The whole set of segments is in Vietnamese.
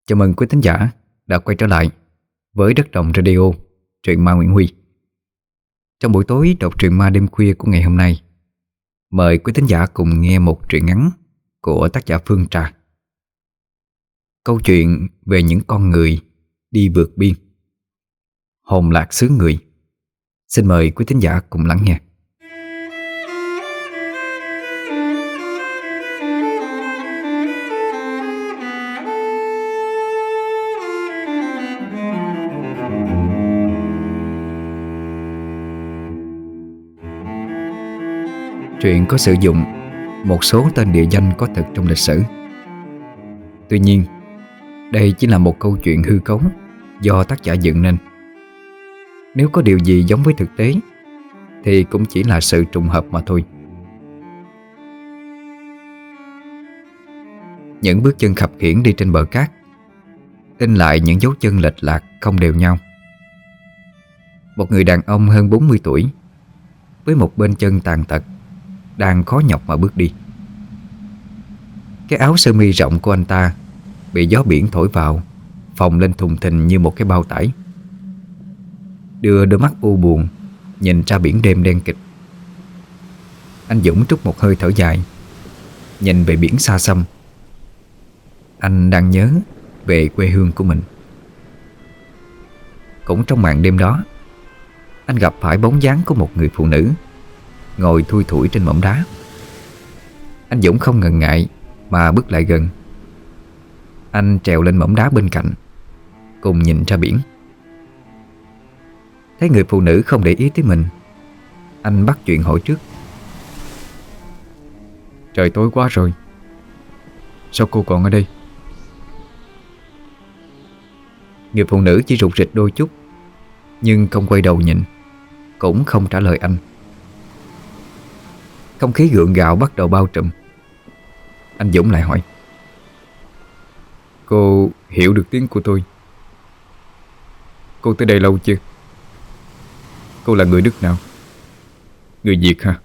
Chào mừng quý thính giả đã quay trở lại với Đất Đồng Radio, truyện ma Nguyễn Huy. Trong buổi tối đọc truyện ma đêm khuya của ngày hôm nay, mời quý thính giả cùng nghe một truyện ngắn của tác giả Phương Trà. Câu chuyện về những con người đi vượt biên, hồn lạc xứ người. Xin mời quý thính giả cùng lắng nghe. Truyện có sử dụng một số tên địa danh có thật trong lịch sử. Tuy nhiên, đây chỉ là một câu chuyện hư cấu do tác giả dựng nên. Nếu có điều gì giống với thực tế thì cũng chỉ là sự trùng hợp mà thôi. Những bước chân khập khiễng đi trên bờ cát, in lại những dấu chân lệch lạc không đều nhau. Một người đàn ông hơn 40 tuổi, với một bên chân tàn tật, đang khó nhọc mà bước đi. Cái áo sơ mi rộng của anh ta bị gió biển thổi vào, phồng lên thùng thình như một cái bao tải. Đưa đôi mắt u buồn nhìn ra biển đêm đen kịt. Anh Dũng trút một hơi thở dài, nhìn về biển xa xăm. Anh đang nhớ về quê hương của mình. Cũng trong màn đêm đó, anh gặp phải bóng dáng của một người phụ nữ ngồi thui thủi trên mỏm đá. Anh Dũng không ngần ngại mà bước lại gần. Anh trèo lên mỏm đá bên cạnh, cùng nhìn ra biển. Thấy người phụ nữ không để ý tới mình, anh bắt chuyện hỏi trước. Trời tối quá rồi, sao cô còn ở đây? Người phụ nữ chỉ rụt rịch đôi chút, nhưng không quay đầu nhìn, cũng không trả lời anh. Không khí gượng gạo bắt đầu bao trùm. Anh Dũng lại hỏi. Cô hiểu được tiếng của tôi? Cô tới đây lâu chưa? Cô là người nước nào? Người Việt hả?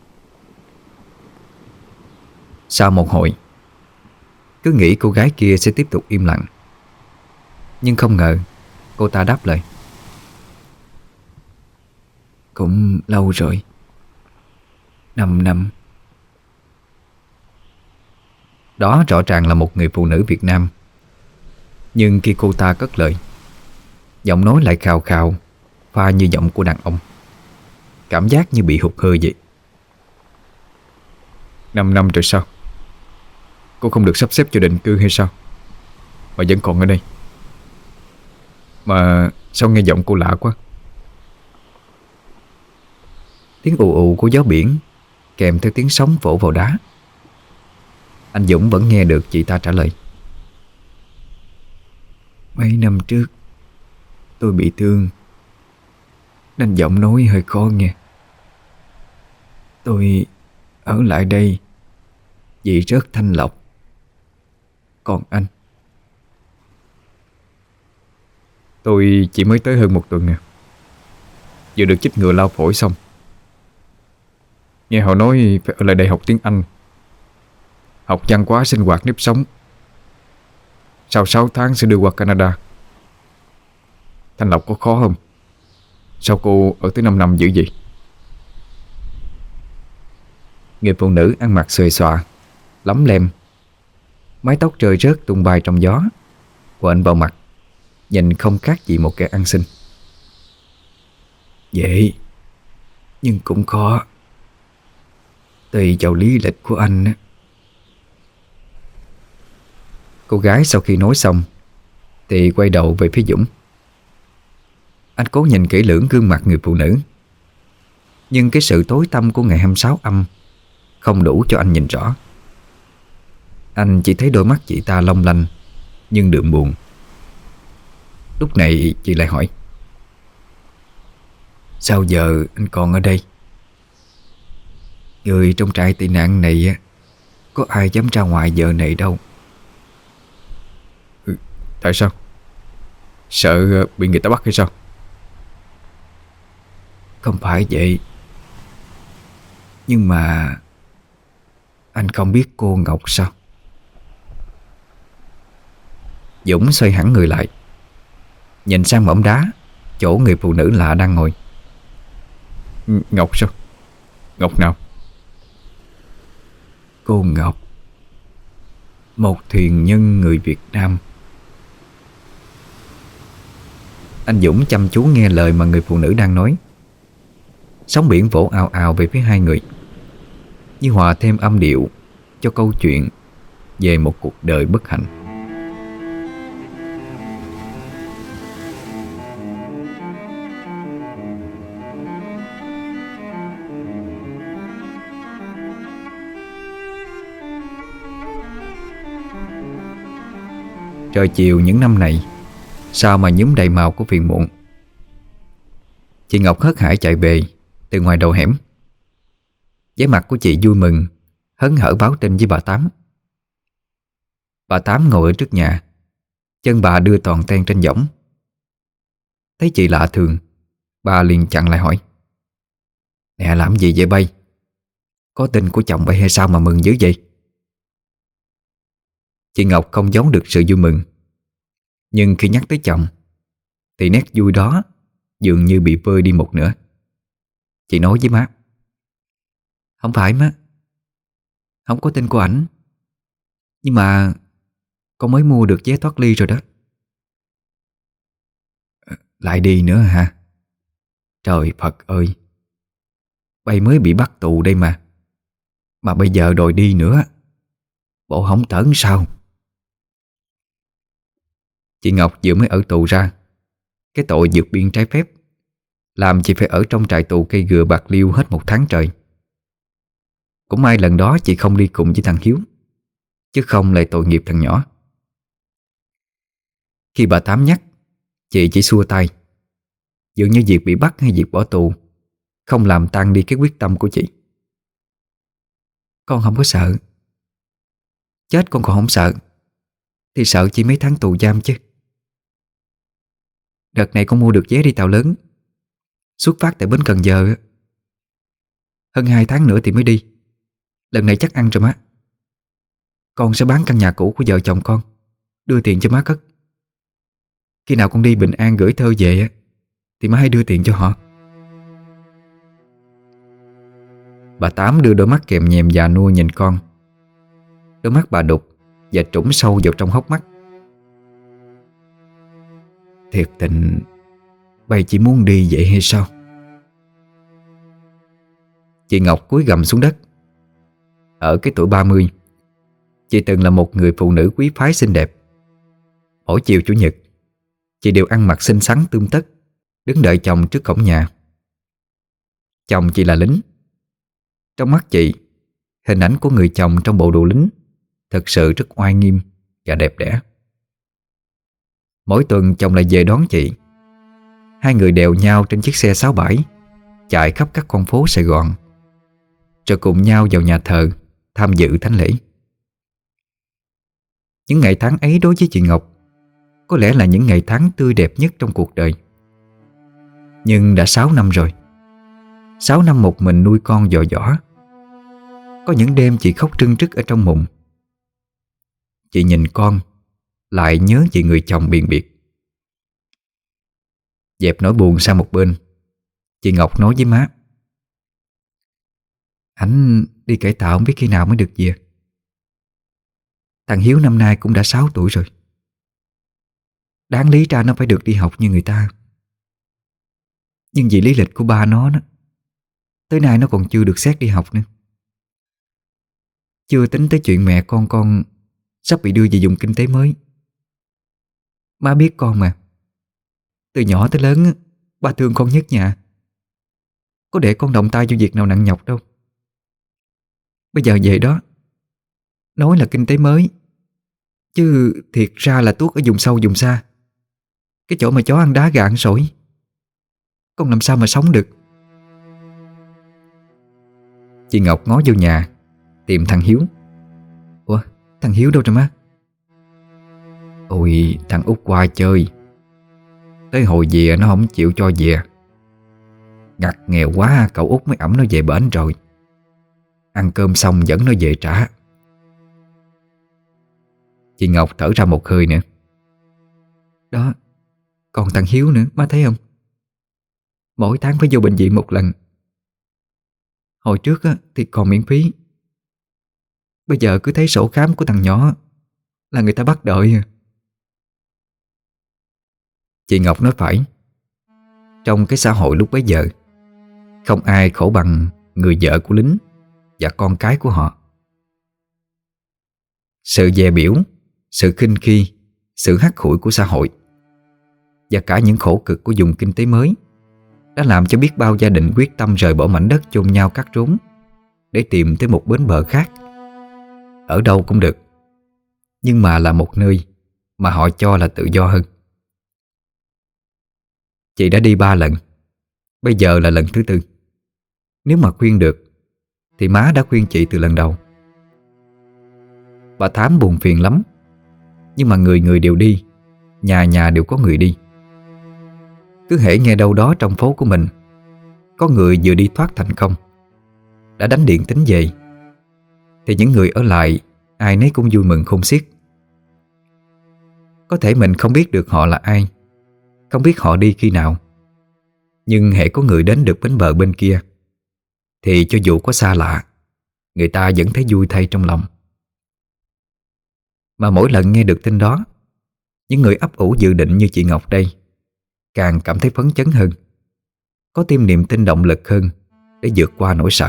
Sau một hồi, cứ nghĩ cô gái kia sẽ tiếp tục im lặng, nhưng không ngờ cô ta đáp lời. Cũng lâu rồi, 5 năm. Đó rõ ràng là một người phụ nữ Việt Nam. Nhưng khi cô ta cất lời, giọng nói lại khào khào, pha như giọng của đàn ông. Cảm giác như bị hụt hơi vậy. 5 năm rồi sao? Cô không được sắp xếp cho định cư hay sao mà vẫn còn ở đây? Mà sao nghe giọng cô lạ quá? Tiếng ù ù của gió biển kèm theo tiếng sóng vỗ vào đá. Anh Dũng vẫn nghe được chị ta trả lời. Mấy năm trước tôi bị thương nên giọng nói hơi khó nghe. Tôi ở lại đây vì rất thanh lọc. Còn anh? Tôi chỉ mới tới hơn 1 tuần à. Vừa được chích ngừa lao phổi xong. Nghe họ nói phải ở lại đây học tiếng Anh, học văn hóa sinh hoạt nếp sống. Sau 6 tháng sẽ đưa qua Canada. Thanh lọc có khó không? Sao cô ở tới 5 năm dữ vậy? Người phụ nữ ăn mặc xuề xòa, lấm lem, mái tóc rơi rớt tung bay trong gió, quện vào mặt, nhìn không khác gì một kẻ ăn xin. Vậy nhưng cũng khó, tùy vào lý lịch của anh á. Cô gái sau khi nói xong thì quay đầu về phía Dũng. Anh cố nhìn kỹ lưỡng gương mặt người phụ nữ, nhưng cái sự tối tăm của ngày 26 âm không đủ cho anh nhìn rõ. Anh chỉ thấy đôi mắt chị ta long lanh nhưng đượm buồn. Lúc này chị lại hỏi. Sao giờ anh còn ở đây? Người trong trại tị nạn này có ai dám ra ngoài giờ này đâu. Tại sao? Sợ bị người ta bắt hay sao? Không phải vậy, nhưng mà anh không biết cô Ngọc sao? Dũng xoay hẳn người lại, nhìn sang mỏm đá chỗ người phụ nữ lạ đang ngồi. Ngọc sao? Ngọc nào? Cô Ngọc, một thuyền nhân người Việt Nam. Anh Dũng chăm chú nghe lời mà người phụ nữ đang nói. Sóng biển vỗ ào ào về phía hai người, như hòa thêm âm điệu cho câu chuyện về một cuộc đời bất hạnh. Trời chiều những năm này sao mà nhúm đầy màu của phiền muộn. Chị Ngọc hớt hải chạy về từ ngoài đầu hẻm. Vẻ mặt của chị vui mừng, hớn hở báo tin với bà Tám. Bà Tám ngồi ở trước nhà, chân bà đưa toàn ten trên võng. Thấy chị lạ thường, bà liền chặn lại hỏi: "Nè, làm gì vậy bay? Có tin của chồng bay hay sao mà mừng dữ vậy?" Chị Ngọc không giấu được sự vui mừng, nhưng khi nhắc tới chồng thì nét vui đó dường như bị vơi đi một nửa. Chị nói với má: "Không phải má, không có tin của ảnh. Nhưng mà con mới mua được vé thoát ly rồi đó." "Lại đi nữa hả? Trời Phật ơi, bay mới bị bắt tù đây mà bây giờ đòi đi nữa, bộ không tởn sao?" Chị Ngọc vừa mới ở tù ra, cái tội vượt biên trái phép làm chị phải ở trong trại tù cây gừa Bạc Liêu hết 1 tháng trời. Cũng may lần đó chị không đi cùng với thằng Hiếu, chứ không lại tội nghiệp thằng nhỏ. Khi bà Tám nhắc, chị chỉ xua tay, dường như việc bị bắt hay việc bỏ tù không làm tan đi cái quyết tâm của chị. "Con không có sợ. Chết con còn không sợ, thì sợ chỉ mấy tháng tù giam chứ. Đợt này con mua được vé đi tàu lớn, xuất phát tại bến Cần Giờ. Hơn 2 tháng nữa thì mới đi. Lần này chắc ăn rồi má. Con sẽ bán căn nhà cũ của vợ chồng con, đưa tiền cho má cất. Khi nào con đi bình an gửi thơ về thì má hãy đưa tiền cho họ." Bà Tám đưa đôi mắt kèm nhèm già nua nhìn con. Đôi mắt bà đục và trũng sâu vào trong hốc mắt. "Thiệt tình bay chỉ muốn đi vậy hay sao?" Chị Ngọc cúi gằm xuống đất. Ở cái tuổi 30, chị từng là một người phụ nữ quý phái xinh đẹp. Mỗi chiều chủ nhật, chị đều ăn mặc xinh xắn tươm tất, đứng đợi chồng trước cổng nhà. Chồng chị là lính. Trong mắt chị, hình ảnh của người chồng trong bộ đồ lính thật sự rất oai nghiêm và đẹp đẽ. Mỗi tuần chồng lại về đón chị. Hai người đèo nhau trên chiếc xe 67, chạy khắp các con phố Sài Gòn, rồi cùng nhau vào nhà thờ tham dự thánh lễ. Những ngày tháng ấy đối với chị Ngọc có lẽ là những ngày tháng tươi đẹp nhất trong cuộc đời. Nhưng đã 6 năm rồi. 6 năm một mình nuôi con dò dỏ. Có những đêm chị khóc trưng trức ở trong mộng. Chị nhìn con, lại nhớ về người chồng biền biệt. Dẹp nỗi buồn sang một bên, chị Ngọc nói với má: "Ảnh đi cải tạo không biết khi nào mới được về. Thằng Hiếu năm nay cũng đã 6 tuổi rồi. Đáng lý ra nó phải được đi học như người ta. Nhưng vì lý lịch của ba nó đó, tới nay nó còn chưa được xét đi học nữa. Chưa tính tới chuyện mẹ con sắp bị đưa về vùng kinh tế mới. Má biết con mà. Từ nhỏ tới lớn ba thương con nhất nhà. Có để con động tay vô việc nào nặng nhọc đâu. Bây giờ về đó, nói là kinh tế mới, chứ thiệt ra là tuốt ở vùng sâu vùng xa, cái chỗ mà chó ăn đá gà ăn sỏi. Con làm sao mà sống được." Chị Ngọc ngó vô nhà tìm thằng Hiếu. "Ủa, thằng Hiếu đâu rồi má?" "Ôi, thằng Út qua chơi. Tới hồi về nó không chịu cho về. Ngặt nghèo quá, cậu Út mới ẵm nó về bển rồi. Ăn cơm xong dẫn nó về trả." Chị Ngọc thở ra một hơi nữa. Đó, còn thằng Hiếu nữa, má thấy không? Mỗi tháng phải vô bệnh viện một lần. Hồi trước á, thì còn miễn phí. Bây giờ cứ thấy sổ khám của thằng nhỏ là người ta bắt đợi à. Chị Ngọc nói phải. Trong cái xã hội lúc bấy giờ, không ai khổ bằng người vợ của lính và con cái của họ. Sự dè biểu, sự khinh khi, sự hắt hủi của xã hội và cả những khổ cực của vùng kinh tế mới đã làm cho biết bao gia đình quyết tâm rời bỏ mảnh đất chôn nhau cắt rốn để tìm tới một bến bờ khác. Ở đâu cũng được, nhưng mà là một nơi mà họ cho là tự do hơn. Chị đã đi 3 lần, bây giờ là lần thứ 4. Nếu mà khuyên được thì má đã khuyên chị từ lần đầu. Bà Thám buồn phiền lắm, nhưng mà người người đều đi, nhà nhà đều có người đi. Cứ hễ nghe đâu đó trong phố của mình có người vừa đi thoát thành công, đã đánh điện tính về, thì những người ở lại ai nấy cũng vui mừng khôn xiết. Có thể mình không biết được họ là ai, không biết họ đi khi nào, nhưng hễ có người đến được bến bờ bên kia thì cho dù có xa lạ, người ta vẫn thấy vui thay trong lòng. Mà mỗi lần nghe được tin đó, những người ấp ủ dự định như chị Ngọc đây càng cảm thấy phấn chấn hơn, có thêm niềm tin động lực hơn để vượt qua nỗi sợ.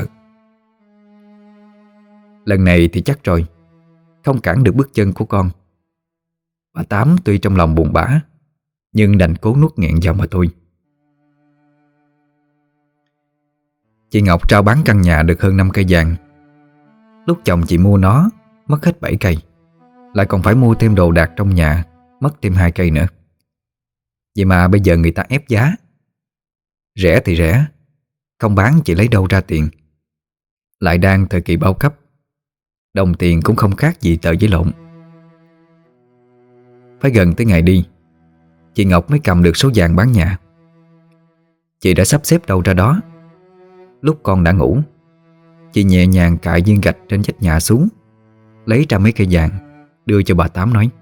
Lần này thì chắc rồi, không cản được bước chân của con. Bà Tám tuy trong lòng buồn bã, nhưng đành cố nuốt nghẹn vào mà thôi. Chị Ngọc rao bán căn nhà được hơn 5 cây vàng. Lúc chồng chị mua nó mất hết 7 cây, lại còn phải mua thêm đồ đạc trong nhà, mất thêm 2 cây nữa. Vậy mà bây giờ người ta ép giá. Rẻ thì rẻ, không bán chị lấy đâu ra tiền. Lại đang thời kỳ bao cấp, đồng tiền cũng không khác gì tờ giấy lộn. Phải gần tới ngày đi, chị Ngọc mới cầm được số vàng bán nhà. Chị đã sắp xếp đâu ra đó. Lúc con đã ngủ, chị nhẹ nhàng cài viên gạch trên vách nhà xuống, lấy ra mấy cây vàng, đưa cho bà Tám nói: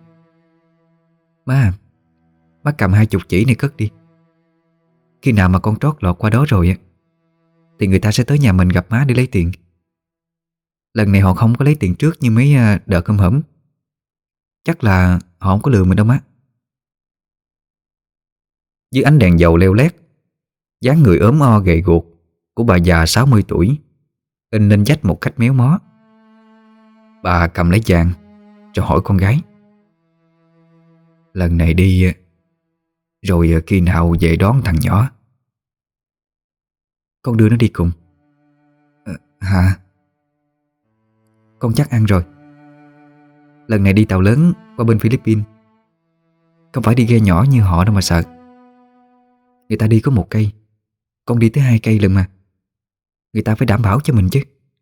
Má cầm 20 chỉ này cất đi. Khi nào mà con trót lọt qua đó rồi thì người ta sẽ tới nhà mình gặp má để lấy tiền. Lần này họ không có lấy tiền trước như mấy đợt hôm hổm. Chắc là họ không có lừa mình đâu má. Dưới ánh đèn dầu leo lét, dáng người ốm o gầy guộc của bà già 60 tuổi in lên vách một cách méo mó. Bà cầm lấy vàng rồi hỏi con gái: Lần này đi rồi khi nào về đón thằng nhỏ? Con đưa nó đi cùng. Hả? Con chắc ăn rồi. Lần này đi tàu lớn qua bên Philippines, không phải đi ghe nhỏ như họ đâu mà sợ. Người ta đi có 1 cây, con đi tới 2 cây lần mà. Người ta phải đảm bảo cho mình chứ.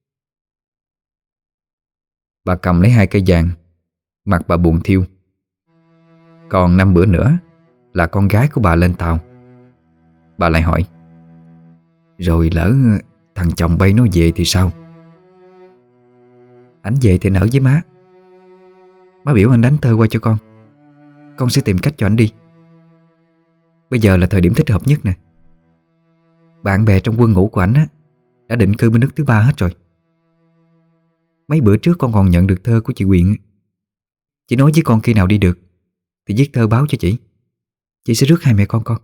Bà cầm lấy 2 cây vàng, mặt bà buồn thiêu. Còn 5 bữa nữa là con gái của bà lên tàu. Bà lại hỏi: Rồi lỡ thằng chồng bay nó về thì sao? Ảnh về thì nở với má. Má biểu anh đánh thơ qua cho con sẽ tìm cách cho ảnh đi. Bây giờ là thời điểm thích hợp nhất nè. Bạn bè trong quân ngũ của ảnh đã định cư bên nước thứ 3 hết rồi. Mấy bữa trước con còn nhận được thơ của chị Quyền. Chị nói với con khi nào đi được thì viết thơ báo cho chị. Chị sẽ rước hai mẹ con.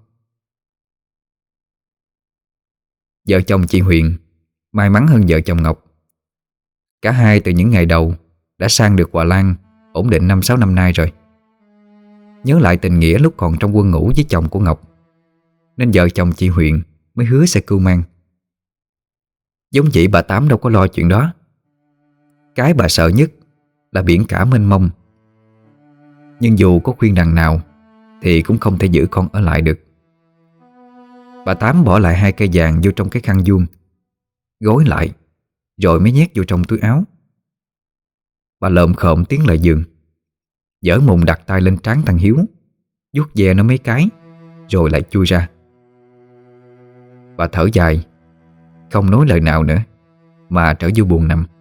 Vợ chồng chị Huyền may mắn hơn vợ chồng Ngọc. Cả hai từ những ngày đầu đã sang được Hòa Lan ổn định 5-6 năm nay rồi. Nhớ lại tình nghĩa lúc còn trong quân ngũ với chồng của Ngọc, nên vợ chồng chị Huyền mới hứa sẽ cưu mang. Giống vậy bà Tám đâu có lo chuyện đó. Cái bà sợ nhất là biển cả mênh mông. Nhưng dù có khuyên đằng nào thì cũng không thể giữ con ở lại được. Bà Tám bỏ lại 2 cây vàng vô trong cái khăn vuông, gối lại rồi mới nhét vô trong túi áo. Bà lồm khồm tiến lại giường, giở mùng đặt tay lên trán thằng Hiếu, vuốt ve nó mấy cái rồi lại chui ra. Bà thở dài, không nói lời nào nữa mà trở vô buồng nằm.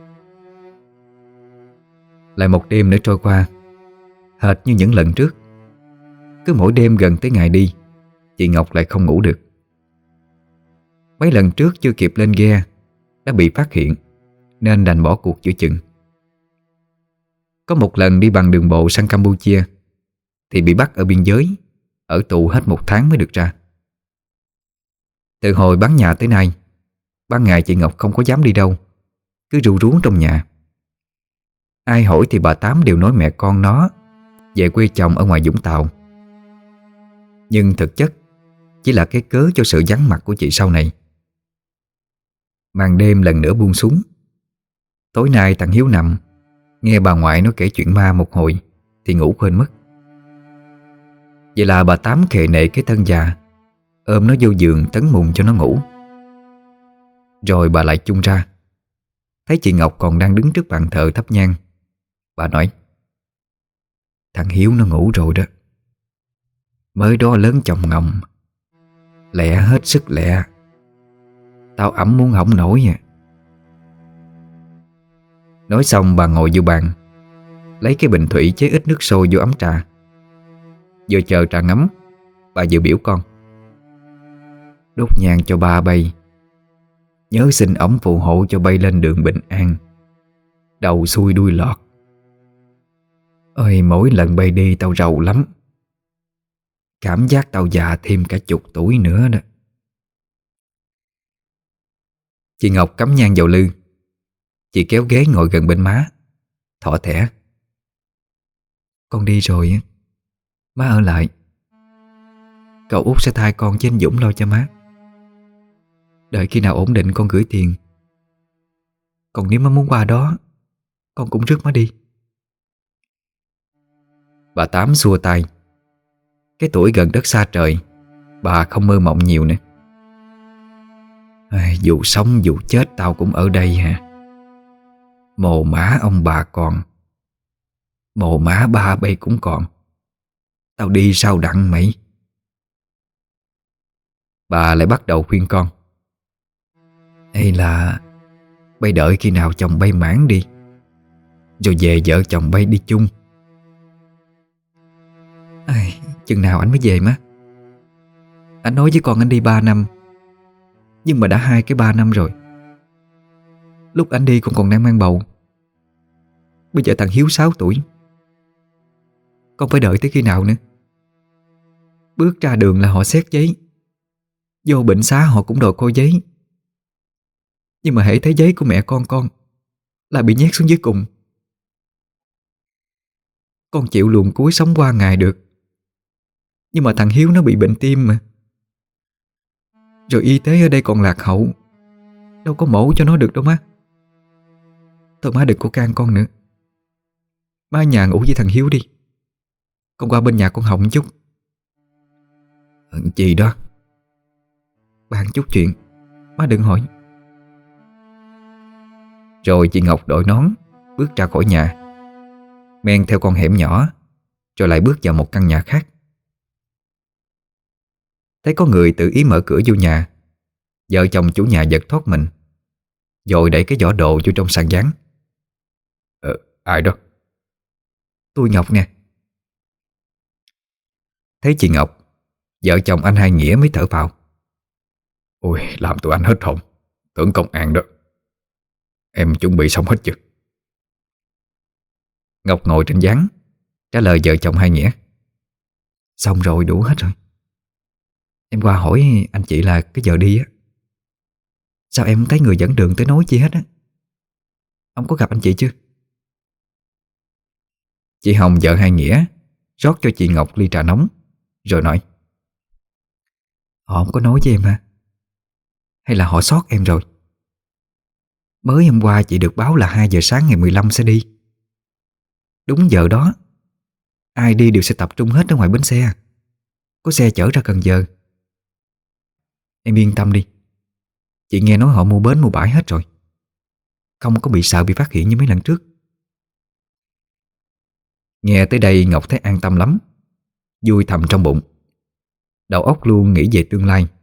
Lại một đêm nữa trôi qua, hệt như những lần trước. Cứ mỗi đêm gần tới ngày đi, chị Ngọc lại không ngủ được. Mấy lần trước chưa kịp lên ghe đã bị phát hiện, nên đành bỏ cuộc giữa chừng. Có một lần đi bằng đường bộ sang Campuchia thì bị bắt ở biên giới, ở tù hết 1 tháng mới được ra. Từ hồi bán nhà tới nay, ban ngày chị Ngọc không có dám đi đâu, cứ ru rú trong nhà. Ai hỏi thì bà Tám đều nói mẹ con nó về quê chồng ở ngoài Vũng Tàu. Nhưng thực chất chỉ là cái cớ cho sự vắng mặt của chị sau này. Màn đêm lần nữa buông xuống. Tối nay thằng Hiếu nằm nghe bà ngoại nó kể chuyện ma một hồi thì ngủ quên mất. Vậy là bà Tám khề nệ cái thân già, ôm nó vô giường tấn mùng cho nó ngủ. Rồi bà lại chung ra, thấy chị Ngọc còn đang đứng trước bàn thờ thắp nhang. Bà nói: "Thằng Hiếu nó ngủ rồi đó. Mới đó lớn chồng ngọng, lẹ hết sức lẹ. Tao ẵm muốn hỏng nổi à." Nói xong bà ngồi vô bàn, lấy cái bình thủy chế ít nước sôi vô ấm trà. Vừa chờ trà ngấm, bà vừa biểu con: "Đốt nhang cho ba bay, nhớ xin ổng phù hộ cho bay lên đường bình an, đầu xuôi đuôi lọt. Ơi mỗi lần bay đi tao rầu lắm. Cảm giác tao già thêm cả 10 tuổi nữa đó." Chị Ngọc cắm nhang vào lư. Chị kéo ghế ngồi gần bên má, thỏ thẻ: "Con đi rồi á, má ở lại. Cậu út sẽ thay con chứ anh Dũng lo cho má. Đợi khi nào ổn định con gửi tiền. Còn nếu má muốn qua đó, con cũng rước má đi." Bà Tám xua tay. Cái tuổi gần đất xa trời, bà không mơ mộng nhiều nữa. "Dù sống dù chết tao cũng ở đây hả? Mồ mả ông bà còn, mồ mả ba bay cũng còn. Tao đi sao đặng mày?" Bà lại bắt đầu khuyên con: "Hay là bay đợi khi nào chồng bay mãn đi, rồi về vợ chồng bay đi chung." "Chừng nào anh mới về má? Anh nói với con anh đi 3 năm, nhưng mà đã 2 cái 3 năm rồi. Lúc anh đi con còn đang mang bầu. Bây giờ thằng Hiếu 6 tuổi. Con phải đợi tới khi nào nữa? Bước ra đường là họ xét giấy, vô bệnh xá họ cũng đòi coi giấy. Nhưng mà hễ thấy giấy của mẹ con là bị nhét xuống dưới cùng. Con chịu luồn cuối sống qua ngày được, nhưng mà thằng Hiếu nó bị bệnh tim mà. Rồi y tế ở đây còn lạc hậu, đâu có mổ cho nó được đâu má. Thôi má đừng có can con nữa. Má ở nhà ngủ với thằng Hiếu đi. Con qua bên nhà con Hồng chút." "Gì đó?" "Bàn chút chuyện, má đừng hỏi." Rồi chị Ngọc đội nón, bước ra khỏi nhà, men theo con hẻm nhỏ, rồi lại bước vào một căn nhà khác. Thấy có người tự ý mở cửa vô nhà, vợ chồng chủ nhà giật thoát mình, rồi đẩy cái giỏ đồ vô trong sàn gián. Ai đó?" "Tôi Ngọc nè." Thấy chị Ngọc, vợ chồng anh Hai Nghĩa mới thở phào: "Ôi, làm tụi anh hết hồn, tưởng công an đó. Em chuẩn bị xong hết chưa?" Ngọc ngồi trên gián, trả lời vợ chồng Hai Nghĩa: "Xong rồi, đủ hết rồi. Em qua hỏi anh chị là cái giờ đi á. Sao em không thấy người dẫn đường tới nói chi hết á? Ông có gặp anh chị chưa?" Chị Hồng vợ Hai Nghĩa rót cho chị Ngọc ly trà nóng, rồi nói: "Họ không có nói với em hả? Hay là họ sót em rồi? Mới hôm qua chị được báo là 2 giờ sáng ngày 15 sẽ đi. Đúng giờ đó, ai đi đều sẽ tập trung hết ở ngoài bến xe. Có xe chở ra Cần Giờ. Em yên tâm đi. Chị nghe nói họ mua bến mua bãi hết rồi. Không có bị sợ bị phát hiện như mấy lần trước." Nghe tới đây Ngọc thấy an tâm lắm, vui thầm trong bụng. Đầu óc luôn nghĩ về tương lai.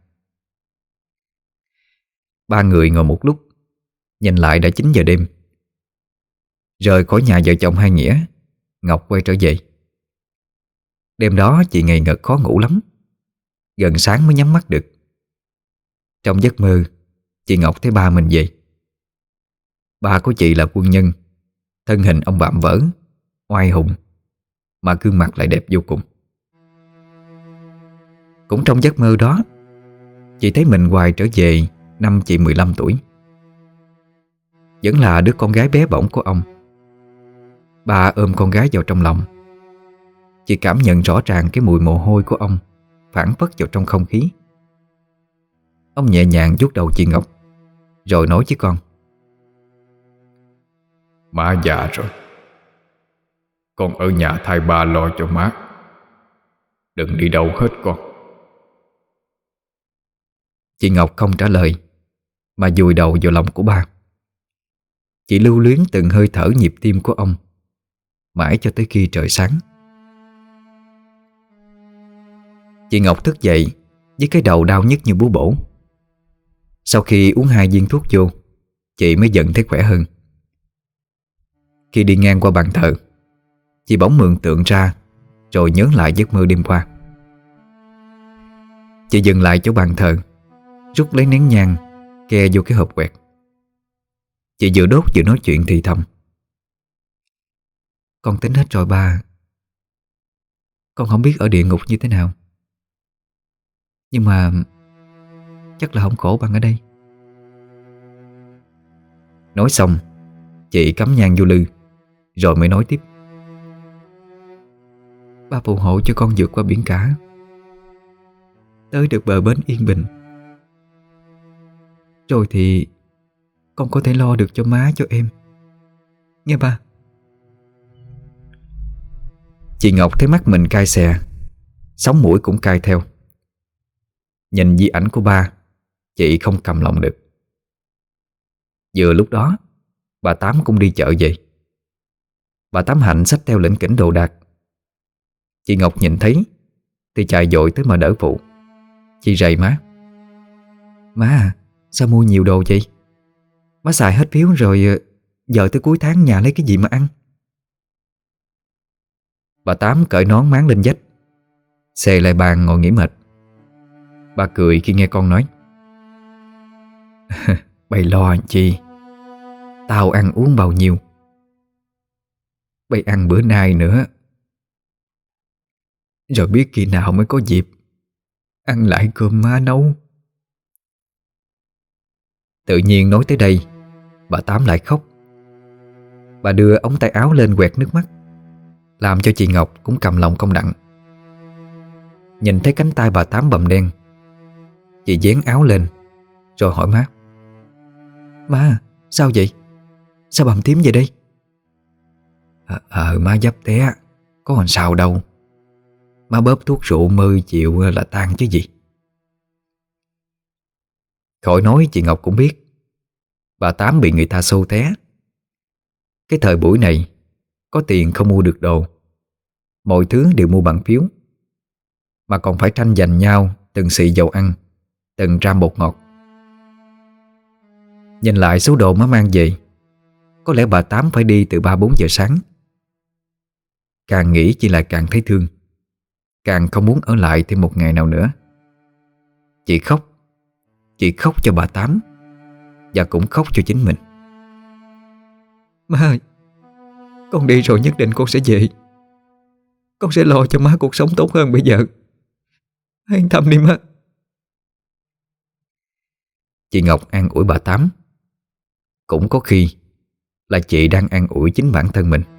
Ba người ngồi một lúc, nhìn lại đã 9 giờ đêm. Rời khỏi nhà vợ chồng Hai Nghĩa, Ngọc quay trở về. Đêm đó chị ngày ngật khó ngủ lắm, gần sáng mới nhắm mắt được. Trong giấc mơ, chị Ngọc thấy ba mình về. Ba của chị là quân nhân, thân hình ông vạm vỡ, oai hùng, mà gương mặt lại đẹp vô cùng. Cũng trong giấc mơ đó, chị thấy mình hoài trở về năm chị 15 tuổi. Vẫn là đứa con gái bé bỏng của ông. Ba ôm con gái vào trong lòng. Chị cảm nhận rõ ràng cái mùi mồ hôi của ông phảng phất vào trong không khí. Ông nhẹ nhàng vuốt đầu chị Ngọc, rồi nói với con: Má già rồi, con ở nhà thay ba lo cho má, đừng đi đâu hết con. Chị Ngọc không trả lời, mà vùi đầu vào lòng của ba. Chị lưu luyến từng hơi thở nhịp tim của ông, mãi cho tới khi trời sáng. Chị Ngọc thức dậy với cái đầu đau nhức như búa bổ. Sau khi uống 2 viên thuốc vô, chị mới dần thấy khỏe hơn. Khi đi ngang qua bàn thờ, chị bỗng mường tượng ra, rồi nhớ lại giấc mơ đêm qua. Chị dừng lại chỗ bàn thờ, rút lấy nén nhang, ke vô cái hộp quẹt. Chị vừa đốt vừa nói chuyện thì thầm: Con tính hết rồi ba. Con không biết ở địa ngục như thế nào, nhưng mà chắc là không khổ bằng ở đây. Nói xong, chị cắm nhang vô lư, rồi mới nói tiếp: Ba phù hộ cho con vượt qua biển cả, tới được bờ bến yên bình. Rồi thì con có thể lo được cho má cho em, nghe ba. Chị Ngọc thấy mắt mình cay xè, sống mũi cũng cay theo. Nhìn di ảnh của ba, chị không cầm lòng được. Vừa lúc đó, bà Tám cũng đi chợ về. Bà Tám Hạnh xách theo lỉnh kỉnh đồ đạc. Chị Ngọc nhìn thấy thì chạy vội tới mà đỡ phụ. Chị rầy má: Má à, sao mua nhiều đồ vậy? Má xài hết phiếu rồi, giờ tới cuối tháng nhà lấy cái gì mà ăn? Bà Tám cởi nón máng lên vách, xề lại bàn ngồi nghỉ mệt. Bà cười khi nghe con nói: Bày lo làm chi, tao ăn uống bao nhiêu, bày ăn bữa nay nữa, rồi biết khi nào mới có dịp ăn lại cơm má nấu. Tự nhiên nói tới đây, bà Tám lại khóc. Bà đưa ống tay áo lên quẹt nước mắt, làm cho chị Ngọc cũng cầm lòng không đặng. Nhìn thấy cánh tay bà Tám bầm đen, chị vén áo lên rồi hỏi má: Má, sao vậy? Sao bầm tím vậy đây? Má dấp té, có làm sao đâu. Má bóp thuốc rượu mơ chịu là tan chứ gì. Khỏi nói, chị Ngọc cũng biết bà Tám bị người ta xô té. Cái thời buổi này, có tiền không mua được đồ, mọi thứ đều mua bằng phiếu, mà còn phải tranh giành nhau từng xị dầu ăn, từng gram bột ngọt. Nhìn lại số đồ má mang về, có lẽ bà Tám phải đi từ 3-4 giờ sáng. Càng nghĩ chỉ lại càng thấy thương, càng không muốn ở lại thêm một ngày nào nữa. Chị khóc cho bà Tám, và cũng khóc cho chính mình. Má ơi, con đi rồi nhất định con sẽ về. Con sẽ lo cho má cuộc sống tốt hơn bây giờ. Yên tâm đi má. Chị Ngọc an ủi bà Tám. Cũng có khi là chị đang an ủi chính bản thân mình.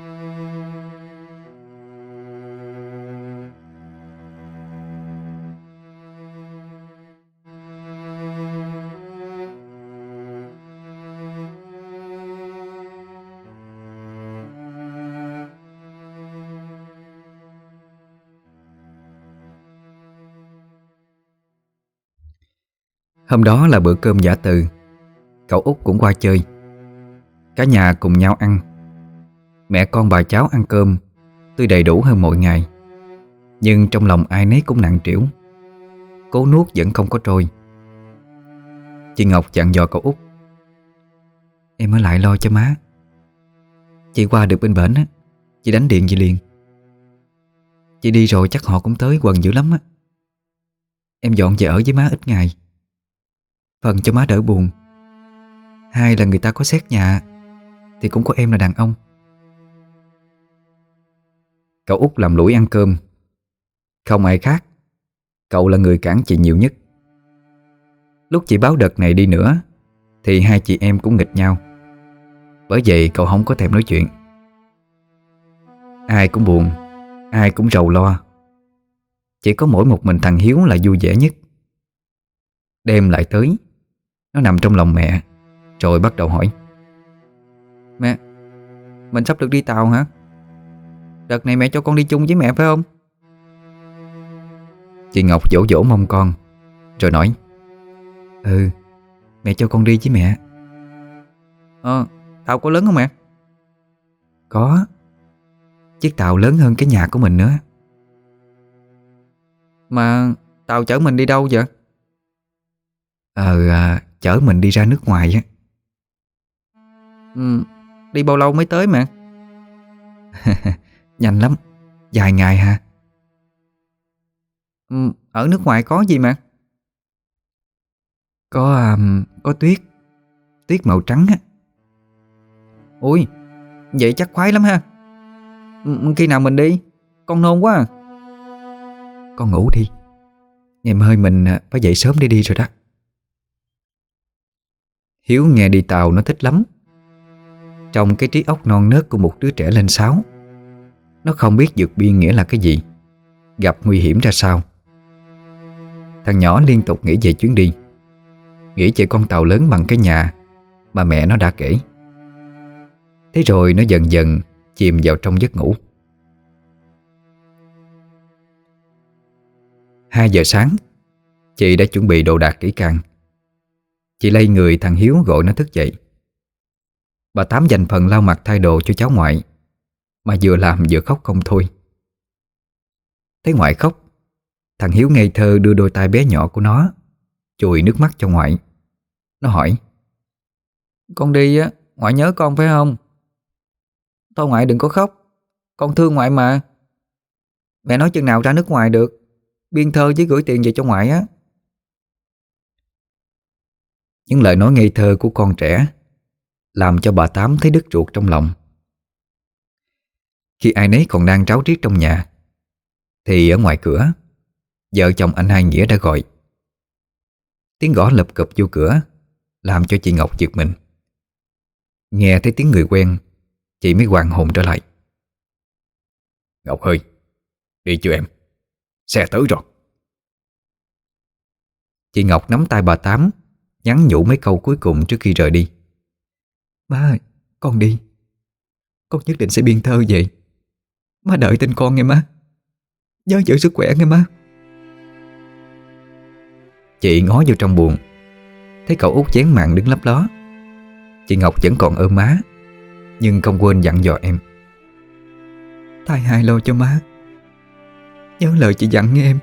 Hôm đó là bữa cơm giã từ. Cậu Út cũng qua chơi. Cả nhà cùng nhau ăn. Mẹ con bà cháu ăn cơm tuy đầy đủ hơn mọi ngày, nhưng trong lòng ai nấy cũng nặng trĩu. Cố nuốt vẫn không có trôi. Chị Ngọc dặn dò cậu Út: Em ở lại lo cho má. Chị qua được bên bển á, chị đánh điện về liền. Chị đi rồi chắc họ cũng tới quần dữ lắm á. Em dọn về ở với má ít ngày, phần cho má đỡ buồn. Hai là người ta có xét nhà thì cũng có em là đàn ông. Cậu út làm lũi ăn cơm. Không ai khác, cậu là người cản chị nhiều nhất. Lúc chị báo đợt này đi nữa thì hai chị em cũng nghịch nhau. Bởi vậy cậu không có thèm nói chuyện. Ai cũng buồn, ai cũng rầu lo. Chỉ có mỗi một mình thằng Hiếu là vui vẻ nhất. Đêm lại tới, nó nằm trong lòng mẹ, rồi bắt đầu hỏi: Mẹ, mình sắp được đi Tàu hả? Đợt này mẹ cho con đi chung với mẹ phải không? Chị Ngọc dỗ dỗ mông con, rồi nói: Ừ, mẹ cho con đi với mẹ. Tàu có lớn không mẹ? Có. Chiếc tàu lớn hơn cái nhà của mình nữa. Mà Tàu chở mình đi đâu vậy? Chở mình đi ra nước ngoài á. Đi bao lâu mới tới mẹ? Nhanh lắm, vài ngày hả? Ở nước ngoài có gì mẹ? Có tuyết. Tuyết màu trắng á. Ui, vậy chắc khoái lắm ha. Khi nào mình đi? Con nôn quá à. Con ngủ đi, ngày mai mình phải dậy sớm để đi rồi đó. Hiếu nghe đi tàu nó thích lắm. Trong cái trí óc non nớt của một đứa trẻ lên 6, nó không biết vượt biên nghĩa là cái gì, gặp nguy hiểm ra sao. Thằng nhỏ liên tục nghĩ về chuyến đi, nghĩ về con tàu lớn bằng cái nhà mà mẹ nó đã kể. Thế rồi nó dần dần chìm vào trong giấc ngủ. 2 giờ sáng, chị đã chuẩn bị đồ đạc kỹ càng. Chị lay người thằng Hiếu gọi nó thức dậy. Bà Tám dành phần lau mặt thay đồ cho cháu ngoại, mà vừa làm vừa khóc không thôi. Thấy ngoại khóc, thằng Hiếu ngây thơ đưa đôi tay bé nhỏ của nó chùi nước mắt cho ngoại. Nó hỏi: Con đi á, ngoại nhớ con phải không? Thôi ngoại đừng có khóc, con thương ngoại mà. Mẹ nói chừng nào ra nước ngoài được, biên thơ với gửi tiền về cho ngoại á. Những lời nói ngây thơ của con trẻ làm cho bà Tám thấy đứt ruột trong lòng. Khi ai nấy còn đang ráo riết trong nhà, thì ở ngoài cửa, vợ chồng anh Hai Nghĩa đã gọi. Tiếng gõ lập cập vô cửa làm cho chị Ngọc giật mình. Nghe thấy tiếng người quen, chị mới hoàn hồn trở lại. Ngọc ơi, đi chưa em? Xe tới rồi. Chị Ngọc nắm tay bà Tám, nhắn nhủ mấy câu cuối cùng trước khi rời đi. Má ơi, con đi. Con nhất định sẽ biên thơ vậy. Má đợi tin con nghe má. Nhớ giữ sức khỏe nghe má. Chị ngó vô trong buồng, thấy cậu út dán màn đứng lấp ló. Chị Ngọc vẫn còn ôm má, nhưng không quên dặn dò em: Thai hai lo cho má, nhớ lời chị dặn nghe em.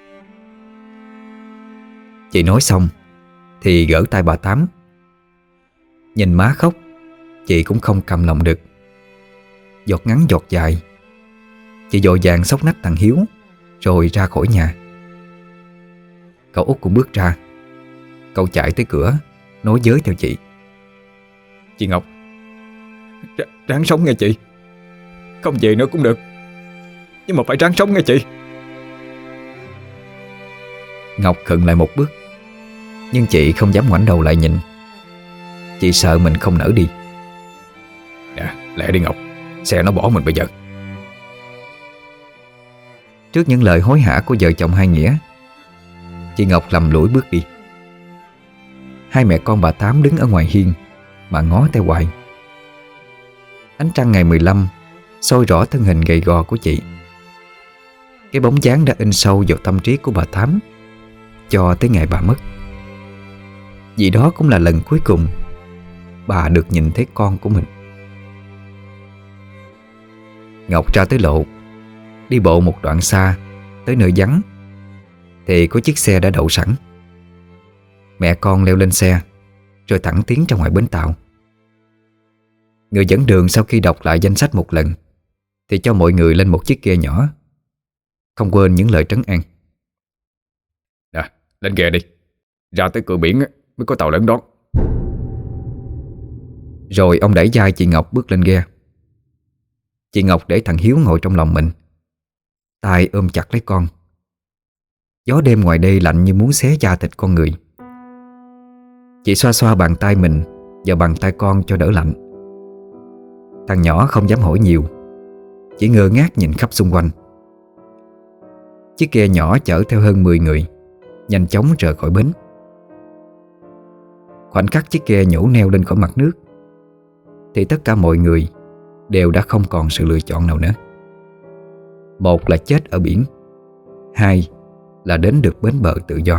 Chị nói xong thì gỡ tay bà Tám. Nhìn má khóc, chị cũng không cầm lòng được. Giọt ngắn giọt dài, chị vội vàng xốc nách thằng Hiếu rồi ra khỏi nhà. Cậu út cũng bước ra. Cậu chạy tới cửa, nói với theo chị: Chị Ngọc, ráng sống nghe chị. Không về nữa cũng được, nhưng mà phải ráng sống nghe chị. Ngọc khựng lại một bước, nhưng chị không dám ngoảnh đầu lại nhìn. Chị sợ mình không nỡ đi. Nè, lẹ đi Ngọc, xe nó bỏ mình bây giờ. Trước những lời hối hả của vợ chồng Hai Nghĩa, chị Ngọc lầm lũi bước đi. Hai mẹ con bà Tám đứng ở ngoài hiên mà ngó theo hoài. Ánh trăng ngày 15 soi rõ thân hình gầy gò của chị. Cái bóng dáng đã in sâu vào tâm trí của bà Tám cho tới ngày bà mất. Vì đó cũng là lần cuối cùng bà được nhìn thấy con của mình. Ngọc ra tới lộ, đi bộ một đoạn xa tới nơi vắng thì có chiếc xe đã đậu sẵn. Mẹ con leo lên xe rồi thẳng tiến ra ngoài bến tàu. Người dẫn đường sau khi đọc lại danh sách một lần thì cho mọi người lên một chiếc ghe nhỏ. không quên những lời trấn an. Nè, lên ghe đi. Ra tới cửa biển mới có tàu lớn đón. Rồi ông đẩy vai chị Ngọc bước lên ghe. Chị Ngọc để thằng Hiếu ngồi trong lòng mình, tay ôm chặt lấy con. Gió đêm ngoài đây lạnh như muốn xé da thịt con người. Chị xoa xoa bàn tay mình và bàn tay con cho đỡ lạnh. Thằng nhỏ không dám hỏi nhiều, chỉ ngơ ngác nhìn khắp xung quanh. Chiếc ghe nhỏ chở theo hơn 10 người nhanh chóng rời khỏi bến. Khoảnh khắc chiếc ghe nhổ neo lên khỏi mặt nước thì tất cả mọi người đều đã không còn sự lựa chọn nào nữa. Một là chết ở biển, hai là đến được bến bờ tự do.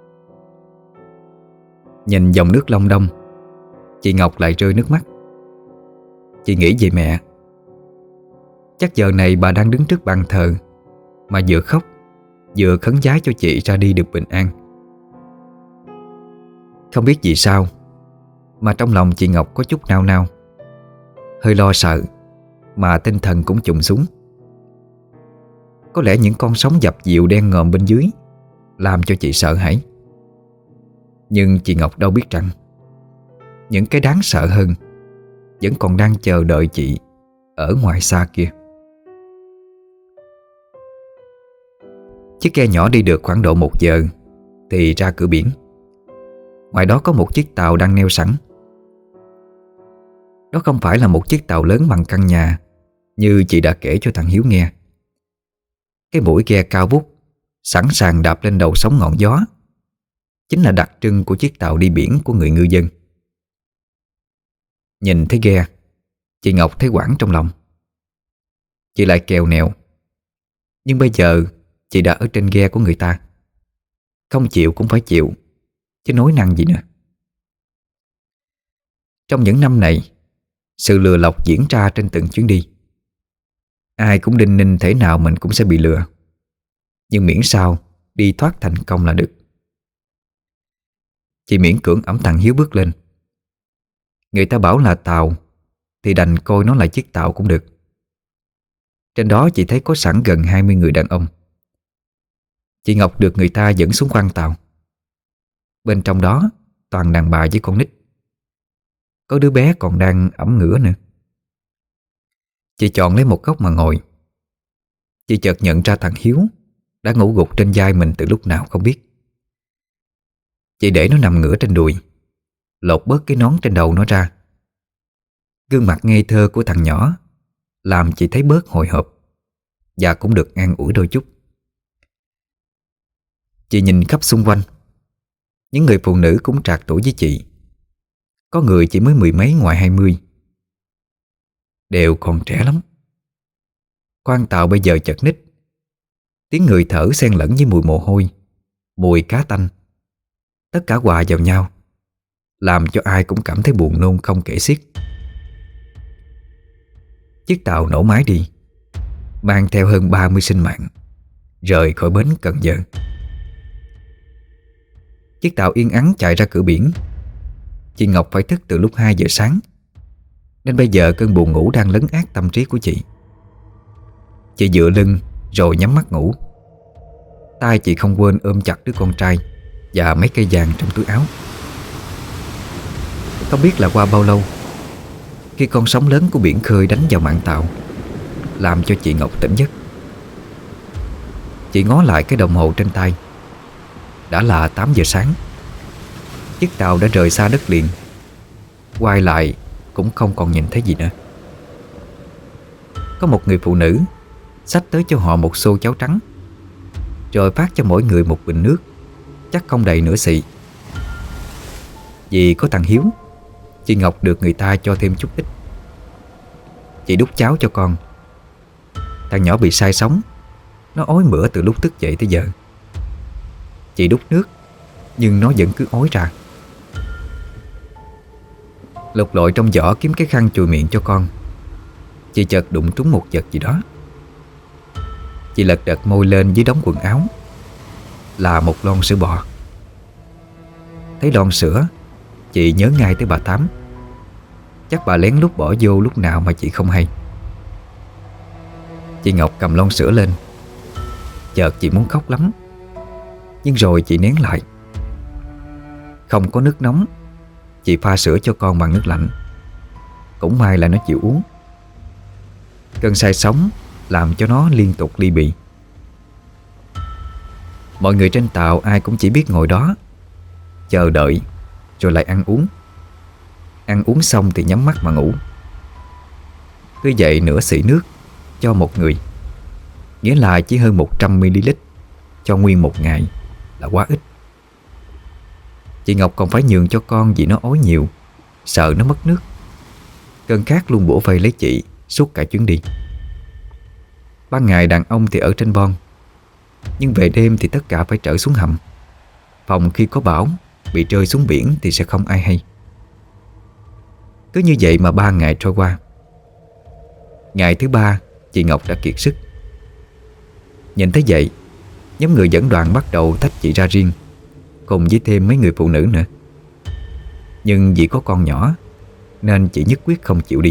Nhìn dòng nước long đong, chị Ngọc lại rơi nước mắt. Chị nghĩ về mẹ. Chắc giờ này bà đang đứng trước bàn thờ mà vừa khóc vừa khấn vái cho chị ra đi được bình an. Không biết vì sao mà trong lòng chị Ngọc có chút nao nao, hơi lo sợ, mà tinh thần cũng trùng xuống. Có lẽ những con sóng dập dịu đen ngòm bên dưới làm cho chị sợ hãi. Nhưng chị Ngọc đâu biết rằng những cái đáng sợ hơn vẫn còn đang chờ đợi chị ở ngoài xa kia. Chiếc ghe nhỏ đi được khoảng độ 1 giờ thì ra cửa biển. Ngoài đó có một chiếc tàu đang neo sẵn. Đó không phải là một chiếc tàu lớn bằng căn nhà như chị đã kể cho thằng Hiếu nghe. Cái mũi ghe cao vút, sẵn sàng đạp lên đầu sóng ngọn gió, chính là đặc trưng của chiếc tàu đi biển của người ngư dân. Nhìn thấy ghe, chị Ngọc thấy quảng trong lòng. Chị lại kèo nèo. Nhưng bây giờ chị đã ở trên ghe của người ta, không chịu cũng phải chịu, chứ nói năng gì nữa. Trong những năm này, sự lừa lọc diễn ra trên từng chuyến đi. Ai cũng đinh ninh thể nào mình cũng sẽ bị lừa, nhưng miễn sao đi thoát thành công là được. Chị miễn cưỡng ẵm thằng Hiếu bước lên. Người ta bảo là tàu thì đành coi nó là chiếc tàu cũng được. Trên đó chị thấy có sẵn gần 20 người đàn ông. Chị Ngọc được người ta dẫn xuống khoang tàu. Bên trong đó toàn đàn bà với con nít. Có đứa bé còn đang ẩm ngửa nữa. Chị chọn lấy một góc mà ngồi. Chị chợt nhận ra thằng Hiếu đã ngủ gục trên vai mình từ lúc nào không biết. Chị để nó nằm ngửa trên đùi, lột bớt cái nón trên đầu nó ra. Gương mặt ngây thơ của thằng nhỏ làm chị thấy bớt hồi hộp, và cũng được an ủi đôi chút. Chị nhìn khắp xung quanh. Những người phụ nữ cũng trạc tuổi với chị. Có người chỉ mới 10 mấy ngoài 20. Đều còn trẻ lắm. Khoang tàu bây giờ chật ních. Tiếng người thở xen lẫn với mùi mồ hôi, mùi cá tanh, tất cả hòa vào nhau, làm cho ai cũng cảm thấy buồn nôn không kể xiết. Chiếc tàu nổ máy đi, mang theo hơn 30 sinh mạng, rời khỏi bến Cần Giờ. Chiếc tàu yên ắng chạy ra cửa biển. Chị Ngọc phải thức từ lúc 2 giờ sáng, nên bây giờ cơn buồn ngủ đang lấn át tâm trí của chị. Chị dựa lưng rồi nhắm mắt ngủ. Tay chị không quên ôm chặt đứa con trai và mấy cây vàng trong túi áo. Không biết là qua bao lâu, khi con sóng lớn của biển khơi đánh vào mạn tàu, làm cho chị Ngọc tỉnh giấc. Chị ngó lại cái đồng hồ trên tay. Đã là 8 giờ sáng. Chiếc tàu đã rời xa đất liền. Quay lại cũng không còn nhìn thấy gì nữa. Có một người phụ nữ xách tới cho họ một xô cháo trắng, rồi phát cho mỗi người một bình nước, chắc không đầy nửa xị. Vì có thằng Hiếu, chị Ngọc được người ta cho thêm chút ít. Chị đút cháo cho con. Thằng nhỏ bị say sóng, nó ói mửa từ lúc thức dậy tới giờ. Chị đút nước, nhưng nó vẫn cứ ói ra. Lục lội trong giỏ kiếm cái khăn chùi miệng cho con. Chị chợt đụng trúng một vật gì đó. Chị lật đật môi lên dưới đống quần áo, là một lon sữa bò. Thấy lon sữa, chị nhớ ngay tới bà Tám. Chắc bà lén lút bỏ vô lúc nào mà chị không hay. Chị Ngọc cầm lon sữa lên, Chợt chị muốn khóc lắm, nhưng rồi chị nén lại. Không có nước nóng, chị pha sữa cho con bằng nước lạnh. Cũng may là nó chịu uống. Cơn say sóng làm cho nó liên tục ly bì. Mọi người trên tàu ai cũng chỉ biết ngồi đó chờ đợi, rồi lại ăn uống. Ăn uống xong thì nhắm mắt mà ngủ. Cứ vậy nửa xị nước cho một người, nghĩa là chỉ hơn 100ml cho nguyên một ngày là quá ít. Chị Ngọc còn phải nhường cho con vì nó ói nhiều, sợ nó mất nước. Cơn khát luôn bủa vây lấy chị suốt cả chuyến đi. Ban ngày đàn ông thì ở trên bon, nhưng về đêm thì tất cả phải trở xuống hầm. Phòng khi có bão bị rơi xuống biển thì sẽ không ai hay. Cứ như vậy mà 3 ngày trôi qua. Ngày thứ 3 chị Ngọc đã kiệt sức. Nhìn thấy vậy, nhóm người dẫn đoàn bắt đầu tách chị ra riêng, cùng với thêm mấy người phụ nữ nữa. Nhưng vì có con nhỏ nên chị nhất quyết không chịu đi.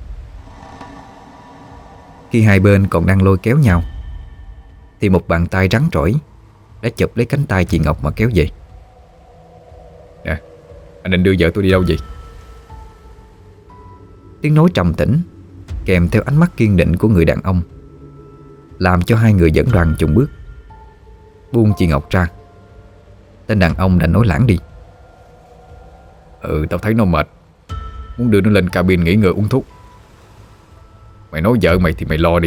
Khi hai bên còn đang lôi kéo nhau thì một bàn tay rắn rỏi đã chụp lấy cánh tay chị Ngọc mà kéo về. Nè, anh định đưa vợ tôi đi đâu vậy? Tiếng nói trầm tĩnh kèm theo ánh mắt kiên định của người đàn ông làm cho hai người dẫn đoàn chùng bước. Buông chị Ngọc ra, tên đàn ông đã nói lảng đi. Tao thấy nó mệt, muốn đưa nó lên cabin nghỉ ngơi uống thuốc. Mày nói vợ mày thì mày lo đi.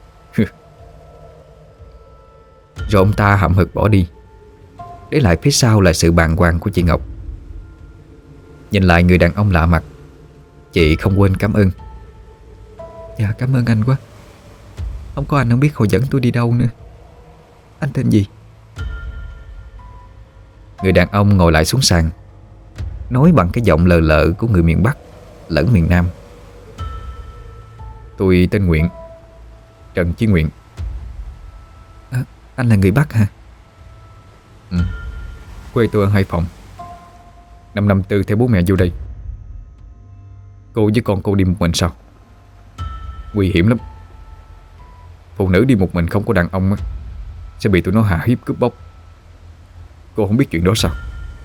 Rồi ông ta hậm hực bỏ đi, để lại phía sau là sự bàng hoàng của chị Ngọc. Nhìn lại người đàn ông lạ mặt, chị không quên cảm ơn. Dạ cảm ơn anh quá. Không có anh không biết họ dẫn tôi đi đâu nữa. Anh tên gì? Người đàn ông ngồi lại xuống sàn, nói bằng cái giọng lờ lợ của người miền Bắc lẫn miền Nam. Tôi tên Nguyện, Trần Chí Nguyện. Anh là người Bắc hả? Ừ. Quê tôi ở Hải Phòng. Năm 54 theo bố mẹ vô đây. Cô với con cô đi một mình sao? Nguy hiểm lắm. Phụ nữ đi một mình không có đàn ông sẽ bị tụi nó hạ hiếp cướp bóc. Cô không biết chuyện đó sao?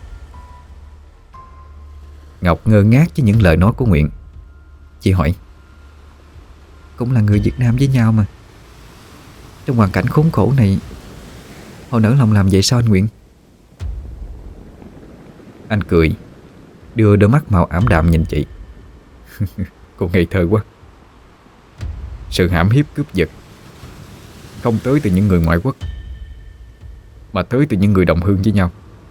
Ngọc ngơ ngác với những lời nói của Nguyện. Chị hỏi: cũng là người Việt Nam với nhau mà, trong hoàn cảnh khốn khổ này họ nỡ lòng làm vậy sao anh Nguyện? Anh cười, đưa đôi mắt màu ảm đạm nhìn chị. Cô ngây thơ quá. Sự hãm hiếp cướp giật không tới từ những người ngoại quốc, mà tới từ những người đồng hương với nhau.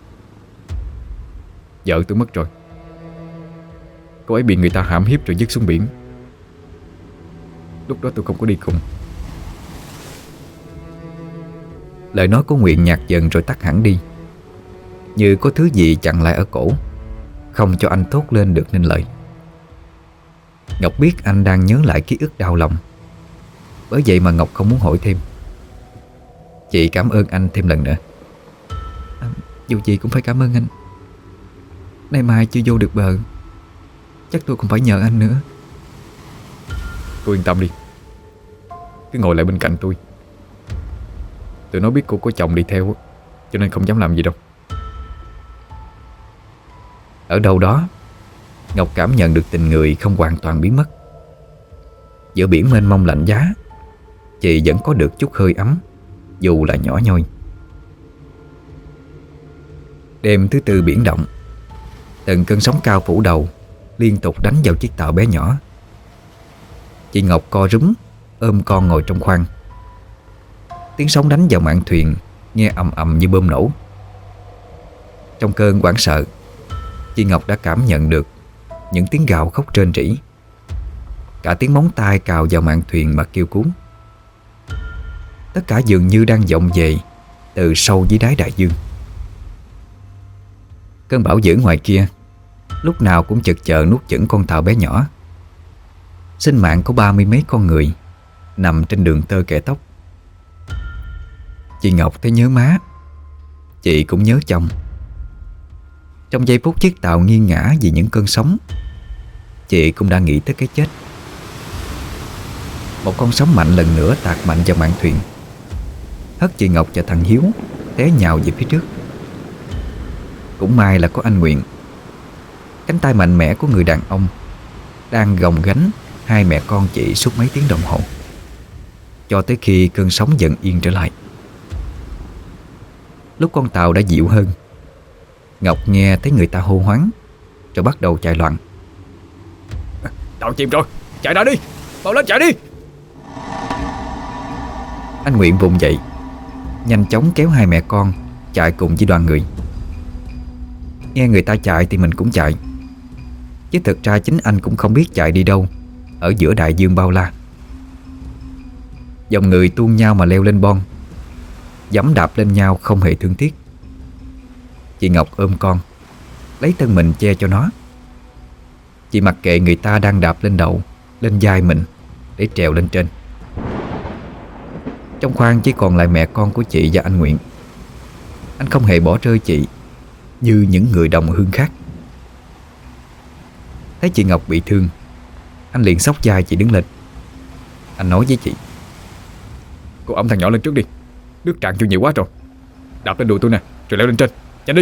Vợ tôi mất rồi, cô ấy bị người ta hãm hiếp rồi vứt xuống biển. Lúc đó tôi không có đi cùng. Lời nói của Nguyện nhạt dần rồi tắt hẳn đi, như có thứ gì chặn lại ở cổ, không cho anh thốt lên được nên lời. Ngọc biết anh đang nhớ lại ký ức đau lòng, bởi vậy mà Ngọc không muốn hỏi thêm. Chị cảm ơn anh thêm lần nữa. Dù gì cũng phải cảm ơn anh. Nay mai chưa vô được bờ, chắc tôi cũng phải nhờ anh nữa. Cô yên tâm đi, cứ ngồi lại bên cạnh tôi. Tụi nó biết cô có chồng đi theo, cho nên không dám làm gì đâu. Ở đâu đó Ngọc cảm nhận được tình người không hoàn toàn biến mất. Giữa biển mênh mông lạnh giá, chị vẫn có được chút hơi ấm, dù là nhỏ nhoi. Đêm thứ tư biển động, từng cơn sóng cao phủ đầu liên tục đánh vào chiếc tàu bé nhỏ. Chị Ngọc co rúm ôm con ngồi trong khoang. Tiếng sóng đánh vào mạn thuyền nghe ầm ầm như bom nổ. Trong cơn hoảng sợ, chị Ngọc đã cảm nhận được những tiếng gào khóc rên rỉ, cả tiếng móng tay cào vào mạn thuyền mà kêu cứu. Tất cả dường như đang vọng về từ sâu dưới đáy đại dương. Cơn bão dữ ngoài kia lúc nào cũng chực chờ nuốt chửng con tàu bé nhỏ. Sinh mạng của 30 mấy con người nằm trên đường tơ kẻ tóc. Chị Ngọc thấy nhớ má, chị cũng nhớ chồng. Trong giây phút chiếc tàu nghiêng ngã vì những cơn sóng, chị cũng đã nghĩ tới cái chết. Một con sóng mạnh lần nữa tạt mạnh vào mạn thuyền, hất chị Ngọc và thằng Hiếu té nhào về phía trước. Cũng may là có anh Nguyện, cánh tay mạnh mẽ của người đàn ông đang gồng gánh hai mẹ con chị suốt mấy tiếng đồng hồ, cho tới khi cơn sóng dần yên trở lại. Lúc con tàu đã dịu hơn, Ngọc nghe thấy người ta hô hoáng rồi bắt đầu chạy loạn. Tàu chìm rồi, chạy ra đi, mau lên chạy đi. Anh Nguyện vùng dậy, nhanh chóng kéo hai mẹ con chạy cùng với đoàn người. Nghe người ta chạy thì mình cũng chạy, chứ thực ra chính anh cũng không biết chạy đi đâu ở giữa đại dương bao la. Dòng người tuôn nhau mà leo lên bon, giẫm đạp lên nhau không hề thương tiếc. Chị Ngọc ôm con, lấy thân mình che cho nó. Chị mặc kệ người ta đang đạp lên đầu, lên vai mình để trèo lên trên. Trong khoang chỉ còn lại mẹ con của chị và anh Nguyện. Anh không hề bỏ rơi chị như những người đồng hương khác. Thấy chị Ngọc bị thương, anh liền xốc vai chị đứng lên. Anh nói với chị: Cô ẵm thằng nhỏ lên trước đi, nước tràn vô nhiều quá rồi. Đạp lên đùi tôi nè, rồi leo lên trên, nhanh đi.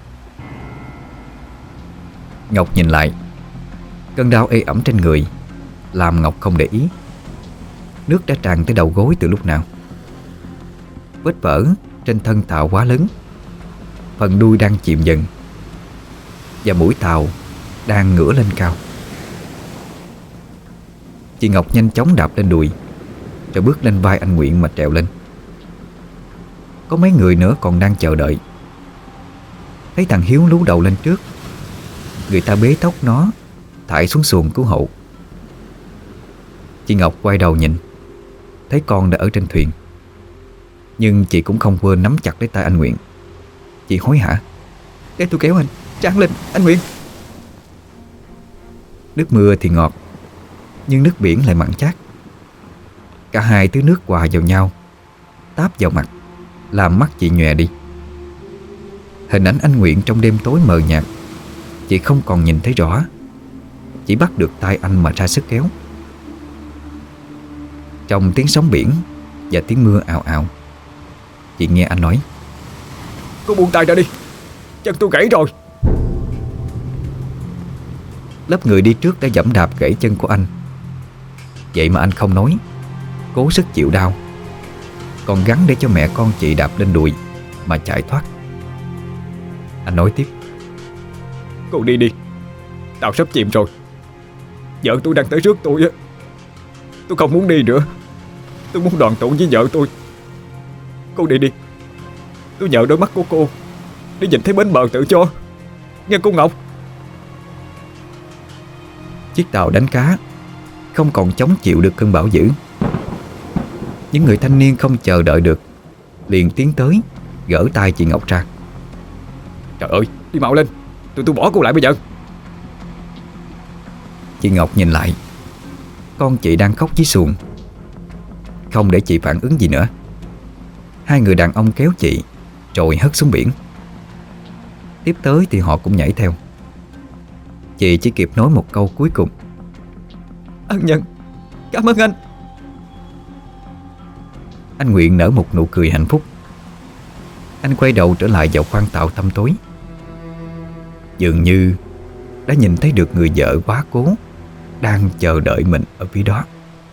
Ngọc nhìn lại, cơn đau ê ẩm trên người làm Ngọc không để ý. Nước đã tràn tới đầu gối từ lúc nào. Vết vỡ trên thân tàu quá lớn, phần đuôi đang chìm dần và mũi tàu đang ngửa lên cao. Chị Ngọc nhanh chóng đạp lên đùi, rồi bước lên vai anh Nguyện mà trèo lên. Có mấy người nữa còn đang chờ đợi. Thấy thằng Hiếu lú đầu lên trước, người ta bế tóc nó thải xuống xuồng cứu hộ. Chị Ngọc quay đầu nhìn, thấy con đã ở trên thuyền, nhưng chị cũng không quên nắm chặt lấy tay anh Nguyện. Chị hối hả: Để tôi kéo anh, tráng lên anh Nguyện. Nước mưa thì ngọt, nhưng nước biển lại mặn chát. Cả hai thứ nước hòa vào nhau, táp vào mặt, làm mắt chị nhòe đi. Hình ảnh anh Nguyện trong đêm tối mờ nhạt chị không còn nhìn thấy rõ, chỉ bắt được tay anh mà ra sức kéo. Trong tiếng sóng biển và tiếng mưa ào ào, chị nghe anh nói: Cô buông tay ra đi, chân tôi gãy rồi. Lớp người đi trước đã giẫm đạp gãy chân của anh. Vậy mà anh không nói, cố sức chịu đau, còn gắng để cho mẹ con chị đạp lên đùi mà chạy thoát. Anh nói tiếp: Cô đi đi, tàu sắp chìm rồi. Vợ tôi đang tới rước tôi á. Tôi không muốn đi nữa, tôi muốn đoàn tụ với vợ tôi. Cô đi đi, tôi nhờ đôi mắt của cô để nhìn thấy bến bờ tự cho, nghe cô Ngọc. Chiếc tàu đánh cá không còn chống chịu được cơn bão dữ. Những người thanh niên không chờ đợi được, liền tiến tới gỡ tay chị Ngọc ra. Trời ơi, đi mau lên, tụi tôi bỏ cô lại bây giờ. Chị Ngọc nhìn lại, con chị đang khóc dưới xuồng. Không để chị phản ứng gì nữa, hai người đàn ông kéo chị rồi hất xuống biển. Tiếp tới thì họ cũng nhảy theo. Chị chỉ kịp nói một câu cuối cùng: Ân nhân, cảm ơn anh. Anh Nguyện nở một nụ cười hạnh phúc. Anh quay đầu trở lại vào khoang tàu tăm tối. Dường như đã nhìn thấy được người vợ quá cố đang chờ đợi mình ở phía đó.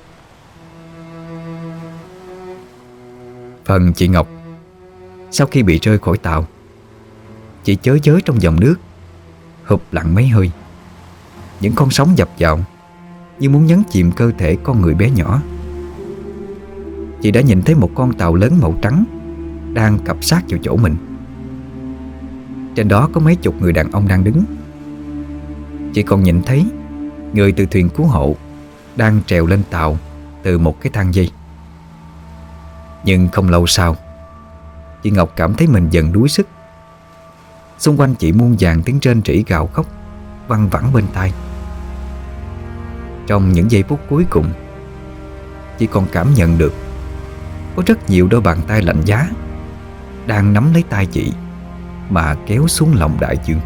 Phần chị Ngọc, sau khi bị rơi khỏi tàu, chị chới giới trong dòng nước, hụp lặn mấy hơi. Những con sóng dập vào như muốn nhấn chìm cơ thể con người bé nhỏ. Chị đã nhìn thấy một con tàu lớn màu trắng đang cập sát vào chỗ mình. Trên đó có mấy chục người đàn ông đang đứng. Chị còn nhìn thấy người từ thuyền cứu hộ đang trèo lên tàu từ một cái thang dây. Nhưng không lâu sau, chị Ngọc cảm thấy mình dần đuối sức. Xung quanh chị muôn vàn tiếng rên rỉ gào khóc văng vẳng bên tai. Trong những giây phút cuối cùng, chị còn cảm nhận được có rất nhiều đôi bàn tay lạnh giá đang nắm lấy tay chị mà kéo xuống lòng đại dương.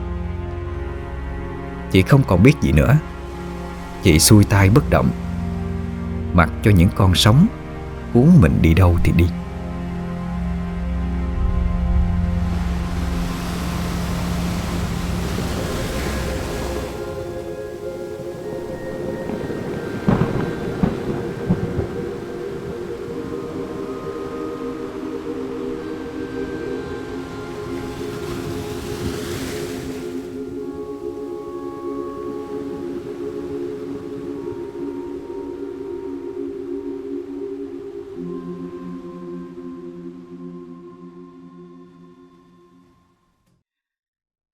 Chị không còn biết gì nữa. Chị xuôi tay bất động, mặc cho những con sóng cuốn mình đi đâu thì đi.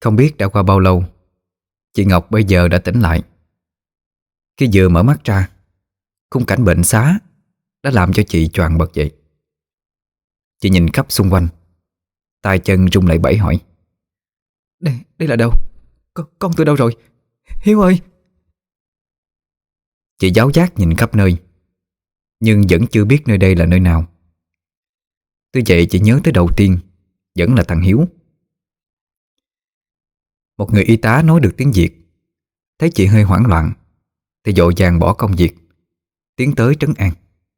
Không biết đã qua bao lâu, chị Ngọc bây giờ đã tỉnh lại. Khi vừa mở mắt ra, khung cảnh bệnh xá đã làm cho chị choàng bật dậy. Chị nhìn khắp xung quanh, tay chân run lẩy bẩy hỏi: Đây là đâu? Con tôi đâu rồi? Hiếu ơi! Chị giáo giác nhìn khắp nơi, nhưng vẫn chưa biết nơi đây là nơi nào. Tuy vậy chị nhớ tới đầu tiên vẫn là thằng Hiếu. Một người y tá nói được tiếng Việt, thấy chị hơi hoảng loạn thì vội vàng bỏ công việc, tiến tới trấn an.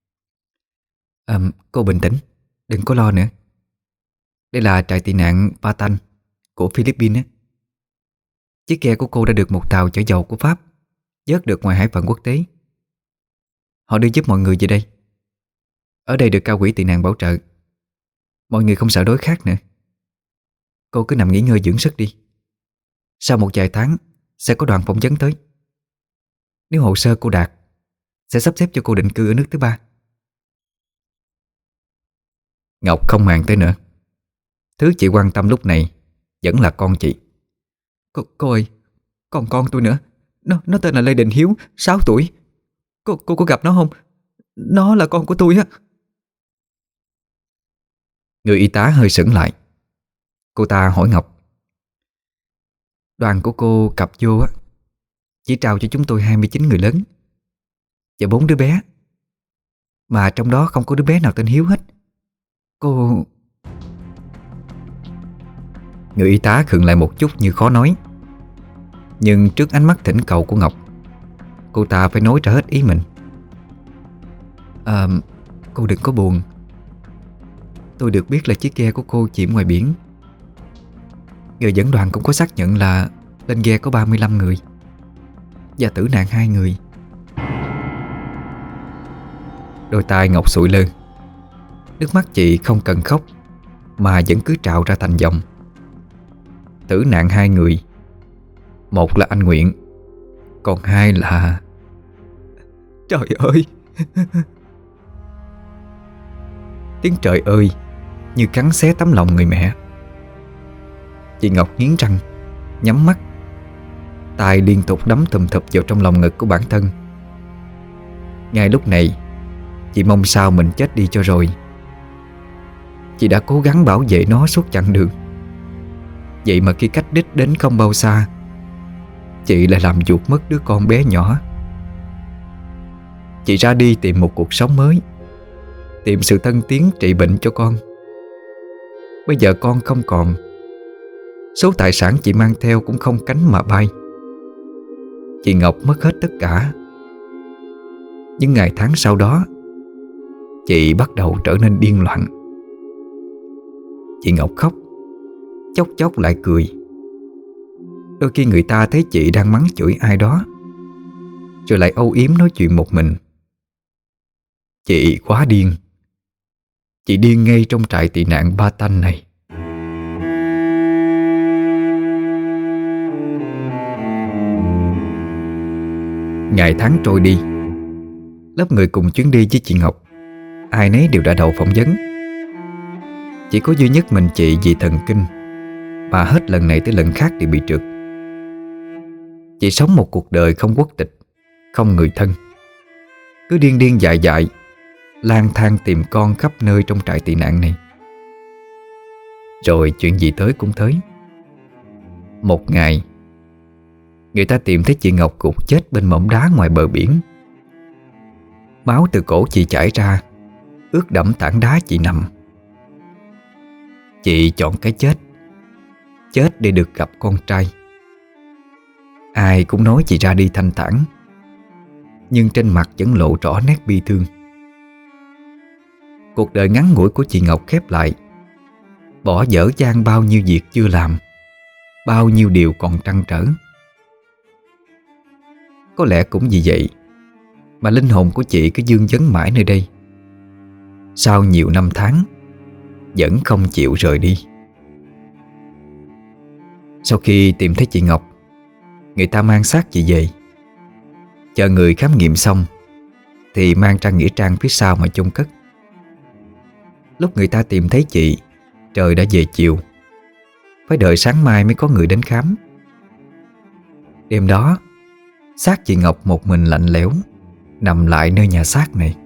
Cô bình tĩnh, đừng có lo nữa. Đây là trại tị nạn Patan của Philippines á. Chiếc ghe của cô đã được một tàu chở dầu của Pháp vớt được ngoài hải phận quốc tế. Họ đưa giúp mọi người về đây. Ở đây được cao quỹ tị nạn bảo trợ. Mọi người không sợ đói khát nữa. Cô cứ nằm nghỉ ngơi dưỡng sức đi. Sau một vài tháng sẽ có đoàn phỏng vấn tới. Nếu hồ sơ cô đạt, sẽ sắp xếp cho cô định cư ở nước thứ ba. Ngọc không màng tới nữa. Thứ chị quan tâm lúc này vẫn là con chị. Cô ơi, còn con tôi nữa. Nó tên là Lê Đình Hiếu, 6 tuổi. Cô có gặp nó không? Nó là con của tôi á. Người y tá hơi sững lại. Cô ta hỏi Ngọc: Đoàn của cô cặp vô á, chỉ trao cho chúng tôi 29 người lớn và 4 đứa bé, mà trong đó không có đứa bé nào tên Hiếu hết. Cô... Người y tá khựng lại một chút như khó nói. Nhưng trước ánh mắt thỉnh cầu của Ngọc, cô ta phải nói ra hết ý mình. Cô đừng có buồn. Tôi được biết là chiếc ghe của cô chìm ngoài biển. Người dẫn đoàn cũng có xác nhận là lên ghe có 35 người và tử nạn 2 người. Đôi tai Ngọc sụi lơ. Nước mắt chị không cần khóc mà vẫn cứ trào ra thành dòng. Tử nạn 2 người. Một là anh Nguyện, còn 2 là... Trời ơi! Tiếng trời ơi như cắn xé tấm lòng người mẹ. Chị Ngọc nghiến răng, nhắm mắt, tay liên tục đấm thùm thụp vào trong lòng ngực của bản thân. Ngay lúc này, chị mong sao mình chết đi cho rồi. Chị đã cố gắng bảo vệ nó suốt chặng đường. Vậy mà khi cách đích đến không bao xa, chị lại làm vụt mất đứa con bé nhỏ. Chị ra đi tìm một cuộc sống mới, tìm sự thăng tiến trị bệnh cho con. Bây giờ con không còn, số tài sản chị mang theo cũng không cánh mà bay. Chị Ngọc mất hết tất cả. Nhưng ngày tháng sau đó, chị bắt đầu trở nên điên loạn. Chị Ngọc khóc, chốc chốc lại cười. Đôi khi người ta thấy chị đang mắng chửi ai đó, rồi lại âu yếm nói chuyện một mình. Chị quá điên. Chị điên ngay trong trại tị nạn Patan này. Ngày tháng trôi đi. Lớp người cùng chuyến đi với chị Ngọc, ai nấy đều đã đậu phỏng vấn. Chỉ có duy nhất mình chị vì thần kinh mà hết lần này tới lần khác đều bị trượt. Chị sống một cuộc đời không quốc tịch, không người thân, cứ điên điên dại dại lang thang tìm con khắp nơi trong trại tị nạn này. Rồi chuyện gì tới cũng tới. Một ngày, người ta tìm thấy chị Ngọc gục chết bên mỏm đá ngoài bờ biển. Máu từ cổ chị chảy ra, ướt đẫm tảng đá chị nằm. Chị chọn cái chết, chết để được gặp con trai. Ai cũng nói chị ra đi thanh thản, nhưng trên mặt vẫn lộ rõ nét bi thương. Cuộc đời ngắn ngủi của chị Ngọc khép lại, bỏ dở dang bao nhiêu việc chưa làm, bao nhiêu điều còn trăn trở. Có lẽ cũng vì vậy mà linh hồn của chị cứ vương vấn mãi nơi đây. Sau nhiều năm tháng vẫn không chịu rời đi. Sau khi tìm thấy chị Ngọc, người ta mang xác chị về. Chờ người khám nghiệm xong thì mang ra nghĩa trang phía sau mà chôn cất. Lúc người ta tìm thấy chị, trời đã về chiều. phải đợi sáng mai mới có người đến khám. Đêm đó, xác chị Ngọc một mình lạnh lẽo nằm lại nơi nhà xác này.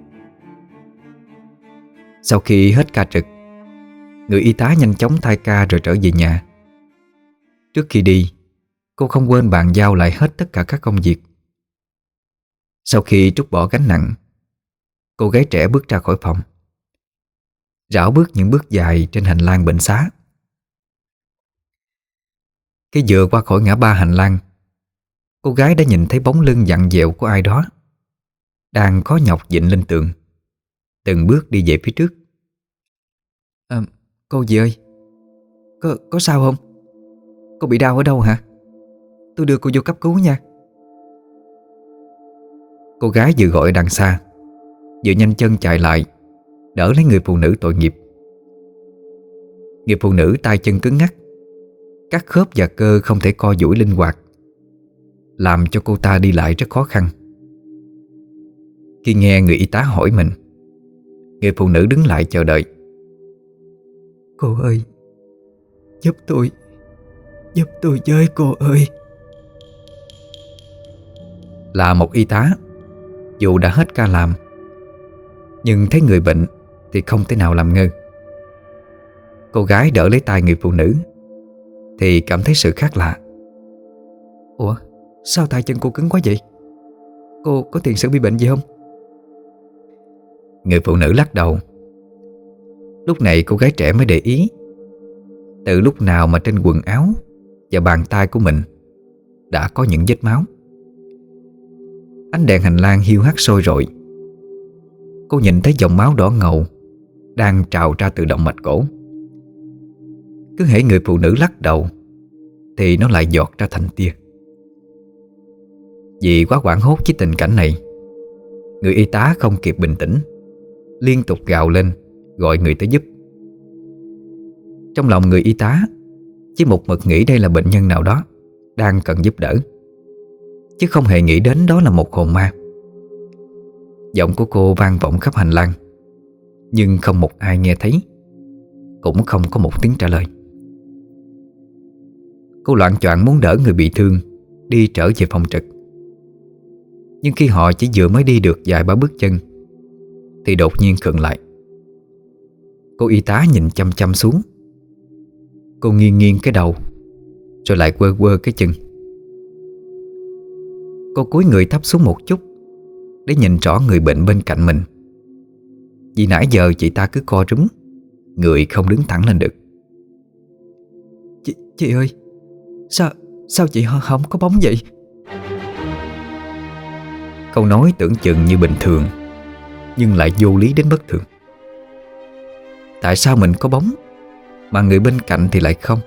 Sau khi hết ca trực, người y tá nhanh chóng thay ca rồi trở về nhà. Trước khi đi, cô không quên bàn giao lại hết tất cả các công việc. Sau khi trút bỏ gánh nặng, cô gái trẻ bước ra khỏi phòng, rảo bước những bước dài trên hành lang bệnh xá. Khi vừa qua khỏi ngã ba hành lang, cô gái đã nhìn thấy bóng lưng vặn vẹo của ai đó đang khó nhọc dịnh lên tường, từng bước đi về phía trước. Cô dì ơi, có sao không? Cô bị đau ở đâu hả? Tôi đưa cô vô cấp cứu nha. Cô gái vừa gọi đằng xa, vừa nhanh chân chạy lại đỡ lấy người phụ nữ tội nghiệp. Người phụ nữ tay chân cứng ngắc, các khớp và cơ không thể co duỗi linh hoạt, làm cho cô ta đi lại rất khó khăn. Khi nghe người y tá hỏi mình, người phụ nữ đứng lại chờ đợi. Cô ơi, giúp tôi với cô ơi. Là một y tá, dù đã hết ca làm, nhưng thấy người bệnh thì không thể nào làm ngơ. Cô gái đỡ lấy tay người phụ nữ thì cảm thấy sự khác lạ. Ủa, sao tay chân cô cứng quá vậy? Cô có tiền sử bị bệnh gì không? Người phụ nữ lắc đầu. Lúc này cô gái trẻ mới để ý, từ lúc nào mà trên quần áo và bàn tay của mình đã có những vết máu. Ánh đèn hành lang hiu hắt sôi rọi. Cô nhìn thấy dòng máu đỏ ngầu đang trào ra từ động mạch cổ. Cứ hễ người phụ nữ lắc đầu thì nó lại giọt ra thành tia. Vì quá hoảng hốt với tình cảnh này, người y tá không kịp bình tĩnh, liên tục gào lên gọi người tới giúp. Trong lòng người y tá chỉ một mực nghĩ đây là bệnh nhân nào đó đang cần giúp đỡ, chứ không hề nghĩ đến đó là một hồn ma. Giọng của cô vang vọng khắp hành lang, nhưng không một ai nghe thấy, cũng không có một tiếng trả lời. Cô loạng choạng muốn đỡ người bị thương đi trở về phòng trực, nhưng khi họ chỉ vừa mới đi được vài ba bước chân thì đột nhiên khựng lại. Cô y tá nhìn chăm chăm xuống. Cô nghiêng nghiêng cái đầu, rồi lại quơ quơ cái chân. Cô cúi người thấp xuống một chút để nhìn rõ người bệnh bên cạnh mình, vì nãy giờ chị ta cứ co rúm, người không đứng thẳng lên được. Chị ơi, sao chị không có bóng vậy? Câu nói tưởng chừng như bình thường, nhưng lại vô lý đến bất thường. Tại sao mình có bóng mà người bên cạnh thì lại không?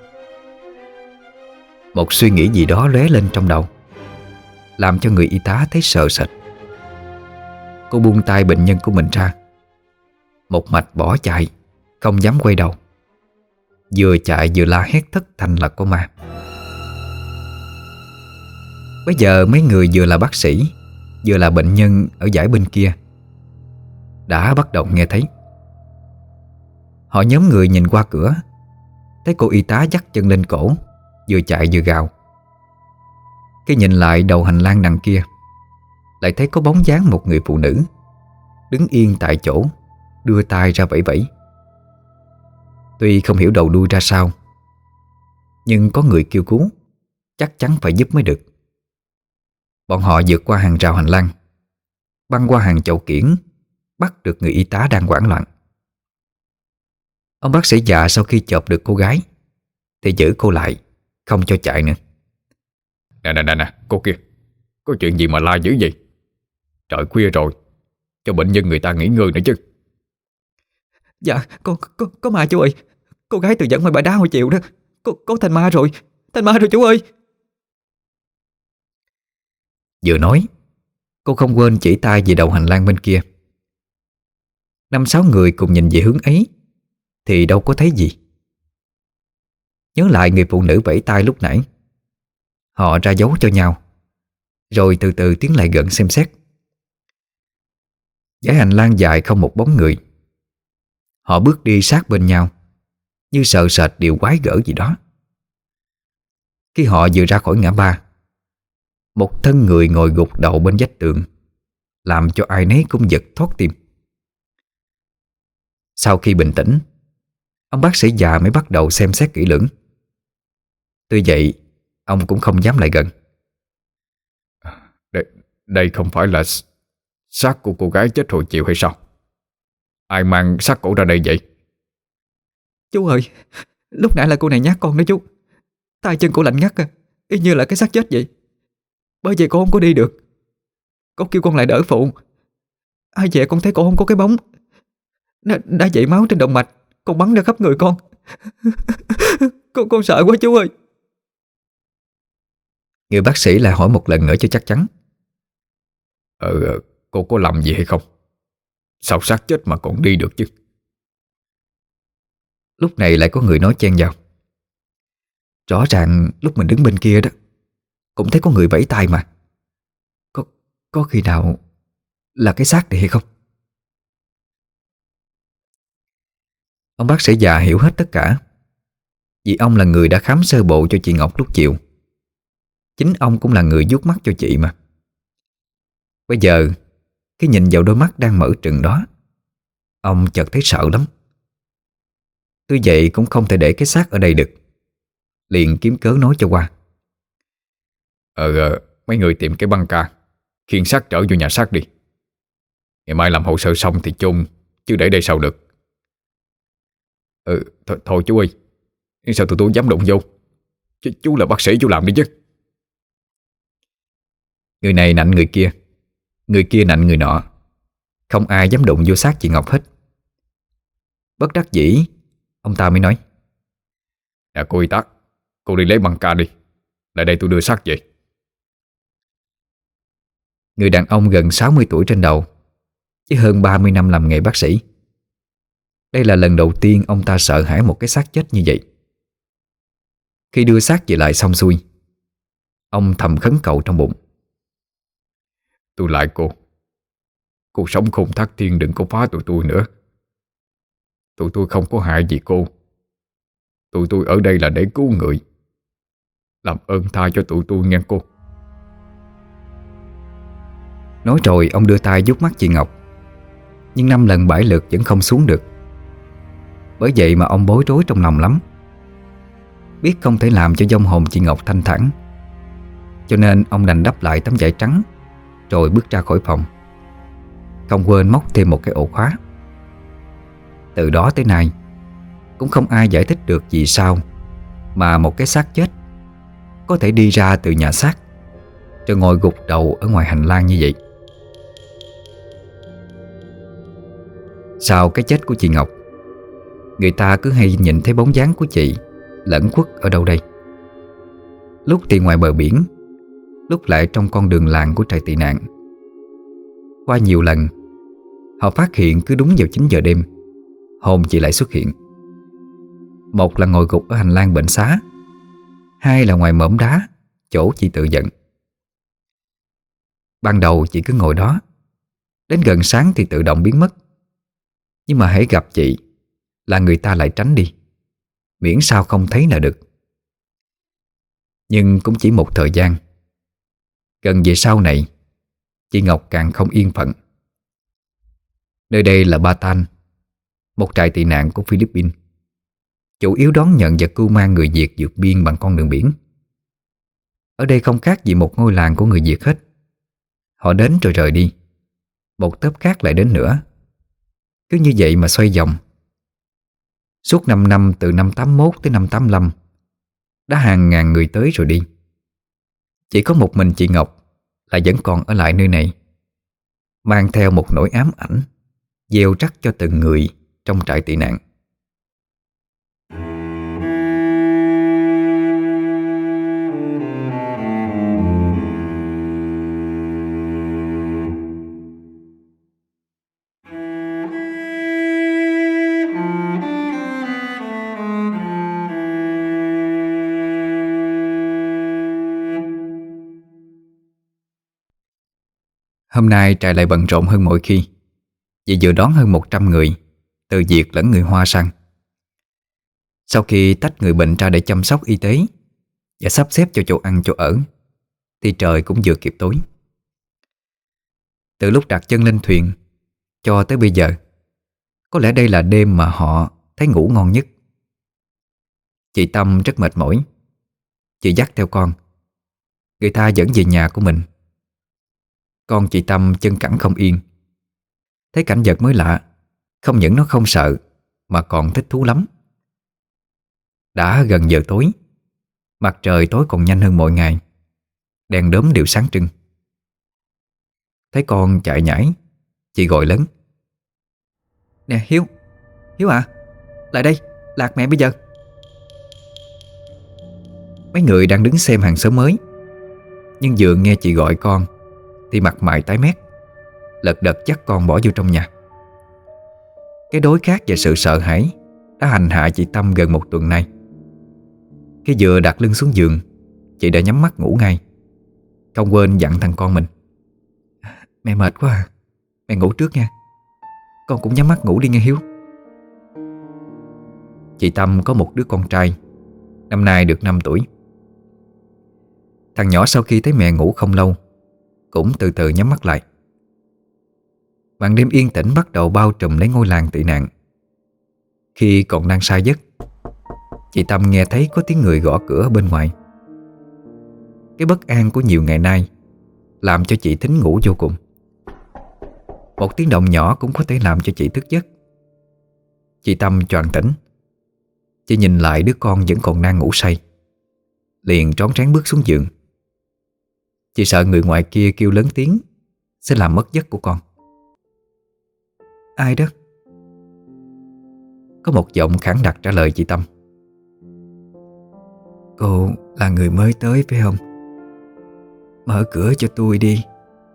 Một suy nghĩ gì đó lóe lên trong đầu, làm cho người y tá thấy sợ sệt. Cô buông tay bệnh nhân của mình ra, một mạch bỏ chạy, không dám quay đầu. Vừa chạy vừa la hét thất thanh là có ma. Bây giờ mấy người vừa là bác sĩ vừa là bệnh nhân ở dãy bên kia đã bắt đầu nghe thấy. Họ nhóm người nhìn qua cửa, thấy cô y tá dắt chân lên cổ, vừa chạy vừa gào. Khi nhìn lại đầu hành lang đằng kia, lại thấy có bóng dáng một người phụ nữ đứng yên tại chỗ, đưa tay ra vẫy vẫy. Tuy không hiểu đầu đuôi ra sao, nhưng có người kêu cứu, chắc chắn phải giúp mới được. Bọn họ vượt qua hàng rào hành lang, băng qua hàng chậu kiển, bắt được người y tá đang hoảng loạn. Ông bác sĩ già sau khi chộp được cô gái thì giữ cô lại, không cho chạy nữa. Nè, cô kia, có chuyện gì mà la dữ vậy? Trời khuya rồi, cho bệnh nhân người ta nghỉ ngơi nữa chứ. Dạ, có ma chú ơi. Cô gái từ dẫn ngoài bãi đá hồi chiều đó. Có thành ma rồi. Thành ma rồi chú ơi. Vừa nói, cô không quên chỉ tay về đầu hành lang bên kia. 5-6 người cùng nhìn về hướng ấy thì đâu có thấy gì. Nhớ lại người phụ nữ vẫy tay lúc nãy, họ ra dấu cho nhau, rồi từ từ tiến lại gần xem xét. Dãy hành lang dài không một bóng người. Họ bước đi sát bên nhau, như sợ sệt điều quái gở gì đó. Khi họ vừa ra khỏi ngã ba, một thân người ngồi gục đầu bên vách tường, làm cho ai nấy cũng giật thót tim. Sau khi bình tĩnh, ông bác sĩ già mới bắt đầu xem xét kỹ lưỡng. Tuy vậy, ông cũng không dám lại gần. Đây không phải là xác của cô gái chết hồi chiều hay sao? Ai mang xác cổ ra đây vậy? Chú ơi, lúc nãy là cô này nhát con đó chú. Tay chân cô lạnh ngắt à, y như là cái xác chết vậy. Bởi vậy cô không có đi được. Con kêu con lại đỡ phụ. Ai về con thấy cô không có cái bóng. Đã dậy máu trên động mạch, con bắn ra khắp người con. Con sợ quá chú ơi. Người bác sĩ lại hỏi một lần nữa cho chắc chắn. Cô có làm gì hay không? Sao xác chết mà còn đi được chứ? Lúc này lại có người nói chen vào. Rõ ràng lúc mình đứng bên kia đó cũng thấy có người vẫy tay mà. Có khi nào là cái xác này hay không? Ông bác sĩ già hiểu hết tất cả, vì ông là người đã khám sơ bộ cho chị Ngọc lúc chiều. Chính ông cũng là người vuốt mắt cho chị mà. Bây giờ khi nhìn vào đôi mắt đang mở trừng đó, ông chợt thấy sợ lắm. Tuy vậy cũng không thể để cái xác ở đây được, liền kiếm cớ nói cho qua. Mấy người tìm cái băng ca, khiêng xác trở vô nhà xác đi. Ngày mai làm hồ sơ xong thì chôn, chứ để đây sao được. Thôi chú ơi, sao tụi tôi dám đụng vô? Chú là bác sĩ, chú làm đi chứ. Người này nạnh người kia nạnh người nọ. Không ai dám đụng vô xác chị Ngọc hết. Bất đắc dĩ, ông ta mới nói. Nè cô y tá, cô đi lấy băng ca đi. Lại đây tôi đưa xác về. Người đàn ông gần 60 tuổi trên đầu, với hơn 30 năm làm nghề bác sĩ. Đây là lần đầu tiên ông ta sợ hãi một cái xác chết như vậy. Khi đưa xác về lại xong xuôi, ông thầm khấn cầu trong bụng. Tôi lại cô sống khôn thác thiên, đừng có phá tụi tôi nữa. Tụi tôi không có hại gì cô. Tụi tôi ở đây là để cứu người. Làm ơn tha cho tụi tôi nghe cô. Nói rồi ông đưa tay vuốt mắt chị Ngọc, nhưng 5 lần 7 lượt vẫn không xuống được. Bởi vậy mà ông bối rối trong lòng lắm. Biết không thể làm cho vong hồn chị Ngọc thanh thản, cho nên ông đành đắp lại tấm vải trắng, rồi bước ra khỏi phòng, không quên móc thêm một cái ổ khóa. Từ đó tới nay cũng không ai giải thích được vì sao mà một cái xác chết có thể đi ra từ nhà xác rồi ngồi gục đầu ở ngoài hành lang như vậy. Sau cái chết của chị Ngọc, người ta cứ hay nhìn thấy bóng dáng của chị lẩn khuất ở đâu đây. Lúc thì ngoài bờ biển, lúc lại trong con đường làng của trại tị nạn. Qua nhiều lần, họ phát hiện cứ đúng vào 9 giờ đêm, hồn chị lại xuất hiện. Một là ngồi gục ở hành lang bệnh xá, hai là ngoài mỏm đá chỗ chị tự giận. Ban đầu chị cứ ngồi đó, đến gần sáng thì tự động biến mất. Nhưng mà hễ gặp chị là người ta lại tránh đi, miễn sao không thấy là được. Nhưng cũng chỉ một thời gian. Gần về sau này, chị Ngọc càng không yên phận. Nơi đây là Bataan, một trại tị nạn của Philippines, chủ yếu đón nhận và cưu mang người Việt vượt biên bằng con đường biển. Ở đây không khác gì một ngôi làng của người Việt hết. Họ đến rồi rời đi, một tớp khác lại đến nữa. Cứ như vậy mà xoay vòng. Suốt 5 năm, từ năm 81 tới năm 85, đã hàng ngàn người tới rồi đi. Chỉ có một mình chị Ngọc là vẫn còn ở lại nơi này, mang theo một nỗi ám ảnh gieo rắc cho từng người trong trại tị nạn. Hôm nay trại lại bận rộn hơn mọi khi, vì vừa đón hơn 100 người, từ Việt lẫn người Hoa sang. Sau khi tách người bệnh ra để chăm sóc y tế và sắp xếp cho chỗ ăn chỗ ở thì trời cũng vừa kịp tối. Từ lúc đặt chân lên thuyền cho tới bây giờ, có lẽ đây là đêm mà họ thấy ngủ ngon nhất. Chị Tâm rất mệt mỏi. Chị dắt theo con. Người ta dẫn về nhà của mình. Con chị Tâm chân cẳng không yên. Thấy cảnh vật mới lạ, không những nó không sợ mà còn thích thú lắm. Đã gần giờ tối, mặt trời tối còn nhanh hơn mọi ngày. Đèn đốm đều sáng trưng. Thấy con chạy nhảy, chị gọi lớn: Nè Hiếu, Hiếu à, lại đây, lạc mẹ bây giờ. Mấy người đang đứng xem hàng xóm mới, nhưng vừa nghe chị gọi con thì mặt mày tái mét, lật đật dắt con bỏ vô trong nhà. Cái đối khát và sự sợ hãi đã hành hạ chị Tâm gần một tuần nay. Khi vừa đặt lưng xuống giường, chị đã nhắm mắt ngủ ngay, không quên dặn thằng con mình: Mẹ mệt quá à, mẹ ngủ trước nha. Con cũng nhắm mắt ngủ đi nghe Hiếu. Chị Tâm có một đứa con trai, năm nay được 5 tuổi. Thằng nhỏ sau khi thấy mẹ ngủ không lâu cũng từ từ nhắm mắt lại. Màn đêm yên tĩnh bắt đầu bao trùm lấy ngôi làng tị nạn. Khi còn đang say giấc, chị Tâm nghe thấy có tiếng người gõ cửa ở bên ngoài. Cái bất an của nhiều ngày nay làm cho chị thính ngủ vô cùng. Một tiếng động nhỏ cũng có thể làm cho chị thức giấc. Chị Tâm choàng tỉnh. Chị nhìn lại đứa con vẫn còn đang ngủ say, liền rón rén bước xuống giường. Chị sợ người ngoài kia kêu lớn tiếng sẽ làm mất giấc của con. Ai đó? Có một giọng khản đặc trả lời chị Tâm: Cô là người mới tới phải không? Mở cửa cho tôi đi.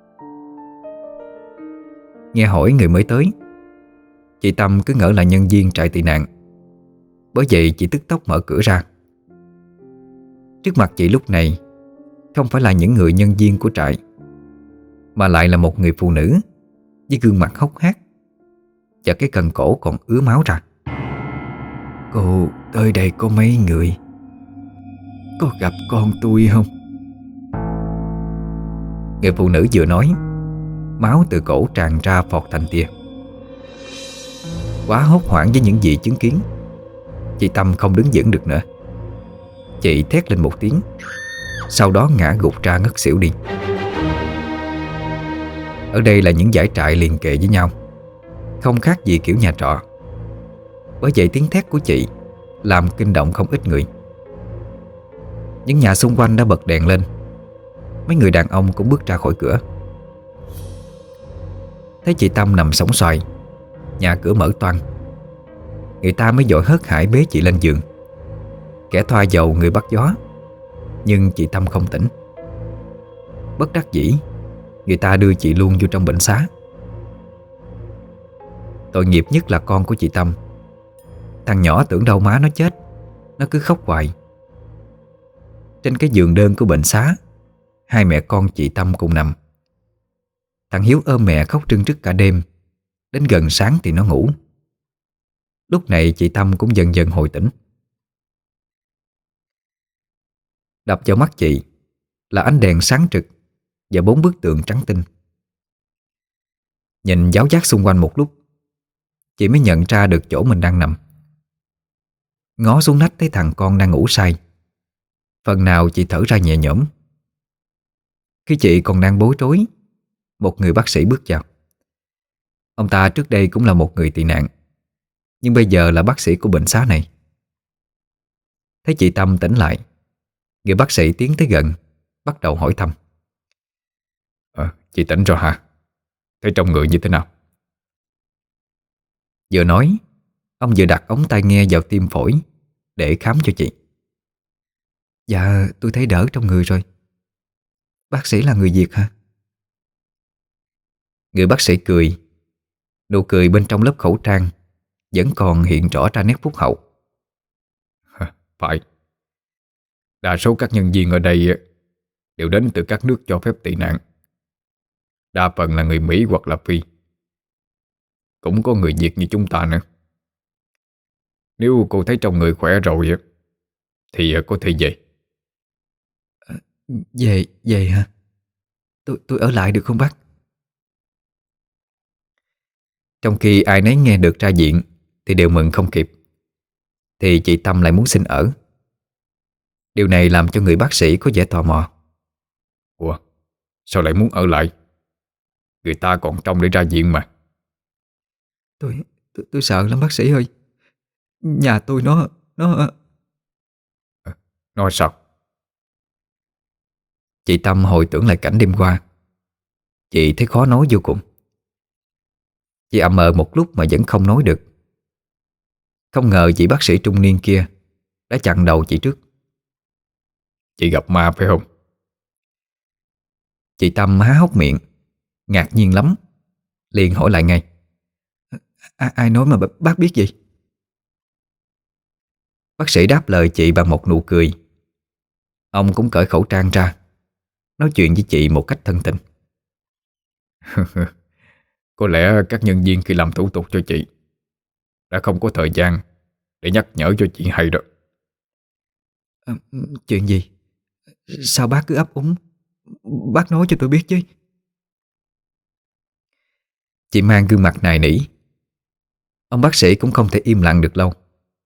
Nghe hỏi người mới tới, chị Tâm cứ ngỡ là nhân viên trại tị nạn. Bởi vậy chị tức tốc mở cửa ra. Trước mặt chị lúc này không phải là những người nhân viên của trại, mà lại là một người phụ nữ với gương mặt hốc hác và cái cần cổ còn ứa máu ra. Cô tới đây có mấy người? Có gặp con tôi không? Người phụ nữ vừa nói, máu từ cổ tràn ra phọt thành tia. Quá hốt hoảng với những gì chứng kiến, chị Tâm không đứng vững được nữa. Chị thét lên một tiếng, sau đó ngã gục ra ngất xỉu đi. Ở đây là những dãy trại liền kề với nhau, không khác gì kiểu nhà trọ. Bởi vậy tiếng thét của chị làm kinh động không ít người. Những nhà xung quanh đã bật đèn lên. Mấy người đàn ông cũng bước ra khỏi cửa. Thấy chị Tâm nằm sóng xoài, nhà cửa mở toang, người ta mới vội hớt hải bế chị lên giường. Kẻ thoa dầu người bắt gió, nhưng chị Tâm không tỉnh. Bất đắc dĩ, người ta đưa chị luôn vô trong bệnh xá. Tội nghiệp nhất là con của chị Tâm. Thằng nhỏ tưởng đâu má nó chết, nó cứ khóc hoài. Trên cái giường đơn của bệnh xá, hai mẹ con chị Tâm cùng nằm. Thằng Hiếu ôm mẹ khóc trưng trức cả đêm, đến gần sáng thì nó ngủ. Lúc này chị Tâm cũng dần dần hồi tỉnh. Đập vào mắt chị là ánh đèn sáng trực và 4 bức tượng trắng tinh. Nhìn giáo giác xung quanh một lúc, chị mới nhận ra được chỗ mình đang nằm. Ngó xuống nách thấy thằng con đang ngủ say. Phần nào chị thở ra nhẹ nhõm. Khi chị còn đang bối rối, một người bác sĩ bước vào. Ông ta trước đây cũng là một người tị nạn, nhưng bây giờ là bác sĩ của bệnh xá này. Thấy chị Tâm tỉnh lại, người bác sĩ tiến tới gần, bắt đầu hỏi thăm. Chị tỉnh rồi hả? Thấy trong người như thế nào? Vừa nói, ông vừa đặt ống tai nghe vào tim phổi để khám cho chị. Dạ tôi thấy đỡ trong người rồi. Bác sĩ là người Việt hả? Người bác sĩ cười. Nụ cười bên trong lớp khẩu trang vẫn còn hiện rõ ra nét phúc hậu. Phải. Đa số các nhân viên ở đây đều đến từ các nước cho phép tị nạn. Đa phần là người Mỹ hoặc là Phi. Cũng có người Việt như chúng ta nữa. Nếu cô thấy trong người khỏe rồi thì có thể về. Về hả? Tôi ở lại được không bác? Trong khi ai nấy nghe được ra viện thì đều mừng không kịp, thì chị Tâm lại muốn xin ở. Điều này làm cho người bác sĩ có vẻ tò mò. Ủa, sao lại muốn ở lại? Người ta còn trông để ra viện mà. Tôi sợ lắm bác sĩ ơi. Nhà tôi nó Nói sao? Chị Tâm hồi tưởng lại cảnh đêm qua. Chị thấy khó nói vô cùng. Chị ậm ờ một lúc mà vẫn không nói được. Không ngờ chị bác sĩ trung niên kia đã chặn đầu chị trước. Chị gặp ma phải không? Chị Tâm há hốc miệng, ngạc nhiên lắm, liền hỏi lại ngay. ai nói mà bác biết gì? Bác sĩ đáp lời chị bằng một nụ cười. Ông cũng cởi khẩu trang ra, nói chuyện với chị một cách thân tình. Có lẽ các nhân viên khi làm thủ tục cho chị đã không có thời gian để nhắc nhở cho chị hay đó. Chuyện gì? Sao bác cứ ấp úng? Bác nói cho tôi biết chứ. Chị mang gương mặt nài nỉ. Ông bác sĩ cũng không thể im lặng được lâu.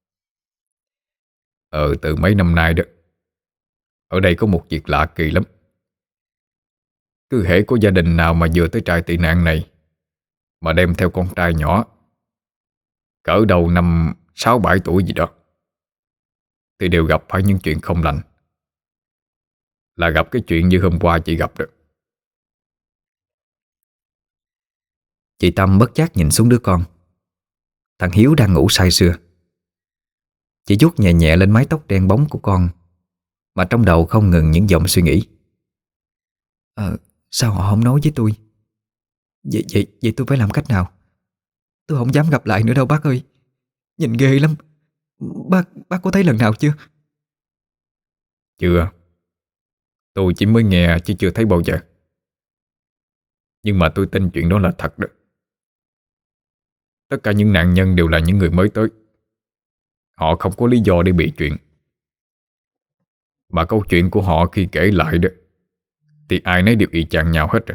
Từ mấy năm nay đó, ở đây có một việc lạ kỳ lắm. Cứ hễ có gia đình nào mà vừa tới trại tị nạn này mà đem theo con trai nhỏ cỡ đầu năm 6-7 tuổi gì đó, thì đều gặp phải những chuyện không lành. Là gặp cái chuyện như hôm qua chị gặp đó. Chị Tâm bất giác nhìn xuống đứa con. Thằng Hiếu đang ngủ say sưa. Chị vuốt nhẹ nhẹ lên mái tóc đen bóng của con, mà trong đầu không ngừng những dòng suy nghĩ. Sao họ không nói với tôi? Vậy tôi phải làm cách nào? Tôi không dám gặp lại nữa đâu bác ơi. Nhìn ghê lắm. Bác có thấy lần nào chưa? Chưa. Tôi chỉ mới nghe chứ chưa thấy bao giờ. Nhưng mà tôi tin chuyện đó là thật đó. Tất cả những nạn nhân đều là những người mới tới. Họ không có lý do để bị chuyện. Mà câu chuyện của họ khi kể lại đó thì ai nấy đều y chang nhau hết rồi.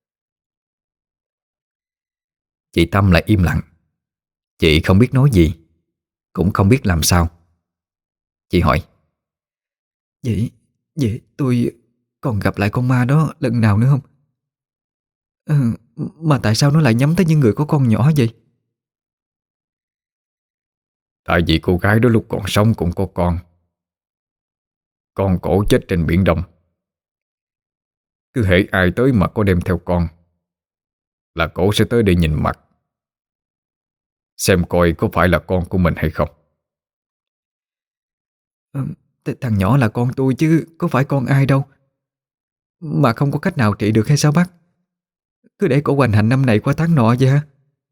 Chị Tâm lại im lặng. Chị không biết nói gì, cũng không biết làm sao. Chị hỏi. Vậy tôi còn gặp lại con ma đó lần nào nữa không? Mà tại sao nó lại nhắm tới những người có con nhỏ vậy? Tại vì cô gái đó lúc còn sống cũng có con. Con cổ chết trên biển Đông. Cứ hễ ai tới mà có đem theo con là cổ sẽ tới để nhìn mặt, xem coi có phải là con của mình hay không. Thằng nhỏ là con tôi chứ có phải con ai đâu. Mà không có cách nào trị được hay sao bác? Cứ để cổ hoành hành năm này qua tháng nọ vậy hả?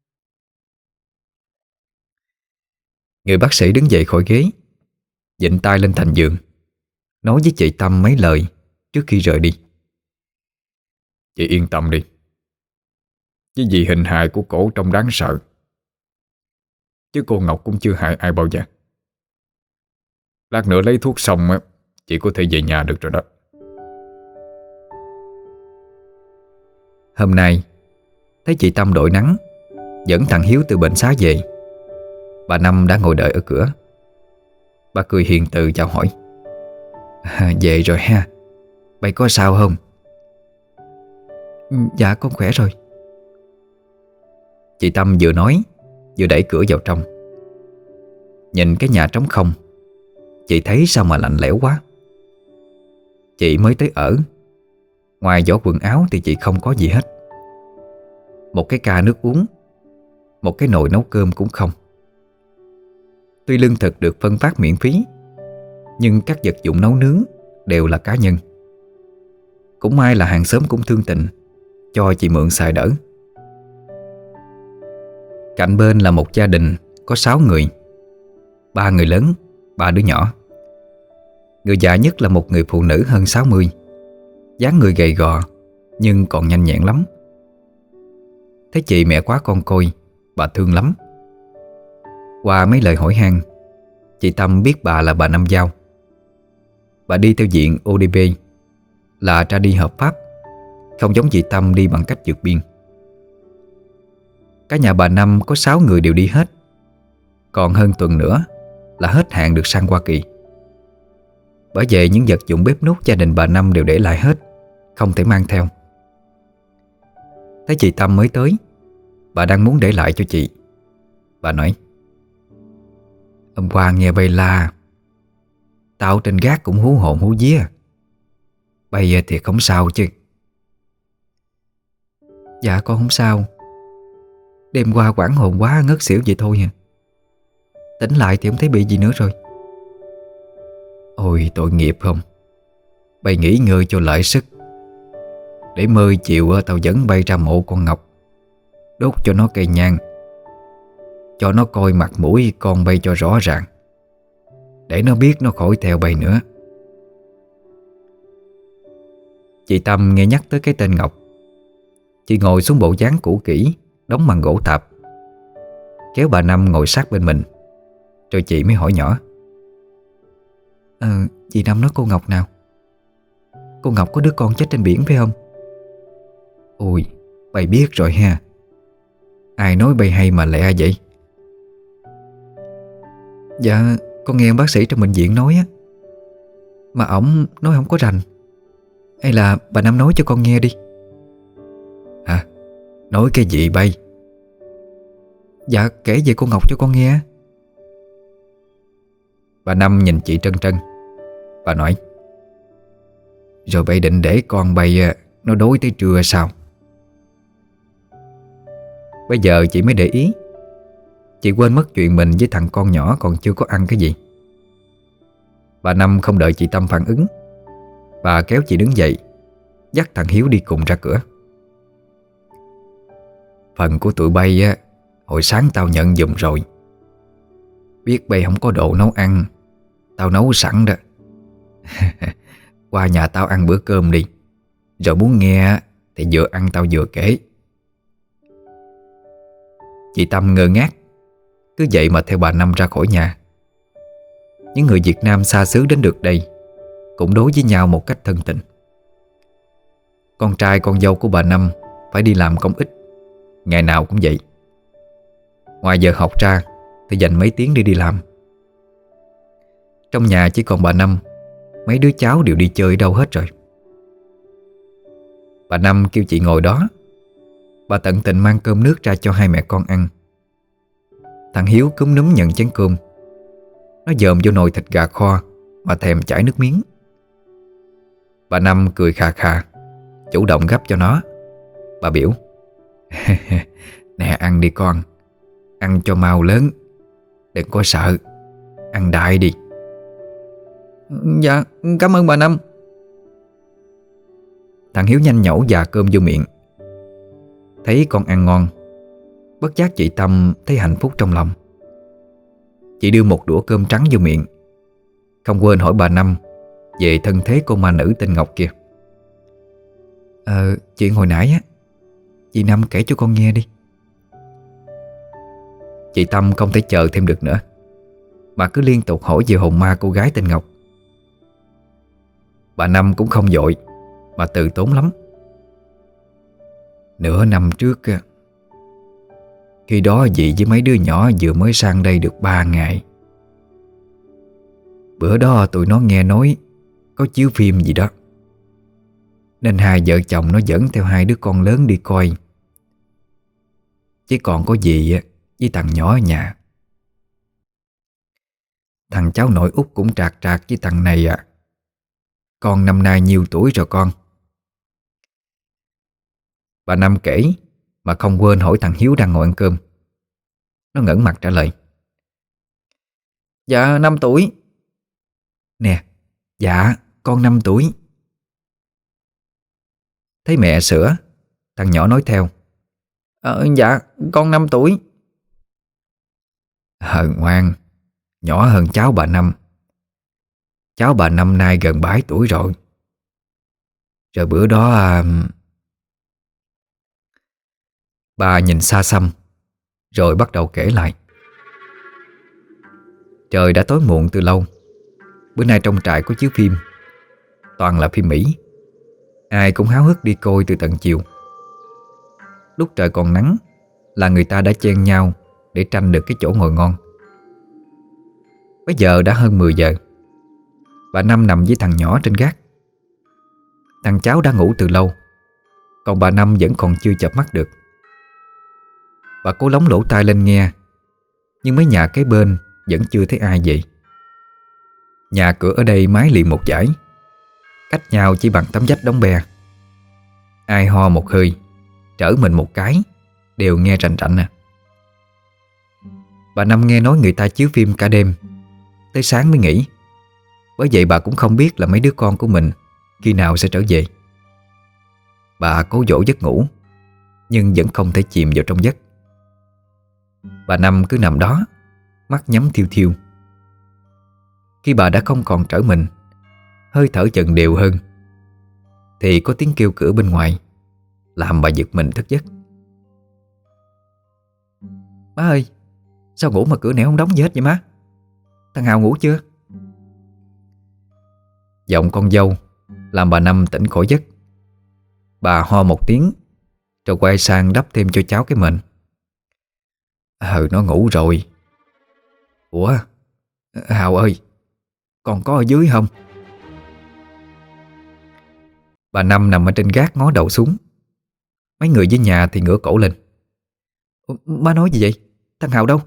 Người bác sĩ đứng dậy khỏi ghế, vịn tay lên thành giường, nói với chị Tâm mấy lời trước khi rời đi. Chị yên tâm đi. Chứ vì hình hài của cổ trông đáng sợ, chứ cô Ngọc cũng chưa hại ai bao giờ. Lát nữa lấy thuốc xong á, chị có thể về nhà được rồi đó. Hôm nay thấy chị Tâm đội nắng dẫn thằng Hiếu từ bệnh xá về, bà Năm đã ngồi đợi ở cửa. Bà cười hiền từ chào hỏi. Về rồi ha, mày có sao không? Dạ con khỏe rồi. Chị Tâm vừa nói vừa đẩy cửa vào trong. Nhìn cái nhà trống không, chị thấy sao mà lạnh lẽo quá. Chị mới tới ở, ngoài giỏ quần áo thì chị không có gì hết. Một cái ca nước uống, một cái nồi nấu cơm cũng không. Tuy lương thực được phân phát miễn phí, nhưng các vật dụng nấu nướng đều là cá nhân. Cũng may là hàng xóm cũng thương tình, cho chị mượn xài đỡ. Cạnh bên là một gia đình có 6 người, 3 người lớn, 3 đứa nhỏ. Người già nhất là một người phụ nữ hơn 60, dáng người gầy gò nhưng còn nhanh nhẹn lắm. Thấy chị mẹ quá con côi, bà thương lắm. Qua mấy lời hỏi han, chị Tâm biết bà là bà Năm Giao. Bà đi theo diện ODP, là ra đi hợp pháp, không giống chị Tâm đi bằng cách vượt biên. Cả nhà bà Năm có 6 người đều đi hết. Còn hơn tuần nữa là hết hạn được sang Hoa Kỳ. Bởi vậy những vật dụng bếp núc gia đình bà Năm đều để lại hết, không thể mang theo. Thấy chị Tâm mới tới, bà đang muốn để lại cho chị. Bà nói: "Hôm qua nghe bay la, tao trên gác cũng hú hồn hú vía. Bay thì không sao chứ?" Dạ con không sao. Đêm qua quảng hồn quá ngất xỉu vậy thôi à. Tỉnh lại thì không thấy bị gì nữa rồi. Ôi tội nghiệp không. Bay nghỉ ngơi cho lại sức, để mơ chiều tao dẫn bay ra mộ con Ngọc, đốt cho nó cây nhang, cho nó coi mặt mũi con bay cho rõ ràng, để nó biết nó khỏi theo bay nữa. Chị Tâm nghe nhắc tới cái tên Ngọc, chị ngồi xuống bộ dáng cũ kỹ, đóng bằng gỗ tạp, kéo bà Năm ngồi sát bên mình. Rồi chị mới hỏi nhỏ: Chị Năm nói cô Ngọc nào? Cô Ngọc có đứa con chết trên biển phải không? Ôi, bay biết rồi ha. Ai nói bay hay mà lẹ vậy? Dạ, con nghe ông bác sĩ trong bệnh viện nói á. Mà ổng nói không có rành. Hay là bà Năm nói cho con nghe đi. Hả? Nói cái gì bay? Dạ, kể về cô Ngọc cho con nghe. Bà Năm nhìn chị trân trân. Bà nói: "Rồi bay định để con bay nó đói tới trưa sao?" Bây giờ chị mới để ý, chị quên mất chuyện mình với thằng con nhỏ còn chưa có ăn cái gì. Bà Năm không đợi chị Tâm phản ứng, bà kéo chị đứng dậy, dắt thằng Hiếu đi cùng ra cửa. "Phần của tụi bay hồi sáng tao nhận giùm rồi. Biết bay không có đồ nấu ăn, tao nấu sẵn đó. Qua nhà tao ăn bữa cơm đi, rồi muốn nghe thì vừa ăn tao vừa kể." Chị Tâm ngơ ngác, cứ vậy mà theo bà Năm ra khỏi nhà. Những người Việt Nam xa xứ đến được đây cũng đối với nhau một cách thân tình. Con trai con dâu của bà Năm phải đi làm công ích, ngày nào cũng vậy. Ngoài giờ học ra thì dành mấy tiếng đi làm. Trong nhà chỉ còn bà Năm, mấy đứa cháu đều đi chơi đâu hết rồi. Bà Năm kêu chị ngồi đó. Bà tận tình mang cơm nước ra cho hai mẹ con ăn. Thằng Hiếu cúm núm nhận chén cơm. Nó dòm vô nồi thịt gà kho mà thèm chảy nước miếng. Bà Năm cười khà khà, chủ động gắp cho nó. Bà biểu: "Nè ăn đi con, ăn cho mau lớn, đừng có sợ, ăn đại đi." Dạ, cảm ơn bà Năm. Thằng Hiếu nhanh nhẩu dà cơm vô miệng. Thấy con ăn ngon, bất giác chị Tâm thấy hạnh phúc trong lòng. Chị đưa một đũa cơm trắng vô miệng, không quên hỏi bà Năm về thân thế cô ma nữ tên Ngọc kia. Chuyện hồi nãy á, chị Năm kể cho con nghe đi. Chị Tâm không thể chờ thêm được nữa, mà cứ liên tục hỏi về hồn ma cô gái tên Ngọc. Bà Năm cũng không vội, mà từ tốn lắm. "Nửa năm trước, khi đó dì với mấy đứa nhỏ vừa mới sang đây được 3 ngày. Bữa đó tụi nó nghe nói có chiếu phim gì đó, nên hai vợ chồng nó dẫn theo hai đứa con lớn đi coi. Chỉ còn có dì với thằng nhỏ ở nhà. Thằng cháu nội út cũng trạc trạc với thằng này à. Con năm nay nhiêu tuổi rồi con?" Bà Năm kể mà không quên hỏi thằng Hiếu đang ngồi ăn cơm. Nó ngẩng mặt trả lời: Dạ 5 tuổi. "Nè, dạ con 5 tuổi. Thấy mẹ sửa, thằng nhỏ nói theo: Dạ con 5 tuổi. Ngoan, nhỏ hơn cháu bà Năm. Cháu bà năm nay gần 7 tuổi rồi. Rồi bữa đó bà nhìn xa xăm, rồi bắt đầu kể lại. Trời đã tối muộn từ lâu. Bữa nay trong trại có chiếu phim, toàn là phim Mỹ. Ai cũng háo hức đi coi từ tận chiều. Lúc trời còn nắng là người ta đã chen nhau để tranh được cái chỗ ngồi ngon. Bây giờ đã hơn 10 giờ. Bà Năm nằm với thằng nhỏ trên gác. Thằng cháu đã ngủ từ lâu, còn bà Năm vẫn còn chưa chợp mắt được. Bà cố lóng lỗ tai lên nghe, nhưng mấy nhà kế bên vẫn chưa thấy ai vậy. Nhà cửa ở đây mái liền một dải, cách nhau chỉ bằng tấm vách đóng be. Ai ho một hơi, trở mình một cái, đều nghe rành rành à. Bà Năm nghe nói người ta chiếu phim cả đêm, tới sáng mới nghỉ. Bởi vậy bà cũng không biết là mấy đứa con của mình khi nào sẽ trở về. Bà cố dỗ giấc ngủ, nhưng vẫn không thể chìm vào trong giấc. Bà Năm cứ nằm đó, mắt nhắm thiêu thiêu. Khi bà đã không còn trở mình, hơi thở dần đều hơn, thì có tiếng kêu cửa bên ngoài, làm bà giật mình thức giấc. Má ơi, sao ngủ mà cửa nẻo không đóng gì hết vậy má? Thằng Hào ngủ chưa? Giọng con dâu làm bà Năm tỉnh khỏi giấc. Bà ho một tiếng, rồi quay sang đắp thêm cho cháu cái mền. Nó ngủ rồi. Ủa, Hào ơi, còn có ở dưới không? Bà Năm nằm ở trên gác ngó đầu xuống. Mấy người dưới nhà thì ngửa cổ lên. Má nói gì vậy? Thằng Hào đâu?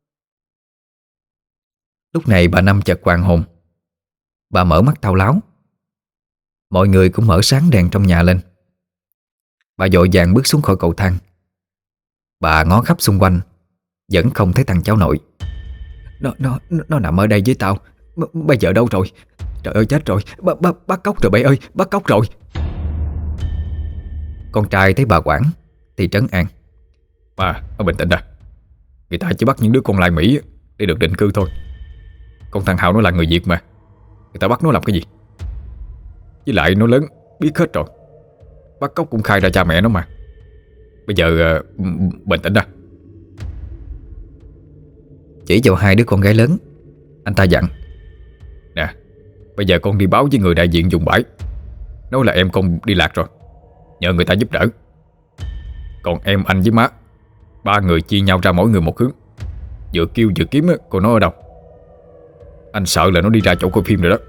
Lúc này bà Năm chợt hoàn hồn. Bà mở mắt thao láo. Mọi người cũng mở sáng đèn trong nhà lên. Bà vội vàng bước xuống khỏi cầu thang. Bà ngó khắp xung quanh, vẫn không thấy thằng cháu nội. Nó nằm ở đây với tao. Bây giờ đâu rồi? Trời ơi chết rồi. Bắt cóc rồi bé ơi, bắt cóc rồi. Con trai thấy bà quản thì trấn an. Bà bình tĩnh đã. Người ta chỉ bắt những đứa con lai Mỹ để được định cư thôi. Còn thằng Hào nó là người Việt mà, người ta bắt nó làm cái gì? Với lại nó lớn, biết hết rồi. Bắt cóc cũng khai ra cha mẹ nó mà. Bây giờ bình tĩnh đã. Chỉ vào hai đứa con gái lớn, anh ta dặn. Nè, bây giờ con đi báo với người đại diện vùng bãi, nói là em con đi lạc rồi, nhờ người ta giúp đỡ. Còn em, anh với má, ba người chia nhau ra mỗi người một hướng, vừa kêu vừa kiếm cô nó ở đâu. Anh sợ là nó đi ra chỗ coi phim rồi đó.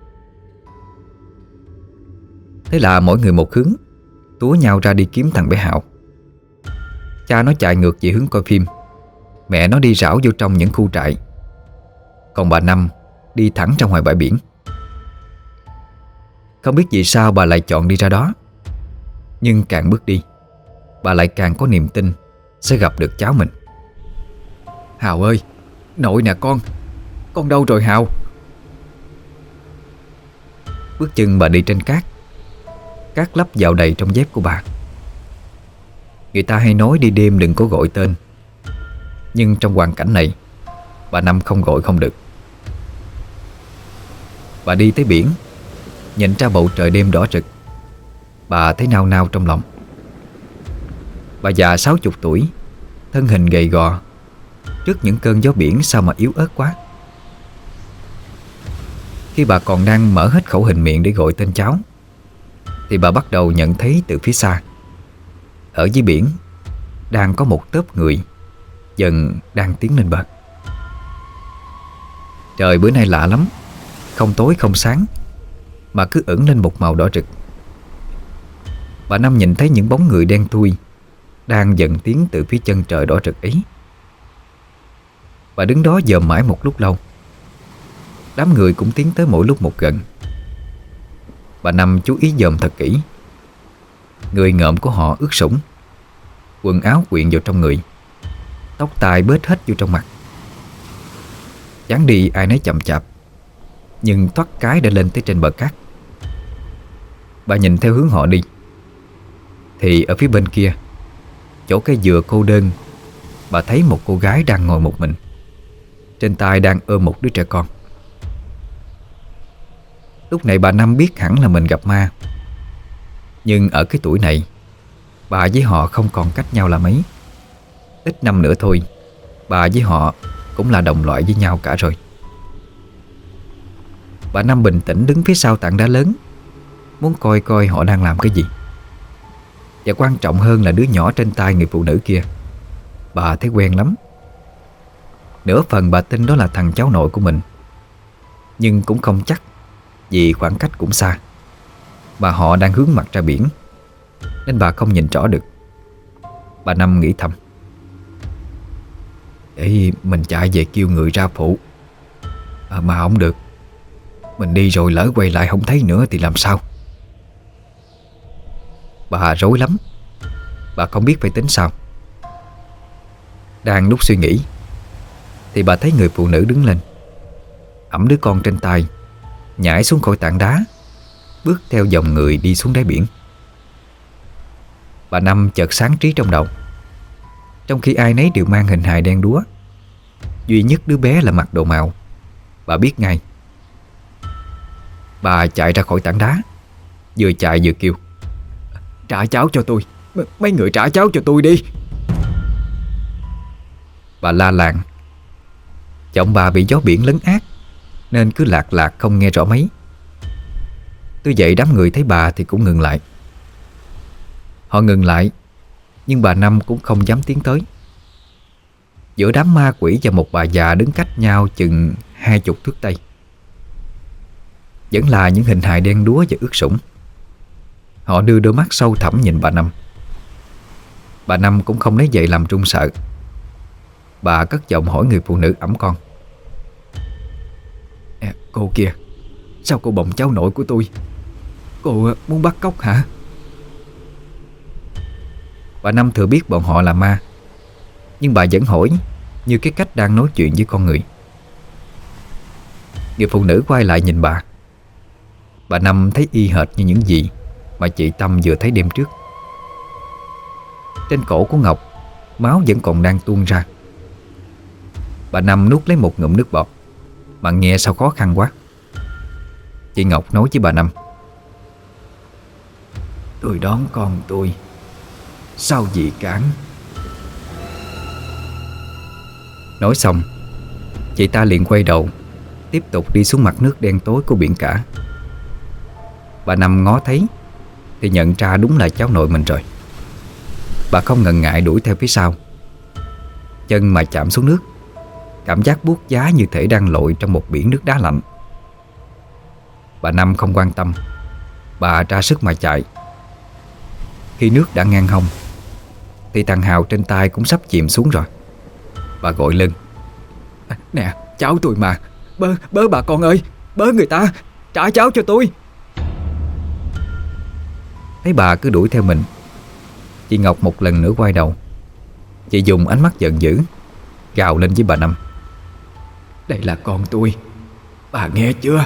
Thế là mỗi người một hướng, túa nhau ra đi kiếm thằng bé Hạo. Cha nó chạy ngược về hướng coi phim, mẹ nó đi rảo vô trong những khu trại, còn bà Năm đi thẳng ra ngoài bãi biển. Không biết vì sao bà lại chọn đi ra đó, nhưng càng bước đi, bà lại càng có niềm tin sẽ gặp được cháu mình. Hào ơi, nội nè con đâu rồi Hào? Bước chân bà đi trên cát, cát lấp vào đầy trong dép của bà. Người ta hay nói đi đêm đừng có gọi tên, nhưng trong hoàn cảnh này, bà Năm không gọi không được. Bà đi tới biển, nhìn ra bầu trời đêm đỏ rực, bà thấy nao nao trong lòng. Bà già 60 tuổi, thân hình gầy gò, trước những cơn gió biển sao mà yếu ớt quá. Khi bà còn đang mở hết khẩu hình miệng để gọi tên cháu, thì bà bắt đầu nhận thấy từ phía xa, ở dưới biển đang có một tớp người dần đang tiến lên bờ. Trời bữa nay lạ lắm, không tối không sáng, mà cứ ửng lên một màu đỏ rực. Bà Năm nhìn thấy những bóng người đen thui đang dần tiến từ phía chân trời đỏ rực ấy. Bà đứng đó dòm mãi một lúc lâu. Đám người cũng tiến tới mỗi lúc một gần. Bà Năm chú ý dòm thật kỹ. Người ngợm của họ ướt sũng, quần áo quyện vào trong người, tóc tai bết hết vô trong mặt. Dáng đi ai nấy chậm chạp, nhưng thoát cái đã lên tới trên bờ cát. Bà nhìn theo hướng họ đi, thì ở phía bên kia, chỗ cây dừa cô đơn, bà thấy một cô gái đang ngồi một mình, trên tay đang ôm một đứa trẻ con. Lúc này bà Năm biết hẳn là mình gặp ma. Nhưng ở cái tuổi này, bà với họ không còn cách nhau là mấy. Ít năm nữa thôi, bà với họ cũng là đồng loại với nhau cả rồi. Bà Năm bình tĩnh đứng phía sau tảng đá lớn, muốn coi coi họ đang làm cái gì. Và quan trọng hơn là đứa nhỏ trên tay người phụ nữ kia, bà thấy quen lắm. Nửa phần bà tin đó là thằng cháu nội của mình, nhưng cũng không chắc, vì khoảng cách cũng xa, mà họ đang hướng mặt ra biển, nên bà không nhìn rõ được. Bà Năm nghĩ thầm: để mình chạy về kêu người ra phụ. Mà không được, mình đi rồi lỡ quay lại không thấy nữa thì làm sao. Bà rối lắm, bà không biết phải tính sao. Đang lúc suy nghĩ thì bà thấy người phụ nữ đứng lên, ẵm đứa con trên tay, nhảy xuống khỏi tảng đá, bước theo dòng người đi xuống đáy biển. Bà Năm chợt sáng trí trong đầu. Trong khi ai nấy đều mang hình hài đen đúa, duy nhất đứa bé là mặc đồ màu. Bà biết ngay. Bà chạy ra khỏi tảng đá, vừa chạy vừa kêu: trả cháu cho tôi, mấy người trả cháu cho tôi đi. Bà la làng. Giọng bà bị gió biển lấn át nên cứ lạc lạc không nghe rõ mấy. Tuy vậy đám người thấy bà thì cũng ngừng lại. Họ ngừng lại, nhưng bà Năm cũng không dám tiến tới. Giữa đám ma quỷ và một bà già đứng cách nhau chừng 20 thước tây, vẫn là những hình hài đen đúa và ướt sũng. Họ đưa đôi mắt sâu thẳm nhìn bà Năm. Bà Năm cũng không lấy vậy làm run sợ. Bà cất giọng hỏi người phụ nữ ẵm con: cô kia, sao cô bồng cháu nội của tôi? Cô muốn bắt cóc hả? Bà Năm thừa biết bọn họ là ma, nhưng bà vẫn hỏi như cái cách đang nói chuyện với con người. Người phụ nữ quay lại nhìn bà. Bà Năm thấy y hệt như những gì mà chị Tâm vừa thấy đêm trước. Trên cổ của Ngọc, máu vẫn còn đang tuôn ra. Bà Năm nuốt lấy một ngụm nước bọt, mà nghe sao khó khăn quá. Chị Ngọc nói với bà Năm: tôi đón con tôi, sao dì cản? Nói xong, chị ta liền quay đầu, tiếp tục đi xuống mặt nước đen tối của biển cả. Bà Năm ngó thấy thì nhận ra đúng là cháu nội mình rồi. Bà không ngần ngại đuổi theo phía sau. Chân mà chạm xuống nước, cảm giác buốt giá như thể đang lội trong một biển nước đá lạnh. Bà Năm không quan tâm, bà ra sức mà chạy. Khi nước đã ngang hông thì thằng Hào trên tay cũng sắp chìm xuống rồi. Bà gọi lưng: nè, cháu tôi mà, bớ bà con ơi, bớ người ta, trả cháu cho tôi. Thấy bà cứ đuổi theo mình, chị Ngọc một lần nữa quay đầu. Chị dùng ánh mắt giận dữ gào lên với bà Năm: đây là con tôi, bà nghe chưa?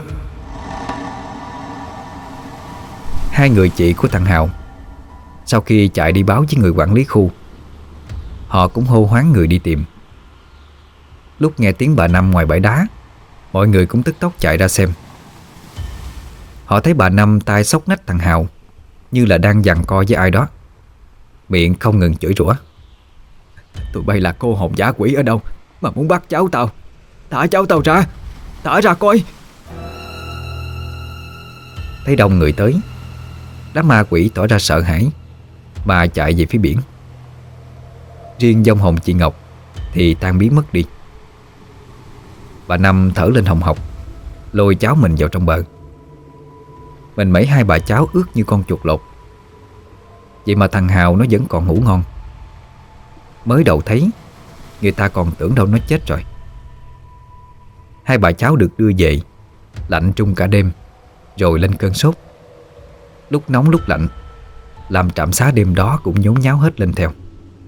Hai người chị của thằng Hào sau khi chạy đi báo với người quản lý khu, họ cũng hô hoán người đi tìm. Lúc nghe tiếng bà Năm ngoài bãi đá, mọi người cũng tức tốc chạy ra xem. Họ thấy bà Năm tay xốc nách thằng Hào, như là đang giằng co với ai đó, miệng không ngừng chửi rủa: tụi bay là cô hồn dã quỷ ở đâu mà muốn bắt cháu tao? Thả cháu tao ra, thả ra coi. Thấy đông người tới, đám ma quỷ tỏ ra sợ hãi mà chạy về phía biển. Riêng vong hồn chị Ngọc thì tan biến mất đi. Bà Năm thở lên hồng hộc, lôi cháu mình vào trong bờ. Mình mấy hai bà cháu ướt như con chuột lột. Vậy mà thằng Hào nó vẫn còn ngủ ngon. Mới đầu thấy, người ta còn tưởng đâu nó chết rồi. Hai bà cháu được đưa về, lạnh trung cả đêm, rồi lên cơn sốt. Lúc nóng lúc lạnh, làm trạm xá đêm đó cũng nhốn nháo hết lên theo.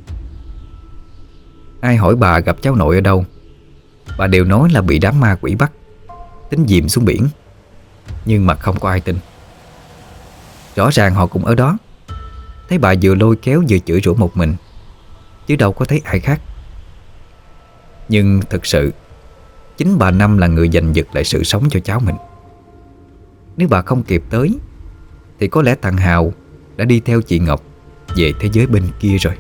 Ai hỏi bà gặp cháu nội ở đâu, bà đều nói là bị đám ma quỷ bắt, tính dìm xuống biển. Nhưng mà không có ai tin. Rõ ràng họ cũng ở đó, thấy bà vừa lôi kéo vừa chửi rủa một mình, chứ đâu có thấy ai khác. Nhưng thực sự chính bà Năm là người giành giật lại sự sống cho cháu mình. Nếu bà không kịp tới thì có lẽ thằng Hào đã đi theo chị Ngọc về thế giới bên kia rồi.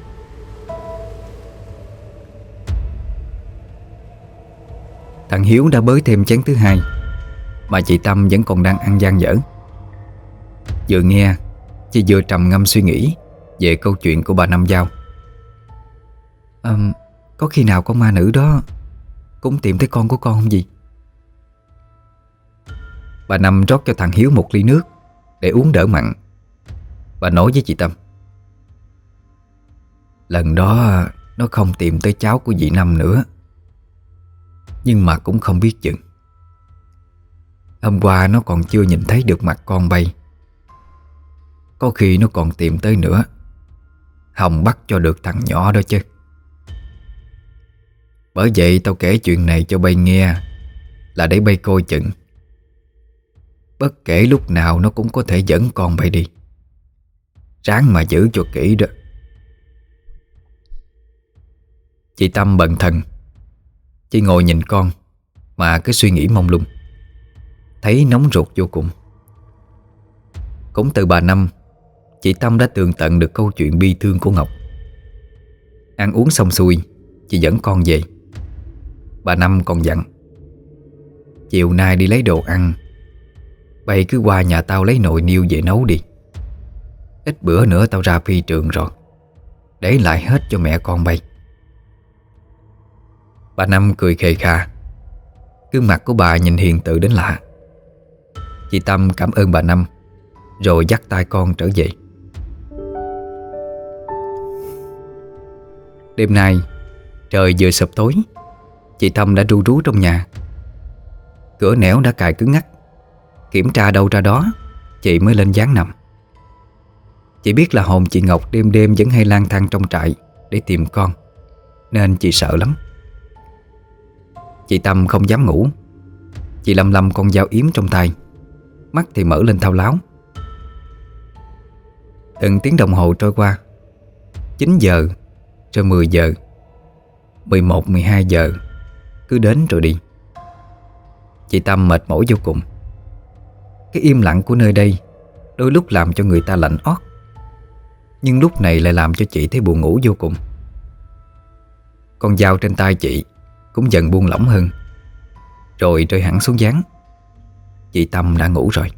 Thằng Hiếu đã bới thêm chén thứ hai, mà chị Tâm vẫn còn đang ăn dang dở. Vừa nghe, chị vừa trầm ngâm suy nghĩ về câu chuyện của bà Năm Dao. Có khi nào con ma nữ đó cũng tìm thấy con của con không gì? Bà Năm rót cho thằng Hiếu một ly nước để uống đỡ mặn. Bà nói với chị Tâm: lần đó nó không tìm tới cháu của dì Năm nữa, nhưng mà cũng không biết chừng. Hôm qua nó còn chưa nhìn thấy được mặt con bay. Có khi nó còn tìm tới nữa, hòng bắt cho được thằng nhỏ đó chứ. Bởi vậy tao kể chuyện này cho bay nghe, là để bay coi chừng. Bất kể lúc nào nó cũng có thể dẫn con bay đi. Ráng mà giữ cho kỹ đó. Chị Tâm bần thần. Chị ngồi nhìn con mà cứ suy nghĩ mông lung, thấy nóng ruột vô cùng. Cũng từ bà Năm, chị Tâm đã tường tận được câu chuyện bi thương của Ngọc. Ăn uống xong xuôi, chị dẫn con về. Bà Năm còn dặn: chiều nay đi lấy đồ ăn, bay cứ qua nhà tao lấy nồi niêu về nấu đi. Ít bữa nữa tao ra phi trường rồi, để lại hết cho mẹ con bay. Bà Năm cười khề khà. Gương mặt của bà nhìn hiền từ đến lạ. Chị Tâm cảm ơn bà Năm, rồi dắt tay con trở về. Đêm nay trời vừa sập tối, chị Tâm đã ru rú trong nhà. Cửa nẻo đã cài cứng ngắc. Kiểm tra đâu ra đó, chị mới lên gián nằm. Chị biết là hồn chị Ngọc đêm đêm vẫn hay lang thang trong trại để tìm con, nên chị sợ lắm. Chị Tâm không dám ngủ. Chị lầm lầm con dao yếm trong tay, mắt thì mở lên thao láo. Từng tiếng đồng hồ trôi qua. 9 giờ, rồi 10 giờ, 11, 12 giờ cứ đến rồi đi. Chị Tâm mệt mỏi vô cùng. Cái im lặng của nơi đây đôi lúc làm cho người ta lạnh ót, nhưng lúc này lại làm cho chị thấy buồn ngủ vô cùng. Con dao trên tay chị cũng dần buông lỏng hơn, rồi rơi hẳn xuống gián. Chị Tâm đã ngủ rồi.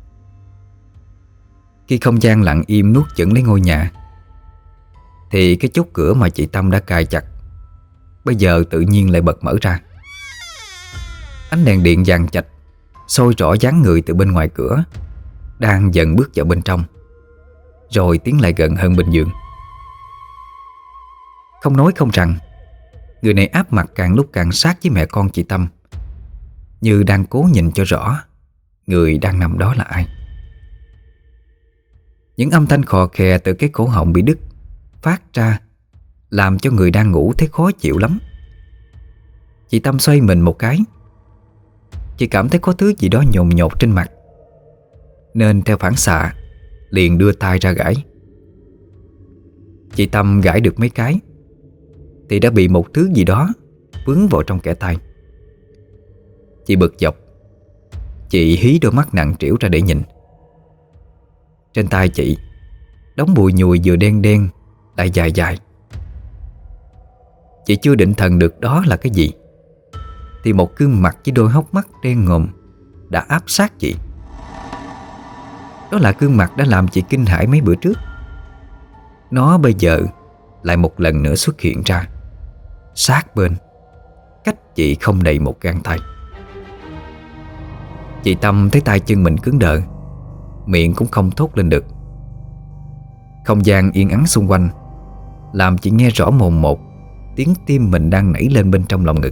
Khi không gian lặng im nuốt chửng lấy ngôi nhà, thì cái chốt cửa mà chị Tâm đã cài chặt bây giờ tự nhiên lại bật mở ra. Ánh đèn điện vàng chạch soi rõ dáng người từ bên ngoài cửa, đang dần bước vào bên trong, rồi tiến lại gần hơn bên giường. Không nói không rằng, người này áp mặt càng lúc càng sát với mẹ con chị Tâm, như đang cố nhìn cho rõ người đang nằm đó là ai. Những âm thanh khò khè từ cái cổ họng bị đứt phát ra, làm cho người đang ngủ thấy khó chịu lắm. Chị Tâm xoay mình một cái. Chị cảm thấy có thứ gì đó nhồn nhột trên mặt, nên theo phản xạ liền đưa tay ra gãi. Chị Tâm gãi được mấy cái thì đã bị một thứ gì đó vướng vào trong kẽ tay. Chị bực dọc. Chị hí đôi mắt nặng trĩu ra để nhìn. Trên tay chị, đống bùi nhùi vừa đen đen lại dài dài. Chị chưa định thần được đó là cái gì, thì một gương mặt với đôi hốc mắt đen ngòm đã áp sát chị. Đó là gương mặt đã làm chị kinh hãi mấy bữa trước. Nó bây giờ lại một lần nữa xuất hiện ra, sát bên, cách chị không đầy một gang tay. Chị Tâm thấy tay chân mình cứng đờ, miệng cũng không thốt lên được. Không gian yên ắng xung quanh làm chị nghe rõ mồn một tiếng tim mình đang nảy lên bên trong lòng ngực.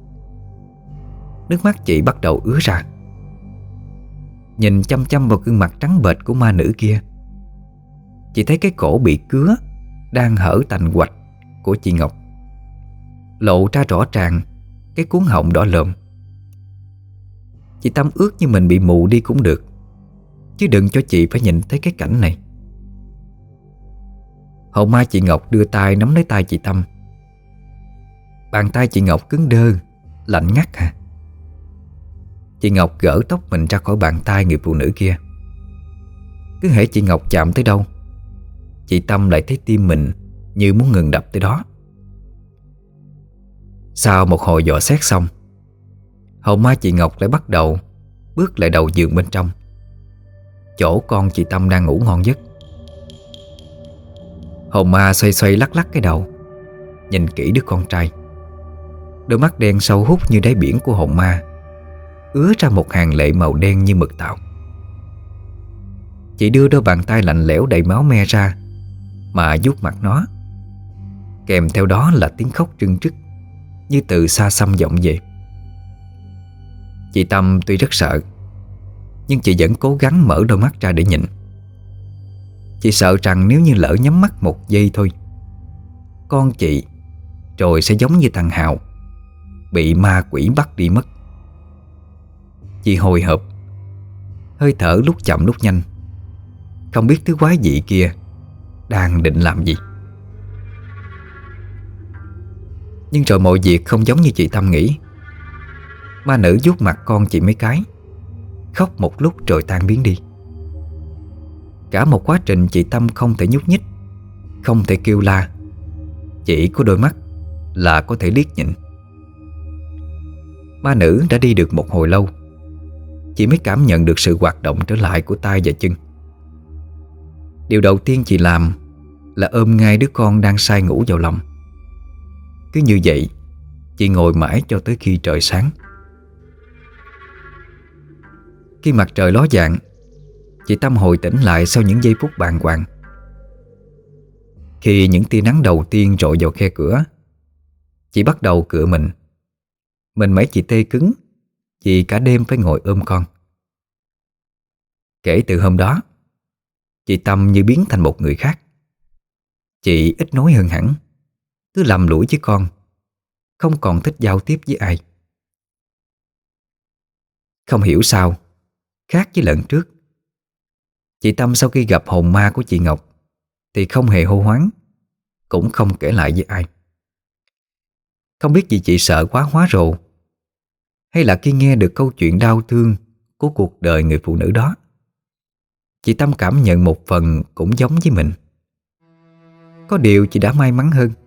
Nước mắt chị bắt đầu ứa ra. Nhìn chăm chăm vào gương mặt trắng bệch của ma nữ kia, chị thấy cái cổ bị cứa đang hở thành hoạch của chị Ngọc, lộ ra rõ ràng cái cuống họng đỏ lợm. Chị Tâm ước như mình bị mù đi cũng được, chứ đừng cho chị phải nhìn thấy cái cảnh này. Hồn ma chị Ngọc đưa tay nắm lấy tay chị Tâm. Bàn tay chị Ngọc cứng đơ, lạnh ngắt hả? Chị Ngọc gỡ tóc mình ra khỏi bàn tay người phụ nữ kia. Cứ hễ chị Ngọc chạm tới đâu, chị Tâm lại thấy tim mình như muốn ngừng đập tới đó. Sau một hồi dò xét xong, hồn ma chị Ngọc lại bắt đầu bước lại đầu giường bên trong. chỗ con chị Tâm đang ngủ ngon giấc. Hồn ma xoay xoay lắc lắc cái đầu, nhìn kỹ đứa con trai. Đôi mắt đen sâu hút như đáy biển của hồn ma ứa ra một hàng lệ màu đen như mực tàu. Chị đưa đôi bàn tay lạnh lẽo đầy máu me ra mà vuốt mặt nó, kèm theo đó là tiếng khóc trưng trức như từ xa xăm vọng về. Chị Tâm tuy rất sợ, nhưng chị vẫn cố gắng mở đôi mắt ra để nhìn. Chị sợ rằng nếu như lỡ nhắm mắt một giây thôi, con chị rồi sẽ giống như thằng Hào, bị ma quỷ bắt đi mất. Chị hồi hộp, hơi thở lúc chậm lúc nhanh, không biết thứ quái dị kia đang định làm gì. Nhưng rồi mọi việc không giống như chị Tâm nghĩ. Ma nữ vuốt mặt con chị mấy cái, khóc một lúc rồi tan biến đi. Cả một quá trình chị Tâm không thể nhúc nhích, không thể kêu la, chỉ có đôi mắt là có thể liếc nhìn. Ma nữ đã đi được một hồi lâu, chị mới cảm nhận được sự hoạt động trở lại của tay và chân. Điều đầu tiên chị làm là ôm ngay đứa con đang say ngủ vào lòng. Cứ như vậy, chị ngồi mãi cho tới khi trời sáng. Khi mặt trời ló dạng, chị Tâm hồi tỉnh lại sau những giây phút bàng hoàng. Khi những tia nắng đầu tiên rọi vào khe cửa, chị bắt đầu cựa mình. Mình mấy chị tê cứng vì cả đêm phải ngồi ôm con. Kể từ hôm đó, chị Tâm như biến thành một người khác. Chị ít nói hơn hẳn, cứ lầm lũi với con, không còn thích giao tiếp với ai. Không hiểu sao, khác với lần trước, chị Tâm sau khi gặp hồn ma của chị Ngọc thì không hề hô hoáng, cũng không kể lại với ai. Không biết vì chị sợ quá hóa rồ, hay là khi nghe được câu chuyện đau thương của cuộc đời người phụ nữ đó, chị Tâm cảm nhận một phần cũng giống với mình. Có điều chị đã may mắn hơn.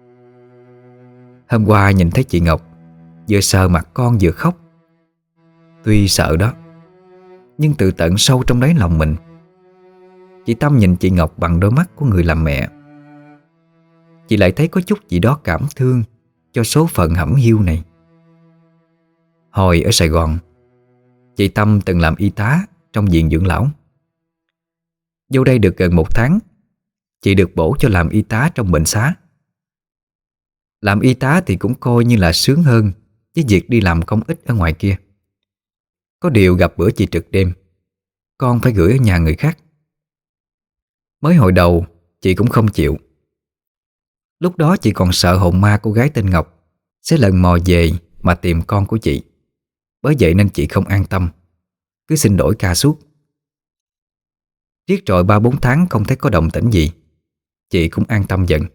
Hôm qua nhìn thấy chị Ngọc vừa sờ mặt con vừa khóc. Tuy sợ đó, nhưng từ tận sâu trong đáy lòng mình, chị Tâm nhìn chị Ngọc bằng đôi mắt của người làm mẹ. Chị lại thấy có chút gì đó cảm thương cho số phận hẩm hiu này. Hồi ở Sài Gòn, chị Tâm từng làm y tá trong viện dưỡng lão. Vô đây được gần 1 tháng, chị được bổ cho làm y tá trong bệnh xá. Làm y tá thì cũng coi như là sướng hơn với việc đi làm công ích ở ngoài kia. Có điều gặp bữa chị trực đêm, con phải gửi ở nhà người khác. Mới hồi đầu chị cũng không chịu. Lúc đó chị còn sợ hồn ma cô gái tên Ngọc sẽ lần mò về mà tìm con của chị. Bởi vậy nên chị không an tâm, cứ xin đổi ca suốt. Riết rồi 3-4 tháng không thấy có động tĩnh gì, chị cũng an tâm dần.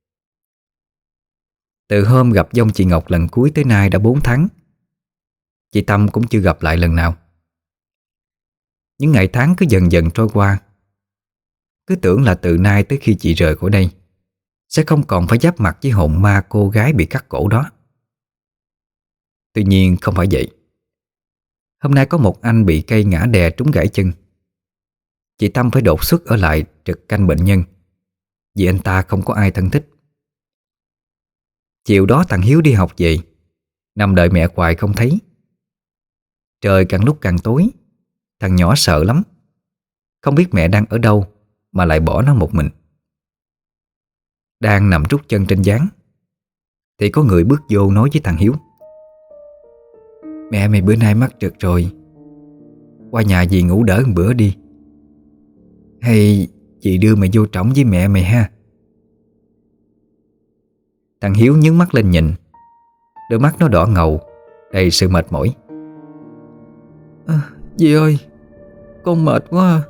Từ hôm gặp dông chị Ngọc lần cuối tới nay đã 4 tháng, chị Tâm cũng chưa gặp lại lần nào. Những ngày tháng cứ dần dần trôi qua. Cứ tưởng là từ nay tới khi chị rời khỏi đây sẽ không còn phải giáp mặt với hồn ma cô gái bị cắt cổ đó. Tuy nhiên không phải vậy. Hôm nay có một anh bị cây ngã đè trúng gãy chân. Chị Tâm phải đột xuất ở lại trực canh bệnh nhân, vì anh ta không có ai thân thích. Chiều đó thằng Hiếu đi học về, nằm đợi mẹ hoài không thấy. Trời càng lúc càng tối, thằng nhỏ sợ lắm, không biết mẹ đang ở đâu mà lại bỏ nó một mình. Đang nằm rút chân trên gián thì có người bước vô nói với thằng Hiếu: "Mẹ mày bữa nay mắc trượt rồi, qua nhà dì ngủ đỡ một bữa đi. Hay chị đưa mày vô trỏng với mẹ mày ha." Thằng Hiếu nhướng mắt lên nhìn, đôi mắt nó đỏ ngầu, đầy sự mệt mỏi. "Dì ơi, con mệt quá à."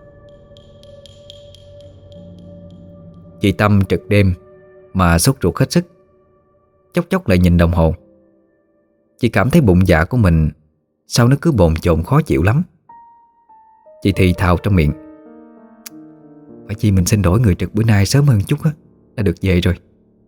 Chị Tâm trực đêm mà sốt ruột hết sức, chốc chốc lại nhìn đồng hồ. Chị cảm thấy bụng dạ của mình sao nó cứ bồn chồn khó chịu lắm. Chị thì thào trong miệng: "Phải chi mình xin đổi người trực bữa nay sớm hơn chút á, đã được về rồi."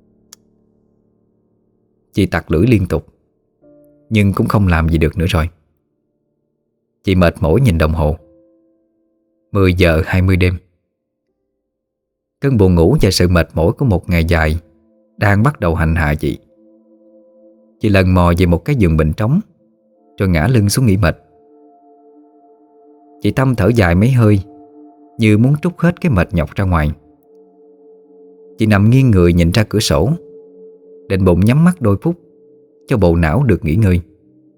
Chị tặc lưỡi liên tục, nhưng cũng không làm gì được nữa rồi. Chị mệt mỏi nhìn đồng hồ. 10 giờ 20 đêm. Cơn buồn ngủ và sự mệt mỏi của một ngày dài đang bắt đầu hành hạ chị. Chị lần mò về một cái giường bệnh trống, rồi ngã lưng xuống nghỉ mệt. Chị Tâm thở dài mấy hơi, như muốn trút hết cái mệt nhọc ra ngoài. Chị nằm nghiêng người nhìn ra cửa sổ, định bụng nhắm mắt đôi phút cho bộ não được nghỉ ngơi.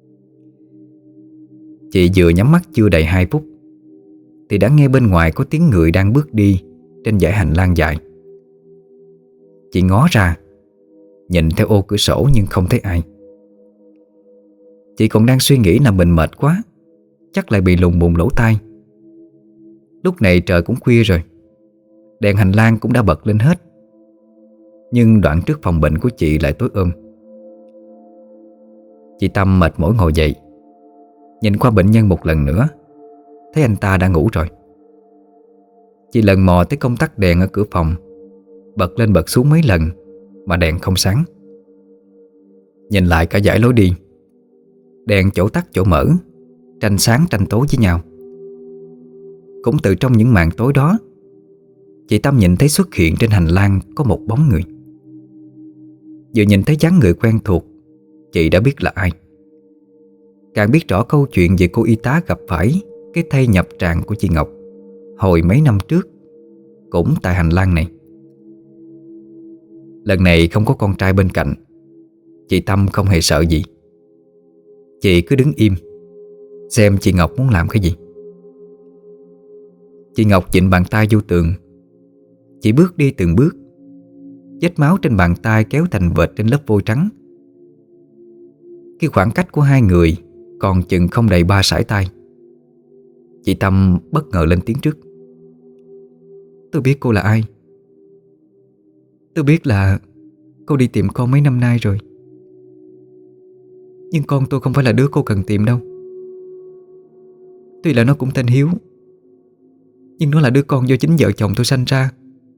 Chị vừa nhắm mắt chưa đầy 2 phút thì đã nghe bên ngoài có tiếng người đang bước đi trên dãy hành lang dài. Chị ngó ra, nhìn theo ô cửa sổ nhưng không thấy ai. Chị còn đang suy nghĩ là mình mệt quá, chắc lại bị lùng bùng lỗ tai. Lúc này trời cũng khuya rồi, đèn hành lang cũng đã bật lên hết, nhưng đoạn trước phòng bệnh của chị lại tối om. Chị Tâm mệt mỏi ngồi dậy, nhìn qua bệnh nhân một lần nữa, thấy anh ta đã ngủ rồi. Chị lần mò tới công tắc đèn ở cửa phòng, bật lên bật xuống mấy lần mà đèn không sáng. Nhìn lại cả dãy lối đi, đèn chỗ tắt chỗ mở, tranh sáng tranh tối với nhau. Cũng từ trong những màn tối đó, chị Tâm nhìn thấy xuất hiện trên hành lang có một bóng người. Vừa nhìn thấy dáng người quen thuộc, chị đã biết là ai. Càng biết rõ câu chuyện về cô y tá gặp phải cái thây nhập tràng của chị Ngọc hồi mấy năm trước, cũng tại hành lang này. Lần này không có con trai bên cạnh, chị Tâm không hề sợ gì. Chị cứ đứng im, xem chị Ngọc muốn làm cái gì. Chị Ngọc vịn bàn tay vô tường. Chị bước đi từng bước, vết máu trên bàn tay kéo thành vệt trên lớp vôi trắng. Cái khoảng cách của hai người còn chừng không đầy 3 sải tay. Chị Tâm bất ngờ lên tiếng trước. Tôi biết cô là ai. Tôi biết là cô đi tìm con mấy năm nay rồi. Nhưng con tôi không phải là đứa cô cần tìm đâu. Tuy là nó cũng tên Hiếu, nhưng nó là đứa con do chính vợ chồng tôi sanh ra.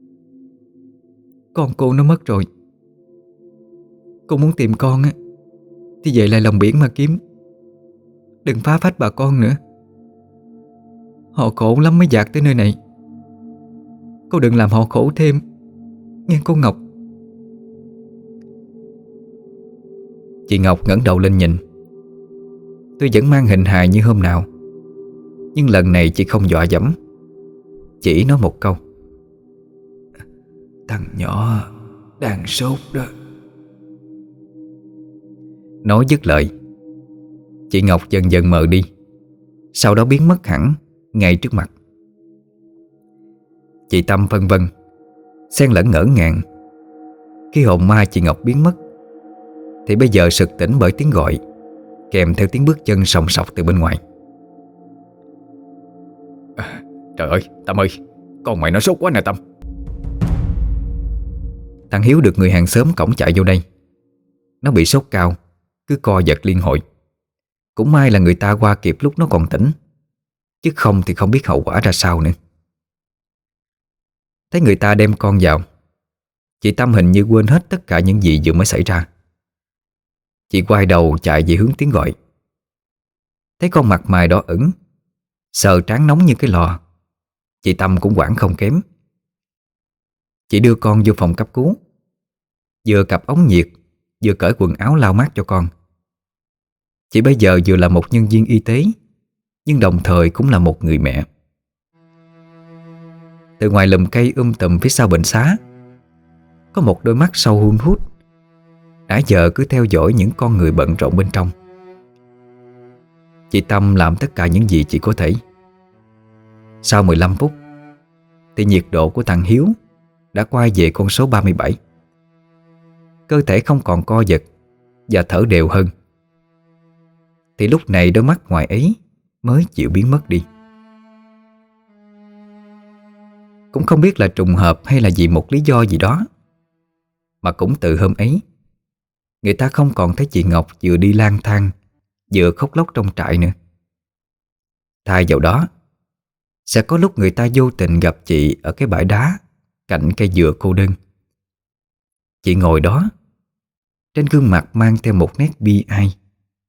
Con cô nó mất rồi. Cô muốn tìm con á thì về lại lòng biển mà kiếm, đừng phá phách bà con nữa. Họ khổ lắm mới dạt tới nơi này. Cô đừng làm họ khổ thêm, nghe cô Ngọc. Chị Ngọc ngẩng đầu lên nhìn. Tôi vẫn mang hình hài như hôm nào, nhưng lần này chị không dọa dẫm, chỉ nói một câu: Thằng nhỏ đang sốt đó. Nói dứt lời, chị Ngọc dần dần mờ đi, sau đó biến mất hẳn ngay trước mặt. Chị Tâm phân vân, xen lẫn ngỡ ngàng. Khi hồn ma chị Ngọc biến mất thì bây giờ sực tỉnh bởi tiếng gọi, kèm theo tiếng bước chân sòng sọc từ bên ngoài. Trời ơi, Tâm ơi, con mày nó sốt quá nè Tâm. Thằng Hiếu được người hàng xóm cõng chạy vô đây. Nó bị sốt cao, cứ co giật liên hồi. Cũng may là người ta qua kịp lúc nó còn tỉnh, chứ không thì không biết hậu quả ra sao nữa. Thấy người ta đem con vào, chị Tâm hình như quên hết tất cả những gì vừa mới xảy ra. Chị quay đầu chạy về hướng tiếng gọi. Thấy con mặt mày đỏ ửng, sờ trán nóng như cái lò, chị Tâm cũng hoảng không kém. Chị đưa con vô phòng cấp cứu, vừa cặp ống nhiệt, vừa cởi quần áo lau mát cho con. Chị bây giờ vừa là một nhân viên y tế, nhưng đồng thời cũng là một người mẹ. Từ ngoài lùm cây tùm phía sau bệnh xá, có một đôi mắt sâu hun hút, nãy giờ cứ theo dõi những con người bận rộn bên trong. Chị Tâm làm tất cả những gì chị có thể. Sau 15 phút thì nhiệt độ của thằng Hiếu đã quay về con số 37. Cơ thể không còn co giật và thở đều hơn. Thì lúc này đôi mắt ngoài ấy mới chịu biến mất đi. Cũng không biết là trùng hợp hay là vì một lý do gì đó, mà cũng từ hôm ấy, người ta không còn thấy chị Ngọc vừa đi lang thang vừa khóc lóc trong trại nữa. Thay vào đó, sẽ có lúc người ta vô tình gặp chị ở cái bãi đá cạnh cây dừa cô đơn. Chị ngồi đó, trên gương mặt mang theo một nét bi ai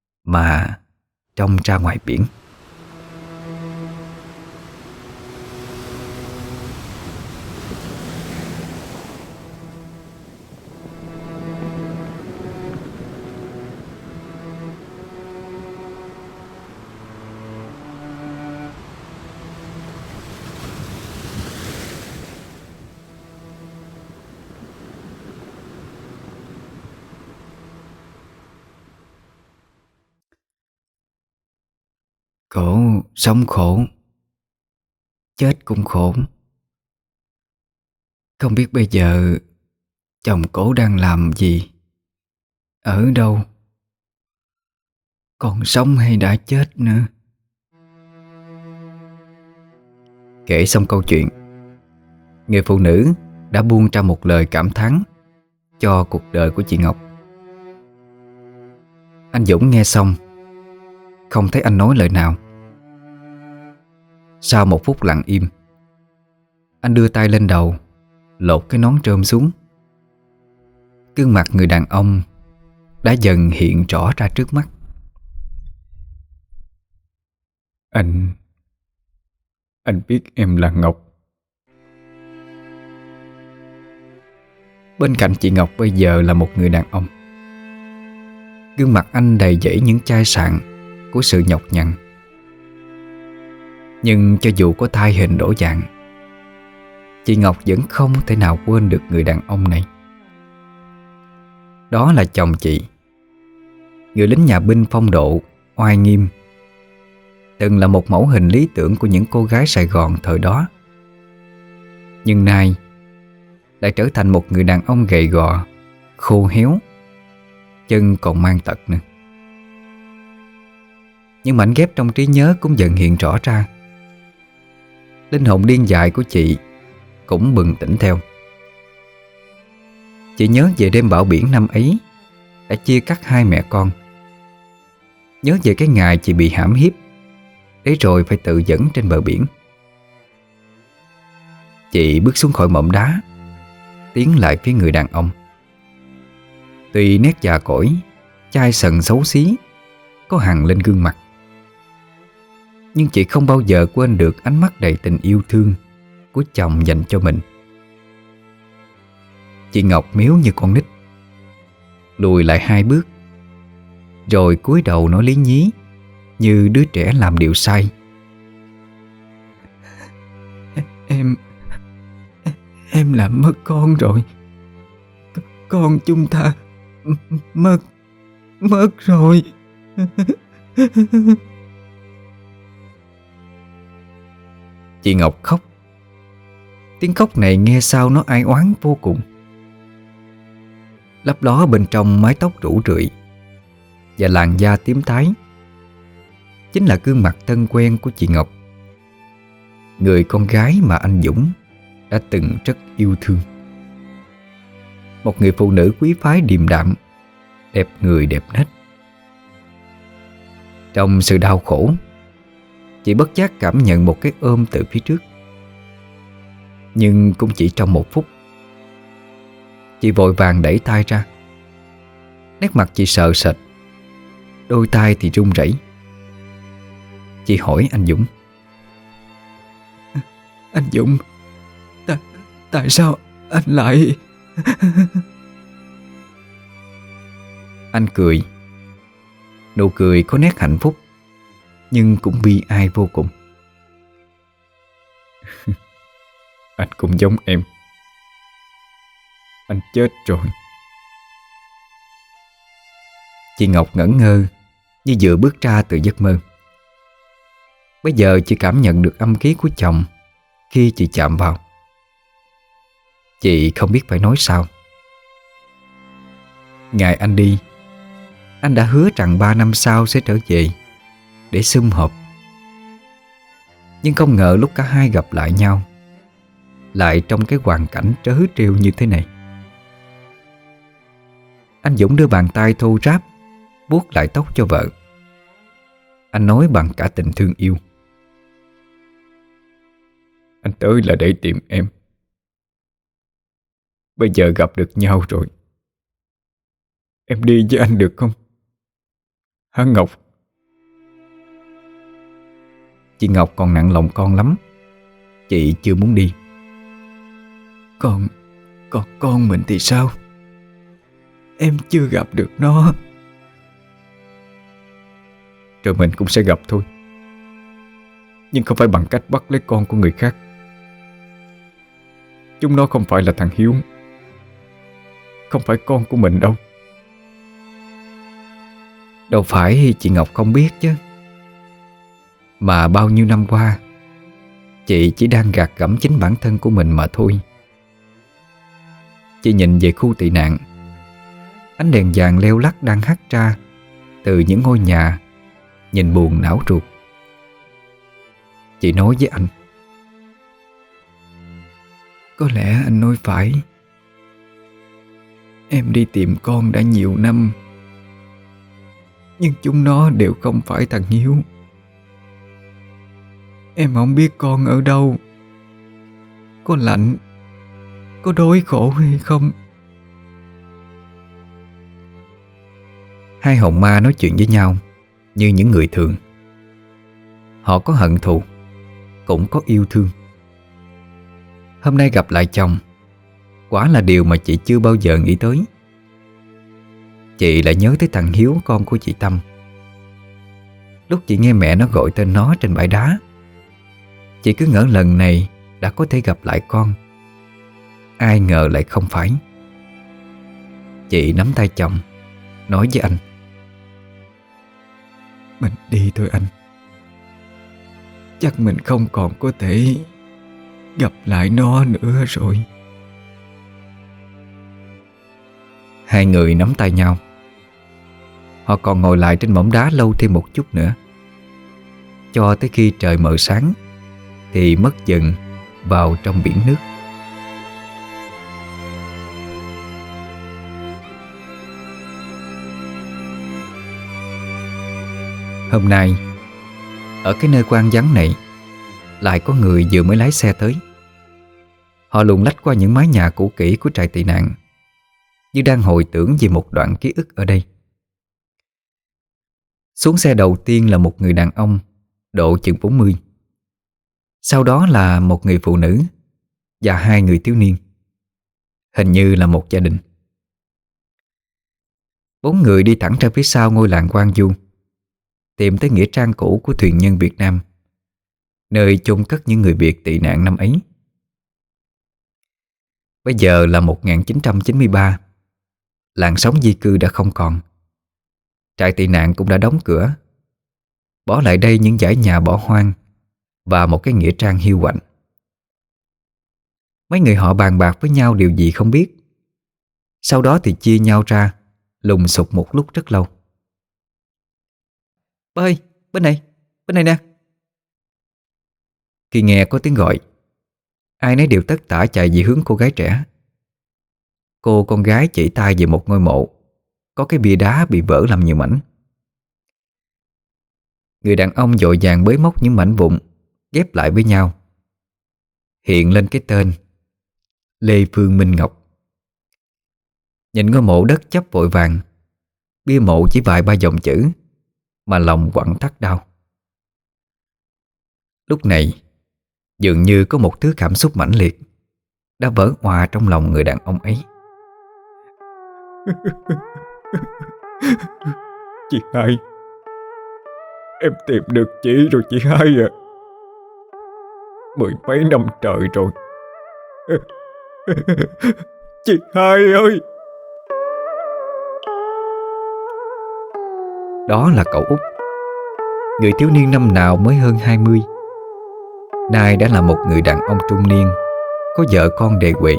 mà trông ra ngoài biển. Cổ sống khổ, chết cũng khổ. Không biết bây giờ chồng cổ đang làm gì, ở đâu, còn sống hay đã chết nữa. Kể xong câu chuyện, người phụ nữ đã buông ra một lời cảm thán cho cuộc đời của chị Ngọc. Anh Dũng nghe xong, không thấy anh nói lời nào. Sau một phút lặng im, anh đưa tay lên đầu, lột cái nón trơm xuống. Gương mặt người đàn ông đã dần hiện rõ ra trước mắt. Anh biết em là Ngọc. Bên cạnh chị Ngọc bây giờ là một người đàn ông. Gương mặt anh đầy dẫy những chai sạn của sự nhọc nhằn. Nhưng cho dù có thay hình đổi dạng, chị Ngọc vẫn không thể nào quên được người đàn ông này. Đó là chồng chị, người lính nhà binh phong độ, oai nghiêm, từng là một mẫu hình lý tưởng của những cô gái Sài Gòn thời đó. Nhưng nay lại trở thành một người đàn ông gầy gò, khô héo, chân còn mang tật nữa. Nhưng mảnh ghép trong trí nhớ cũng dần hiện rõ ra. Linh hồn điên dại của chị cũng bừng tỉnh theo. Chị nhớ về đêm bão biển năm ấy đã chia cắt hai mẹ con. Nhớ về cái ngày chị bị hãm hiếp, để rồi phải tự dẫn trên bờ biển. Chị bước xuống khỏi mỏm đá, tiến lại phía người đàn ông. Tuy nét già cỗi, chai sần xấu xí có hằn lên gương mặt, nhưng chị không bao giờ quên được ánh mắt đầy tình yêu thương của chồng dành cho mình. Chị Ngọc méo như con nít, lùi lại hai bước, rồi cúi đầu nói lý nhí như đứa trẻ làm điều sai. Em làm mất con rồi. Con chúng ta mất rồi. Chị Ngọc khóc. Tiếng khóc này nghe sao nó ai oán vô cùng. Lấp ló bên trong mái tóc rủ rượi và làn da tím tái chính là gương mặt thân quen của chị Ngọc, người con gái mà anh Dũng đã từng rất yêu thương. Một người phụ nữ quý phái điềm đạm, đẹp người đẹp nết. Trong sự đau khổ, chị bất giác cảm nhận một cái ôm từ phía trước. Nhưng cũng chỉ trong một phút. Chị vội vàng đẩy tay ra. Nét mặt chị sợ sệt, đôi tay thì run rẩy. Chị hỏi anh Dũng: Anh Dũng, tại sao anh lại... Anh cười. Nụ cười có nét hạnh phúc, nhưng cũng bi ai vô cùng. Anh cũng giống em. Anh chết rồi. Chị Ngọc ngẩn ngơ như vừa bước ra từ giấc mơ. Bây giờ chị cảm nhận được âm khí của chồng khi chị chạm vào. Chị không biết phải nói sao. Ngày anh đi, anh đã hứa rằng 3 năm sau sẽ trở về để sum họp. Nhưng không ngờ lúc cả hai gặp lại nhau lại trong cái hoàn cảnh trớ trêu như thế này. Anh Dũng đưa bàn tay thô ráp vuốt lại tóc cho vợ. Anh nói bằng cả tình thương yêu: Anh tới là để tìm em. Bây giờ gặp được nhau rồi. Em đi với anh được không? Hả Ngọc? Chị Ngọc còn nặng lòng con lắm. Chị chưa muốn đi. Con mình thì sao? Em chưa gặp được nó. Rồi mình cũng sẽ gặp thôi. Nhưng không phải bằng cách bắt lấy con của người khác. Chúng nó không phải là thằng Hiếu, không phải con của mình đâu. Đâu phải chị Ngọc không biết chứ. mà bao nhiêu năm qua chị chỉ đang gạt gẫm chính bản thân của mình mà thôi. Chị nhìn về khu tị nạn. Ánh đèn vàng leo lắt đang hắt ra từ những ngôi nhà, nhìn buồn não ruột. Chị nói với anh: "Có lẽ anh nói phải. Em đi tìm con đã nhiều năm, nhưng chúng nó đều không phải thằng Hiếu. Em không biết con ở đâu, có lạnh, có đói khổ hay không." Hai hồn ma nói chuyện với nhau như những người thường. Họ có hận thù, cũng có yêu thương. Hôm nay gặp lại chồng, quả là điều mà chị chưa bao giờ nghĩ tới. Chị lại nhớ tới thằng Hiếu, con của chị Tâm. Lúc chị nghe mẹ nó gọi tên nó trên bãi đá, chị cứ ngỡ lần này đã có thể gặp lại con. Ai ngờ lại không phải. Chị nắm tay chồng, nói với anh: "Mình đi thôi anh. Chắc mình không còn có thể gặp lại nó nữa rồi." Hai người nắm tay nhau. Họ còn ngồi lại trên mỏm đá lâu thêm một chút nữa, cho tới khi trời mờ sáng thì mất dần vào trong biển nước. Hôm nay, ở cái nơi quan vắng này, lại có người vừa mới lái xe tới. Họ luồn lách qua những mái nhà cũ kỹ của trại tị nạn, như đang hồi tưởng về một đoạn ký ức ở đây. Xuống xe đầu tiên là một người đàn ông độ chừng 40. Sau đó là một người phụ nữ và hai người thiếu niên, hình như là một gia đình. Bốn người đi thẳng ra phía sau ngôi làng Quang Du, tìm tới nghĩa trang cũ của thuyền nhân Việt Nam, nơi chôn cất những người Việt tị nạn năm ấy. Bây giờ là 1993. Làn sóng di cư đã không còn. Trại tị nạn cũng đã đóng cửa, bỏ lại đây những dãy nhà bỏ hoang và một cái nghĩa trang hiu quạnh. Mấy người họ bàn bạc với nhau điều gì không biết. Sau đó thì chia nhau ra, lùng sục một lúc rất lâu. "Ba ơi, bên này nè." Khi nghe có tiếng gọi, ai nấy đều tất tả chạy về hướng cô gái trẻ. Cô con gái chỉ tay về một ngôi mộ có cái bia đá bị vỡ làm nhiều mảnh. Người đàn ông vội vàng bới móc những mảnh vụn, ghép lại với nhau, hiện lên cái tên Lê Phương Minh Ngọc. Nhìn ngôi mộ đất chắp vội vàng, bia mộ chỉ vài ba dòng chữ mà lòng quặn thắt đau. Lúc này dường như có một thứ cảm xúc mãnh liệt đã vỡ òa trong lòng người đàn ông ấy. Chị hai, em tìm được chị rồi chị hai à. 10 mấy năm trời rồi. Chị hai ơi. Đó là cậu Út, người thiếu niên năm nào mới hơn 20, nay đã là một người đàn ông trung niên, có vợ con đề huệ.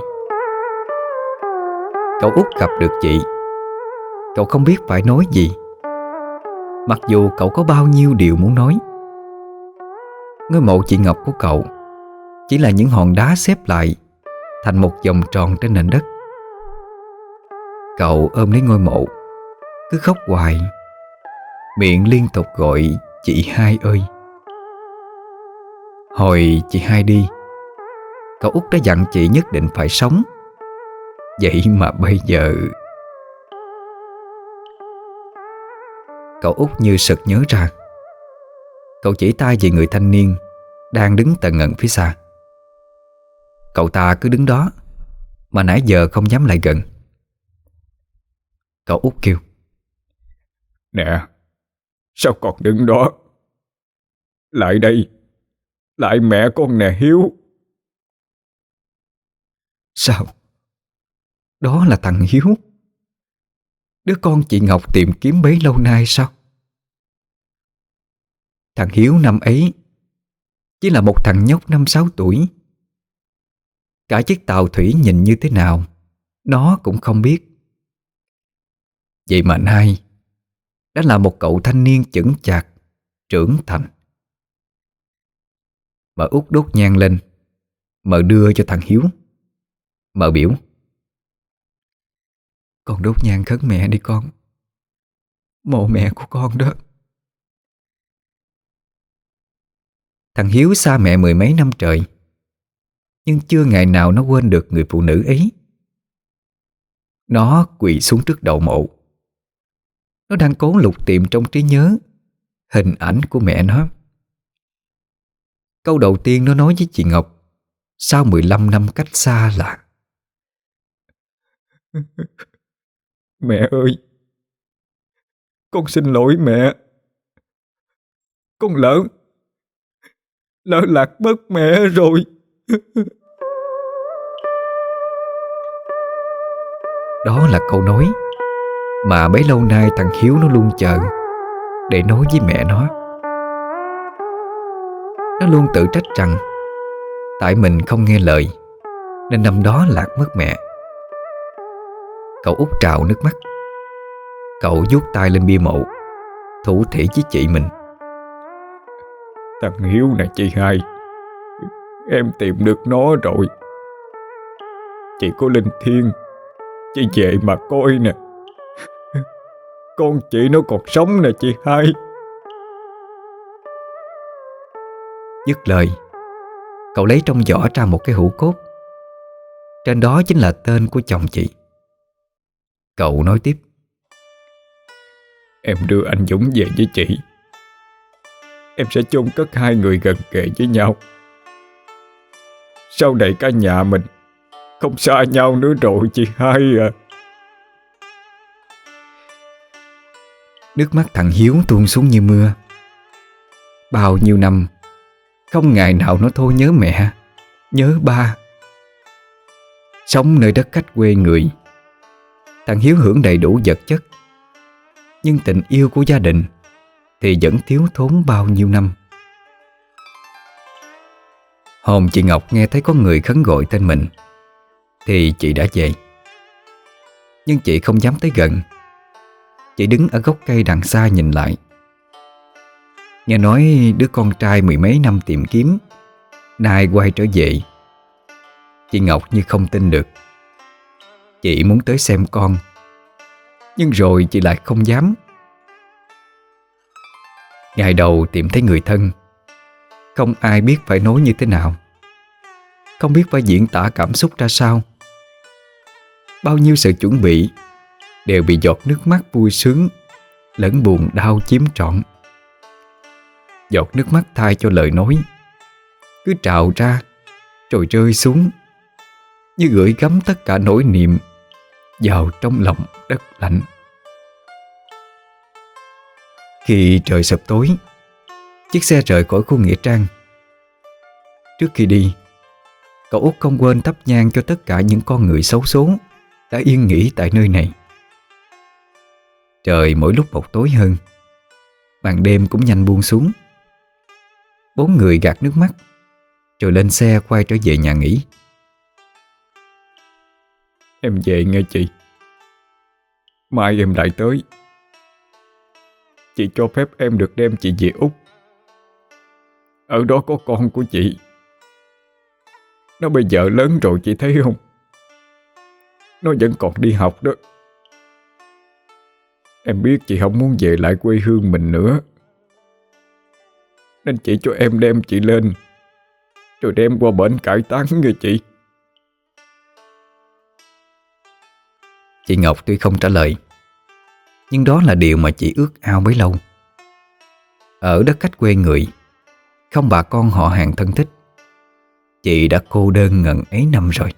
Cậu Út gặp được chị, cậu không biết phải nói gì, mặc dù cậu có bao nhiêu điều muốn nói. Ngôi mộ chị Ngọc của cậu chỉ là những hòn đá xếp lại thành một vòng tròn trên nền đất. Cậu ôm lấy ngôi mộ, cứ khóc hoài, miệng liên tục gọi chị hai ơi. Hồi chị hai đi, cậu Út đã dặn chị nhất định phải sống. Vậy mà bây giờ... Cậu Út như sực nhớ ra. Cậu chỉ tay về người thanh niên đang đứng tận ngần phía xa. Cậu ta cứ đứng đó mà nãy giờ không dám lại gần. Cậu Út kêu: Nè, sao còn đứng đó? Lại đây, lại mẹ con nè Hiếu. Sao? Đó là thằng Hiếu, đứa con chị Ngọc tìm kiếm bấy lâu nay sao? Thằng Hiếu năm ấy chỉ là một thằng nhóc 5-6 tuổi. Cả chiếc tàu thủy nhìn như thế nào nó cũng không biết. Vậy mà nay đã là một cậu thanh niên chững chạc, trưởng thành. Mợ út đốt nhang lên, mợ đưa cho thằng Hiếu. Mợ biểu: "Con đốt nhang khấn mẹ đi con. Mộ mẹ của con đó." Thằng Hiếu xa mẹ mười mấy năm trời, nhưng chưa ngày nào nó quên được người phụ nữ ấy. Nó quỳ xuống trước đầu mộ. Nó đang cố lục tìm trong trí nhớ hình ảnh của mẹ nó. Câu đầu tiên nó nói với chị Ngọc sau 15 năm cách xa là: Mẹ ơi, con xin lỗi mẹ. Con lỡ lạc mất mẹ rồi. Đó là câu nói mà bấy lâu nay thằng Hiếu nó luôn chờ để nói với mẹ nó. Nó luôn tự trách rằng tại mình không nghe lời nên năm đó lạc mất mẹ. Cậu út trào nước mắt. Cậu vuốt tay lên bia mộ, thủ thỉ với chị mình: Thằng Hiếu nè chị hai, em tìm được nó rồi. Chị có linh thiêng, chị về mà coi nè. Con chị nó còn sống nè chị hai. Dứt lời, cậu lấy trong giỏ ra một cái hũ cốt. Trên đó chính là tên của chồng chị. Cậu nói tiếp: Em đưa anh Dũng về với chị. Em sẽ chôn cất hai người gần kề với nhau. Sau này cả nhà mình không xa nhau nữa rồi chị hai à. Nước mắt thằng Hiếu tuôn xuống như mưa. Bao nhiêu năm, không ngày nào nó thôi nhớ mẹ, nhớ ba. Sống nơi đất khách quê người, thằng Hiếu hưởng đầy đủ vật chất, nhưng tình yêu của gia đình thì vẫn thiếu thốn bao nhiêu năm. Hôm chị Ngọc nghe thấy có người khấn gọi tên mình thì chị đã về. Nhưng chị không dám tới gần. Chị đứng ở gốc cây đằng xa nhìn lại. Nghe nói đứa con trai mười mấy năm tìm kiếm nay quay trở về. Chị Ngọc như không tin được. Chị muốn tới xem con, nhưng rồi chị lại không dám. Ngày đầu tìm thấy người thân, không ai biết phải nói như thế nào, không biết phải diễn tả cảm xúc ra sao. Bao nhiêu sự chuẩn bị đều bị giọt nước mắt vui sướng lẫn buồn đau chiếm trọn. Giọt nước mắt thay cho lời nói cứ trào ra rồi rơi xuống, như gửi gắm tất cả nỗi niềm vào trong lòng đất lạnh. Khi trời sập tối, chiếc xe rời khỏi khu nghĩa trang. Trước khi đi, cậu út không quên thắp nhang cho tất cả những con người xấu số đã yên nghỉ tại nơi này. Trời mỗi lúc một tối hơn, màn đêm cũng nhanh buông xuống. Bốn người gạt nước mắt rồi lên xe quay trở về nhà nghỉ. Em về nghe chị. Mai em lại tới. Chị cho phép em được đem chị về Úc. Ở đó có con của chị. Nó bây giờ lớn rồi chị thấy không? Nó vẫn còn đi học đó. Em biết chị không muốn về lại quê hương mình nữa, nên chị cho em đem chị lên, rồi đem qua bển cải táng nghe chị. Chị Ngọc tuy không trả lời, nhưng đó là điều mà chị ước ao bấy lâu. Ở đất khách quê người, không bà con họ hàng thân thích, chị đã cô đơn ngần ấy năm rồi.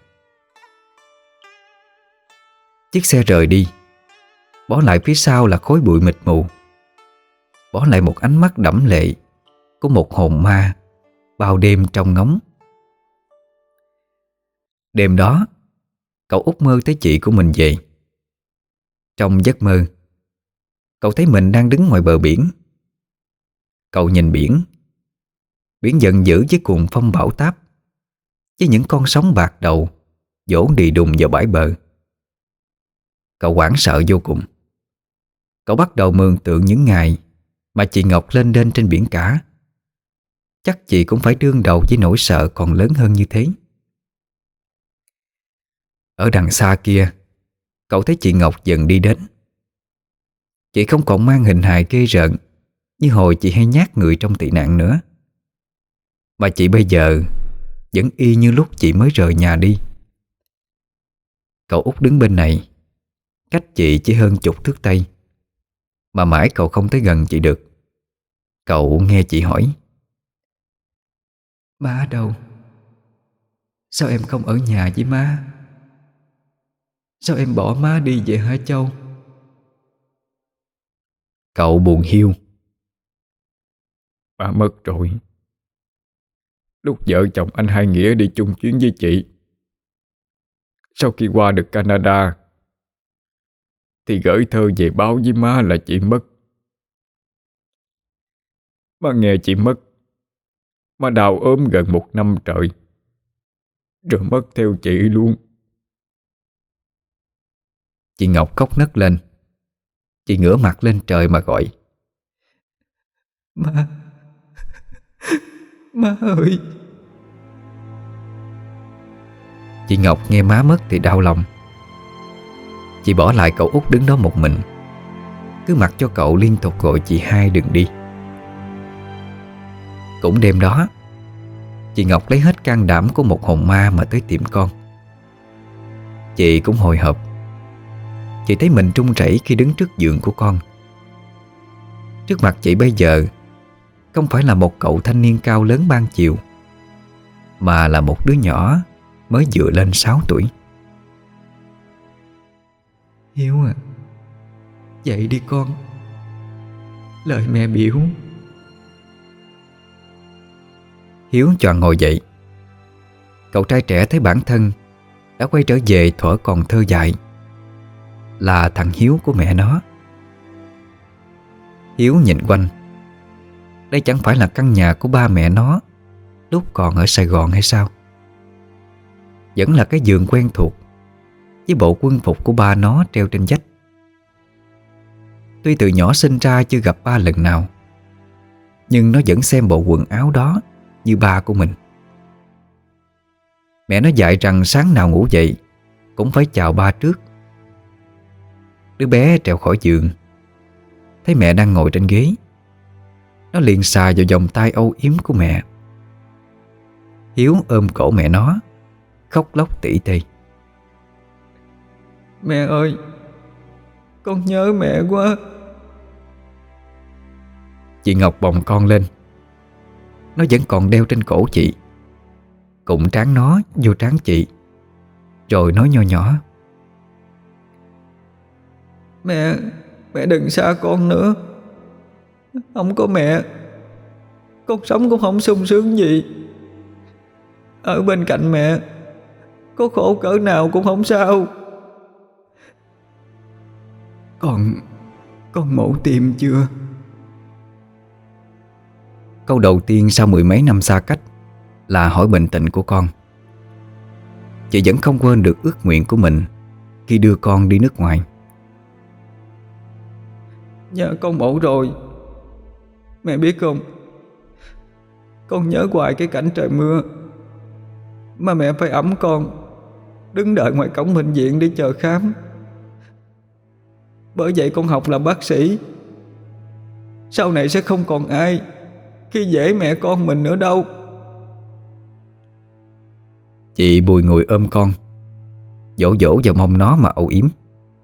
Chiếc xe rời đi, bỏ lại phía sau là khói bụi mịt mù, bỏ lại một ánh mắt đẫm lệ của một hồn ma bao đêm trong ngóng. Đêm đó, cậu út mơ thấy chị của mình về. Trong giấc mơ, cậu thấy mình đang đứng ngoài bờ biển. Cậu nhìn biển. Biển giận dữ với cuồng phong bão táp, với những con sóng bạc đầu dỗ đi đùng vào bãi bờ. Cậu hoảng sợ vô cùng. Cậu bắt đầu mường tượng những ngày mà chị Ngọc lên đên trên biển cả. Chắc chị cũng phải đương đầu với nỗi sợ còn lớn hơn như thế. Ở đằng xa kia, cậu thấy chị Ngọc dần đi đến. Chị không còn mang hình hài ghê rợn như hồi chị hay nhát người trong tị nạn nữa, mà chị bây giờ vẫn y như lúc chị mới rời nhà đi. Cậu út đứng bên này, cách chị chỉ hơn chục thước tây, mà mãi cậu không tới gần chị được. Cậu nghe chị hỏi: Má ở đâu? Sao em không ở nhà với má? Sao em bỏ má đi vậy hả Châu? Cậu buồn hiu: Ba mất rồi. Lúc vợ chồng anh Hai Nghĩa đi chung chuyến với chị, sau khi qua được Canada thì gửi thơ về báo với má là chị mất. Má nghe chị mất, má đau ốm gần 1 năm trời, rồi mất theo chị luôn. Chị Ngọc khóc nấc lên. Chị ngửa mặt lên trời mà gọi: Má, má ơi! Chị Ngọc nghe má mất thì đau lòng. Chị bỏ lại cậu út đứng đó một mình, cứ mặc cho cậu liên tục gọi chị Hai đừng đi. Cũng đêm đó, chị Ngọc lấy hết can đảm của một hồn ma mà tới tìm con. Chị cũng hồi hộp. Chị thấy mình run rẩy khi đứng trước giường của con. Trước mặt chị bây giờ không phải là một cậu thanh niên cao lớn ban chiều, mà là một đứa nhỏ mới vừa lên 6 tuổi. Hiếu à, dậy đi con. Lời mẹ biểu. Hiếu choàng ngồi dậy. Cậu trai trẻ thấy bản thân đã quay trở về thuở còn thơ dại, là thằng Hiếu của mẹ nó. Hiếu nhìn quanh. Đây chẳng phải là căn nhà của ba mẹ nó lúc còn ở Sài Gòn hay sao? Vẫn là cái giường quen thuộc với bộ quân phục của ba nó treo trên vách. Tuy từ nhỏ sinh ra chưa gặp ba lần nào, nhưng nó vẫn xem bộ quần áo đó như ba của mình. Mẹ nó dạy rằng sáng nào ngủ dậy cũng phải chào ba trước. Đứa bé trèo khỏi giường, thấy mẹ đang ngồi trên ghế, nó liền xà vào vòng tay âu yếm của mẹ. Hiếu ôm cổ mẹ nó, khóc lóc tỉ tê: Mẹ ơi, con nhớ mẹ quá. Chị Ngọc bồng con lên. Nó vẫn còn đeo trên cổ chị, cụm trán nó vô trán chị, rồi nói nho nhỏ: Mẹ đừng xa con nữa. Không có mẹ, con sống cũng không sung sướng gì. Ở bên cạnh mẹ, có khổ cỡ nào cũng không sao. Con mổ tim chưa? Câu đầu tiên sau 10 mấy năm xa cách là hỏi bệnh tình của con. Chị vẫn không quên được ước nguyện của mình khi đưa con đi nước ngoài. Dạ con mổ rồi. Mẹ biết không, con nhớ hoài cái cảnh trời mưa mà mẹ phải ẵm con đứng đợi ngoài cổng bệnh viện để chờ khám. Bởi vậy con học làm bác sĩ. Sau này sẽ không còn ai khi dễ mẹ con mình nữa đâu. Chị bùi ngùi ôm con, dỗ dỗ vào mông nó mà âu yếm: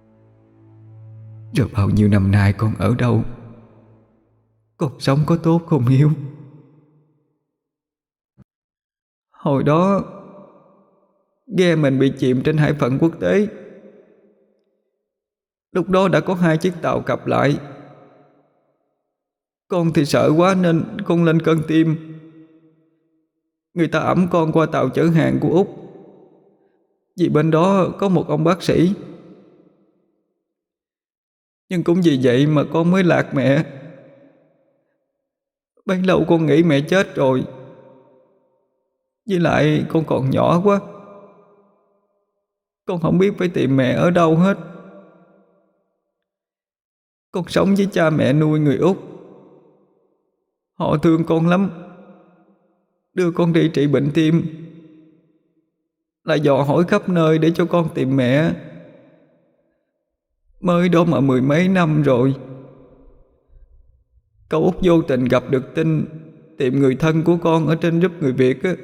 Rồi bao nhiêu năm nay con ở đâu? Con sống có tốt không Hiếu? Hồi đó ghe mình bị chìm trên hải phận quốc tế. Lúc đó đã có 2 chiếc tàu cặp lại. Con thì sợ quá nên con lên cơn tim. Người ta ẵm con qua tàu chở hàng của Úc, vì bên đó có một ông bác sĩ. Nhưng cũng vì vậy mà con mới lạc mẹ. Bấy lâu con nghĩ mẹ chết rồi. Với lại con còn nhỏ quá, con không biết phải tìm mẹ ở đâu hết. Con sống với cha mẹ nuôi người Úc. Họ thương con lắm, đưa con đi trị bệnh tim, lại dò hỏi khắp nơi để cho con tìm mẹ. Mới đó mà mười mấy năm rồi. Cậu Út vô tình gặp được tin tìm người thân của con ở trên giúp người Việt á.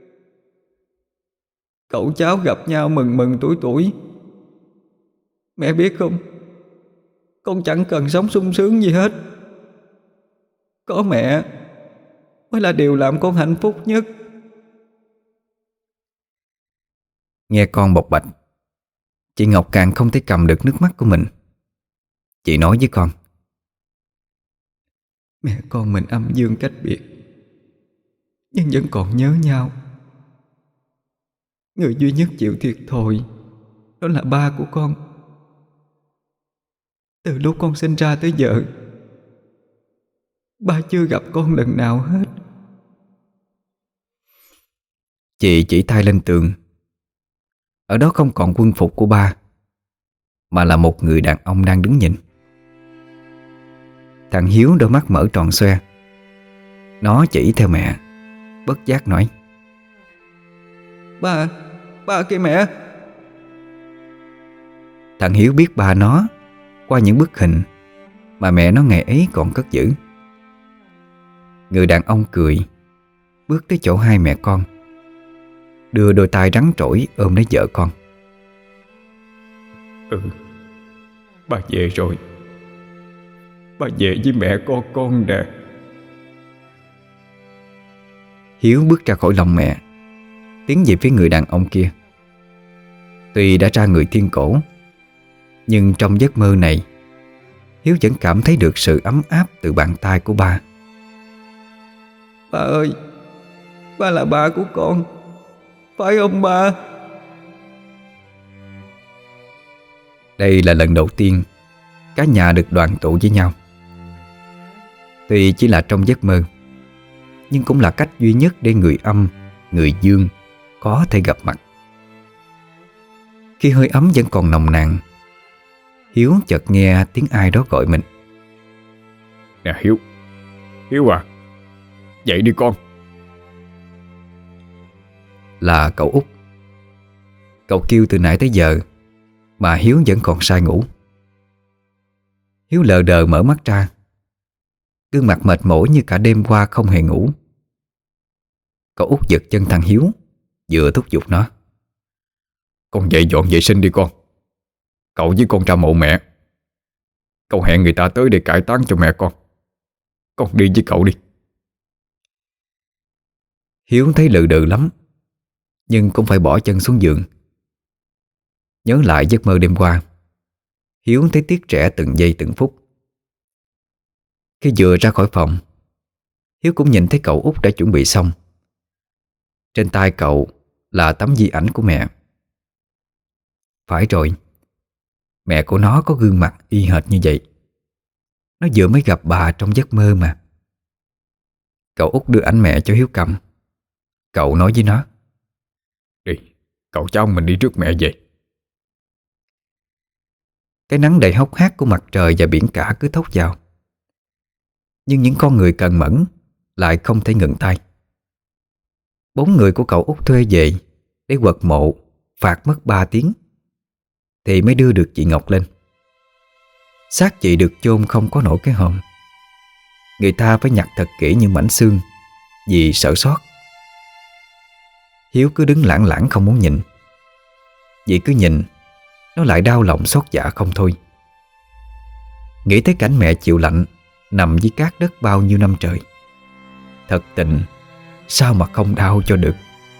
Cậu cháu gặp nhau mừng mừng tuổi tuổi. Mẹ biết không, con chẳng cần sống sung sướng gì hết. Có mẹ mới là điều làm con hạnh phúc nhất. Nghe con bộc bạch, chị Ngọc càng không thể cầm được nước mắt của mình. Chị nói với con: Mẹ con mình âm dương cách biệt, nhưng vẫn còn nhớ nhau. Người duy nhất chịu thiệt thòi đó là ba của con. Từ lúc con sinh ra tới giờ, ba chưa gặp con lần nào hết. Chị chỉ tay lên tường. Ở đó không còn quân phục của ba, mà là một người đàn ông đang đứng nhìn. Thằng Hiếu đôi mắt mở tròn xoe. Nó chỉ theo mẹ, bất giác nói: Ba kìa mẹ. Thằng Hiếu biết ba nó qua những bức hình mà mẹ nó ngày ấy còn cất giữ. Người đàn ông cười, bước tới chỗ hai mẹ con, đưa đôi tay rắn trỗi ôm lấy vợ con. Ba về rồi. Ba về với mẹ con nè. Hiếu bước ra khỏi lòng mẹ, tiến về phía người đàn ông kia. Tuy đã ra người thiên cổ, nhưng trong giấc mơ này, Hiếu vẫn cảm thấy được sự ấm áp từ bàn tay của ba. Ba ơi, ba là ba của con, phải không ba? Đây là lần đầu tiên cả nhà được đoàn tụ với nhau. Tuy chỉ là trong giấc mơ, nhưng cũng là cách duy nhất để người âm, người dương có thể gặp mặt. Khi hơi ấm vẫn còn nồng nàn, Hiếu chợt nghe tiếng ai đó gọi mình. Nè Hiếu, Hiếu à, dậy đi con. Là cậu Út. Cậu kêu từ nãy tới giờ mà Hiếu vẫn còn say ngủ. Hiếu lờ đờ mở mắt ra, gương mặt mệt mỏi như cả đêm qua không hề ngủ. Cậu Út giật chân thằng Hiếu, vừa thúc giục nó: Con dậy dọn vệ sinh đi con. Cậu với con ra mộ mẹ. Cậu hẹn người ta tới để cải táng cho mẹ con. Con đi với cậu đi. Hiếu thấy lừ đừ lắm, nhưng cũng phải bỏ chân xuống giường. Nhớ lại giấc mơ đêm qua, Hiếu thấy tiếc rẻ từng giây từng phút. Khi vừa ra khỏi phòng, Hiếu cũng nhìn thấy cậu Út đã chuẩn bị xong. Trên tay cậu là tấm di ảnh của mẹ. Phải rồi, mẹ của nó có gương mặt y hệt như vậy. Nó vừa mới gặp bà trong giấc mơ mà. Cậu Út đưa ảnh mẹ cho Hiếu cầm. Cậu nói với nó: Đi, cậu cháu mình đi trước mẹ về. Cái nắng đầy hốc hác của mặt trời và biển cả cứ thốc vào. Nhưng những con người cần mẫn lại không thể ngừng tay. 4 người của cậu Út thuê về để quật mộ, phạt mất 3 tiếng thì mới đưa được chị Ngọc lên. Xác chị được chôn không có nổi cái hòm. Người ta phải nhặt thật kỹ những mảnh xương vì sợ sót. Hiếu cứ đứng lảng lảng không muốn nhìn. Vì cứ nhìn, nó lại đau lòng xót dạ không thôi. Nghĩ tới cảnh mẹ chịu lạnh nằm dưới cát đất bao nhiêu năm trời. Thật tình, sao mà không đau cho được.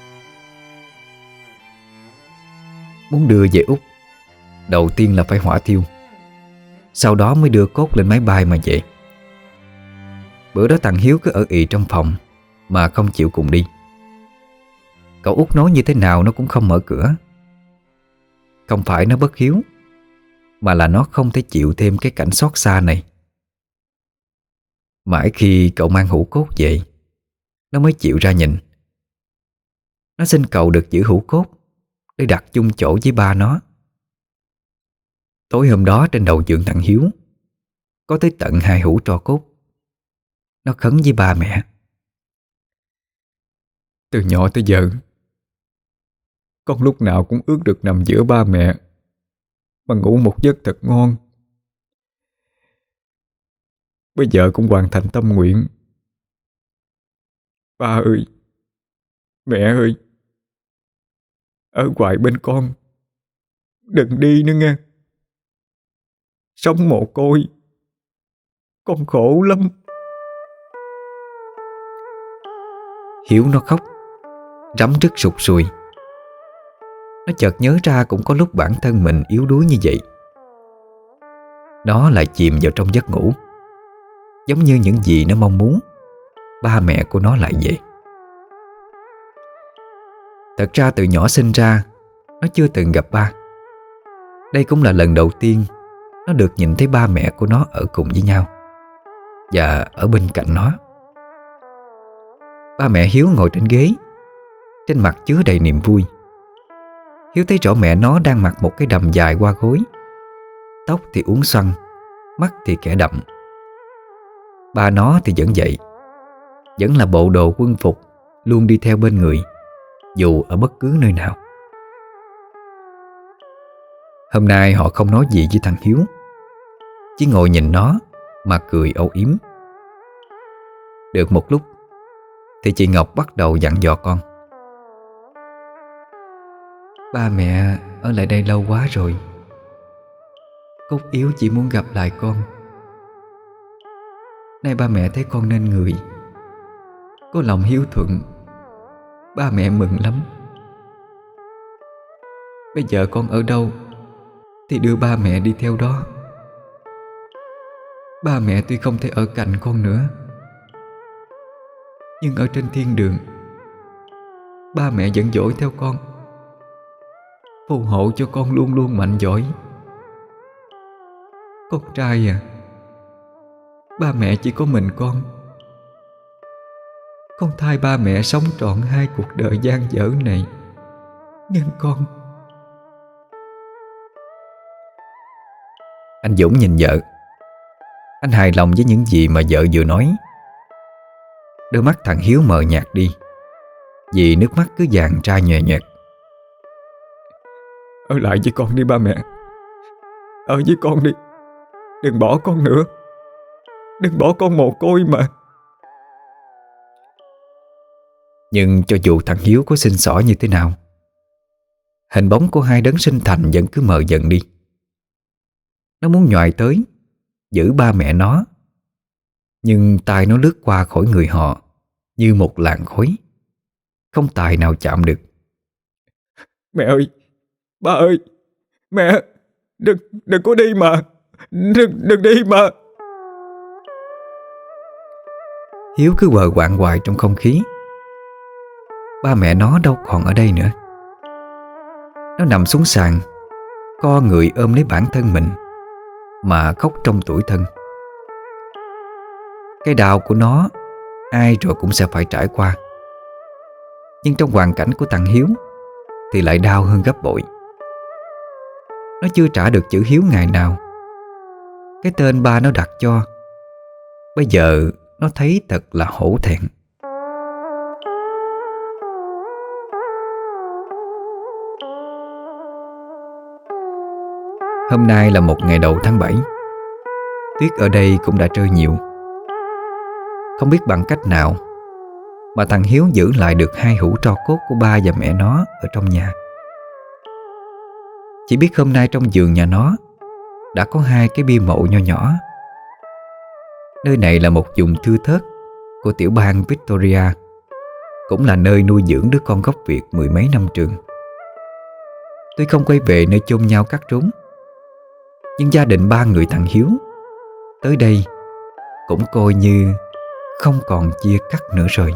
Muốn đưa về Úc, đầu tiên là phải hỏa thiêu, sau đó mới đưa cốt lên máy bay mà về. Bữa đó thằng Hiếu cứ ở ì trong phòng mà không chịu cùng đi. Cậu Út nói như thế nào nó cũng không mở cửa. Không phải nó bất hiếu, mà là nó không thể chịu thêm cái cảnh xót xa này. Mãi khi cậu mang hũ cốt về, nó mới chịu ra nhìn. Nó xin cậu được giữ hũ cốt để đặt chung chỗ với ba nó. Tối hôm đó trên đầu giường thằng Hiếu có tới tận 2 hũ tro cốt. Nó khấn với ba mẹ: Từ nhỏ tới giờ, con lúc nào cũng ước được nằm giữa ba mẹ mà ngủ một giấc thật ngon. Bây giờ cũng hoàn thành tâm nguyện. Ba ơi, mẹ ơi, ở hoài bên con, đừng đi nữa nghe. Sống mồ côi, con khổ lắm. Hiếu nó khóc rắm rứt sụt sùi. Nó chợt nhớ ra cũng có lúc bản thân mình yếu đuối như vậy. Nó lại chìm vào trong giấc ngủ, giống như những gì nó mong muốn ba mẹ của nó lại vậy. Thật ra từ nhỏ sinh ra, nó chưa từng gặp ba. Đây cũng là lần đầu tiên nó được nhìn thấy ba mẹ của nó ở cùng với nhau và ở bên cạnh nó. Ba mẹ Hiếu ngồi trên ghế, trên mặt chứa đầy niềm vui. Hiếu thấy rõ mẹ nó đang mặc một cái đầm dài qua gối, tóc thì uốn xoăn, mắt thì kẻ đậm. Ba nó thì vẫn vậy, vẫn là bộ đồ quân phục luôn đi theo bên người, dù ở bất cứ nơi nào. Hôm nay họ không nói gì với thằng Hiếu, chỉ ngồi nhìn nó mà cười âu yếm. Được một lúc thì chị Ngọc bắt đầu dặn dò con: ba mẹ ở lại đây lâu quá rồi. Cốt yếu chỉ muốn gặp lại con. Nay ba mẹ thấy con nên người, có lòng hiếu thuận, ba mẹ mừng lắm. Bây giờ con ở đâu thì đưa ba mẹ đi theo đó. Ba mẹ tuy không thể ở cạnh con nữa, nhưng ở trên thiên đường, ba mẹ vẫn dõi theo con, phù hộ cho con luôn luôn mạnh giỏi. Con trai à, ba mẹ chỉ có mình con thay ba mẹ sống trọn 2 cuộc đời dang dở này, nhân con. Anh Dũng nhìn vợ. Anh hài lòng với những gì mà vợ vừa nói. Đôi mắt thằng Hiếu mờ nhạt đi, vì nước mắt cứ dàn ra nhòe nhòe. Ở lại với con đi ba mẹ. Ở với con đi. Đừng bỏ con nữa. Đừng bỏ con mồ côi mà. Nhưng cho dù thằng Hiếu có xinh xỏ như thế nào, hình bóng của hai đấng sinh thành vẫn cứ mờ dần đi. Nó muốn nhoài tới giữ ba mẹ nó, nhưng tay nó lướt qua khỏi người họ như một làn khói, không tài nào chạm được. Mẹ ơi, ba ơi, mẹ, đừng có đi mà. Đừng đi mà. Hiếu cứ quờ quạng hoài trong không khí. Ba mẹ nó đâu còn ở đây nữa. Nó nằm xuống sàn, co người ôm lấy bản thân mình mà khóc trong tủi thân. Cái đau của nó ai rồi cũng sẽ phải trải qua, nhưng trong hoàn cảnh của thằng Hiếu thì lại đau hơn gấp bội. Nó chưa trả được chữ Hiếu ngày nào. Cái tên ba nó đặt cho, bây giờ nó thấy thật là hổ thẹn. Hôm nay là một ngày đầu tháng 7. Tuyết ở đây cũng đã rơi nhiều. Không biết bằng cách nào mà thằng Hiếu giữ lại được 2 hũ tro cốt của ba và mẹ nó ở trong nhà. Chỉ biết hôm nay trong giường nhà nó đã có 2 cái bia mộ nho nhỏ. Nơi này là một vùng thưa thớt của tiểu bang Victoria, cũng là nơi nuôi dưỡng đứa con gốc Việt 10 mấy năm trường. Tuy không quay về nơi chôn nhau cắt rốn, nhưng gia đình 3 người thằng Hiếu tới đây cũng coi như không còn chia cắt nữa rồi.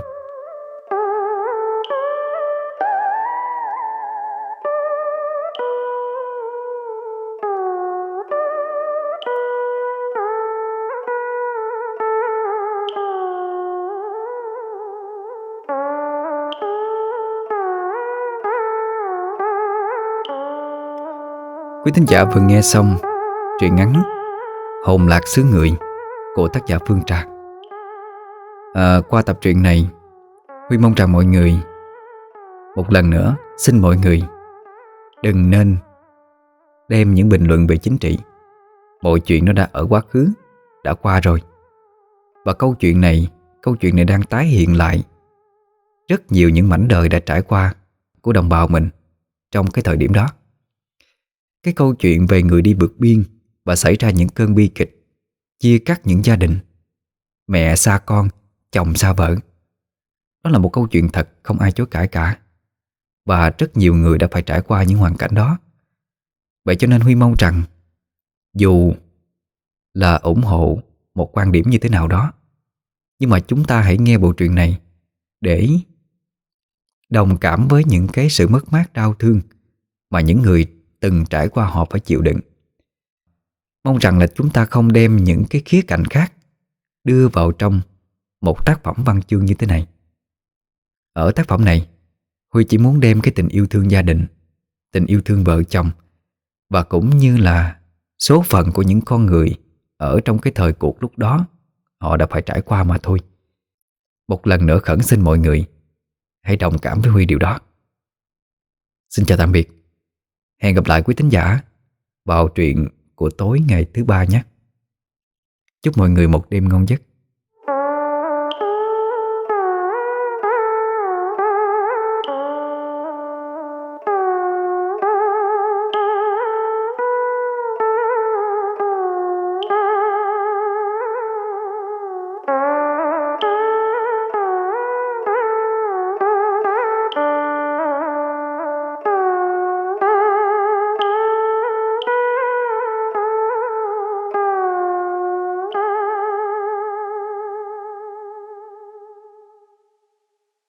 Quý thính giả vừa nghe xong truyện ngắn Hồn lạc xứ người của tác giả Phương Trà. Qua tập truyện này, Huy mong rằng mọi người một lần nữa xin mọi người đừng nên đem những bình luận về chính trị. Mọi chuyện nó đã ở quá khứ, đã qua rồi. Và câu chuyện này đang tái hiện lại rất nhiều những mảnh đời đã trải qua của đồng bào mình trong cái thời điểm đó. Cái câu chuyện về người đi vượt biên và xảy ra những cơn bi kịch, chia cắt những gia đình, mẹ xa con, chồng xa vợ. Đó là một câu chuyện thật không ai chối cãi cả. Và rất nhiều người đã phải trải qua những hoàn cảnh đó. Vậy cho nên Huy mong rằng dù là ủng hộ một quan điểm như thế nào đó, nhưng mà chúng ta hãy nghe bộ truyện này để đồng cảm với những cái sự mất mát đau thương mà những người từng trải qua họ phải chịu đựng. Mong rằng là chúng ta không đem những cái khía cạnh khác đưa vào trong một tác phẩm văn chương như thế này. Ở tác phẩm này, Huy chỉ muốn đem cái tình yêu thương gia đình, tình yêu thương vợ chồng và cũng như là số phận của những con người ở trong cái thời cuộc lúc đó họ đã phải trải qua mà thôi. Một lần nữa khẩn xin mọi người hãy đồng cảm với Huy điều đó. Xin chào tạm biệt. Hẹn gặp lại quý thính giả vào truyện của tối ngày thứ ba nhé. Chúc mọi người một đêm ngon giấc.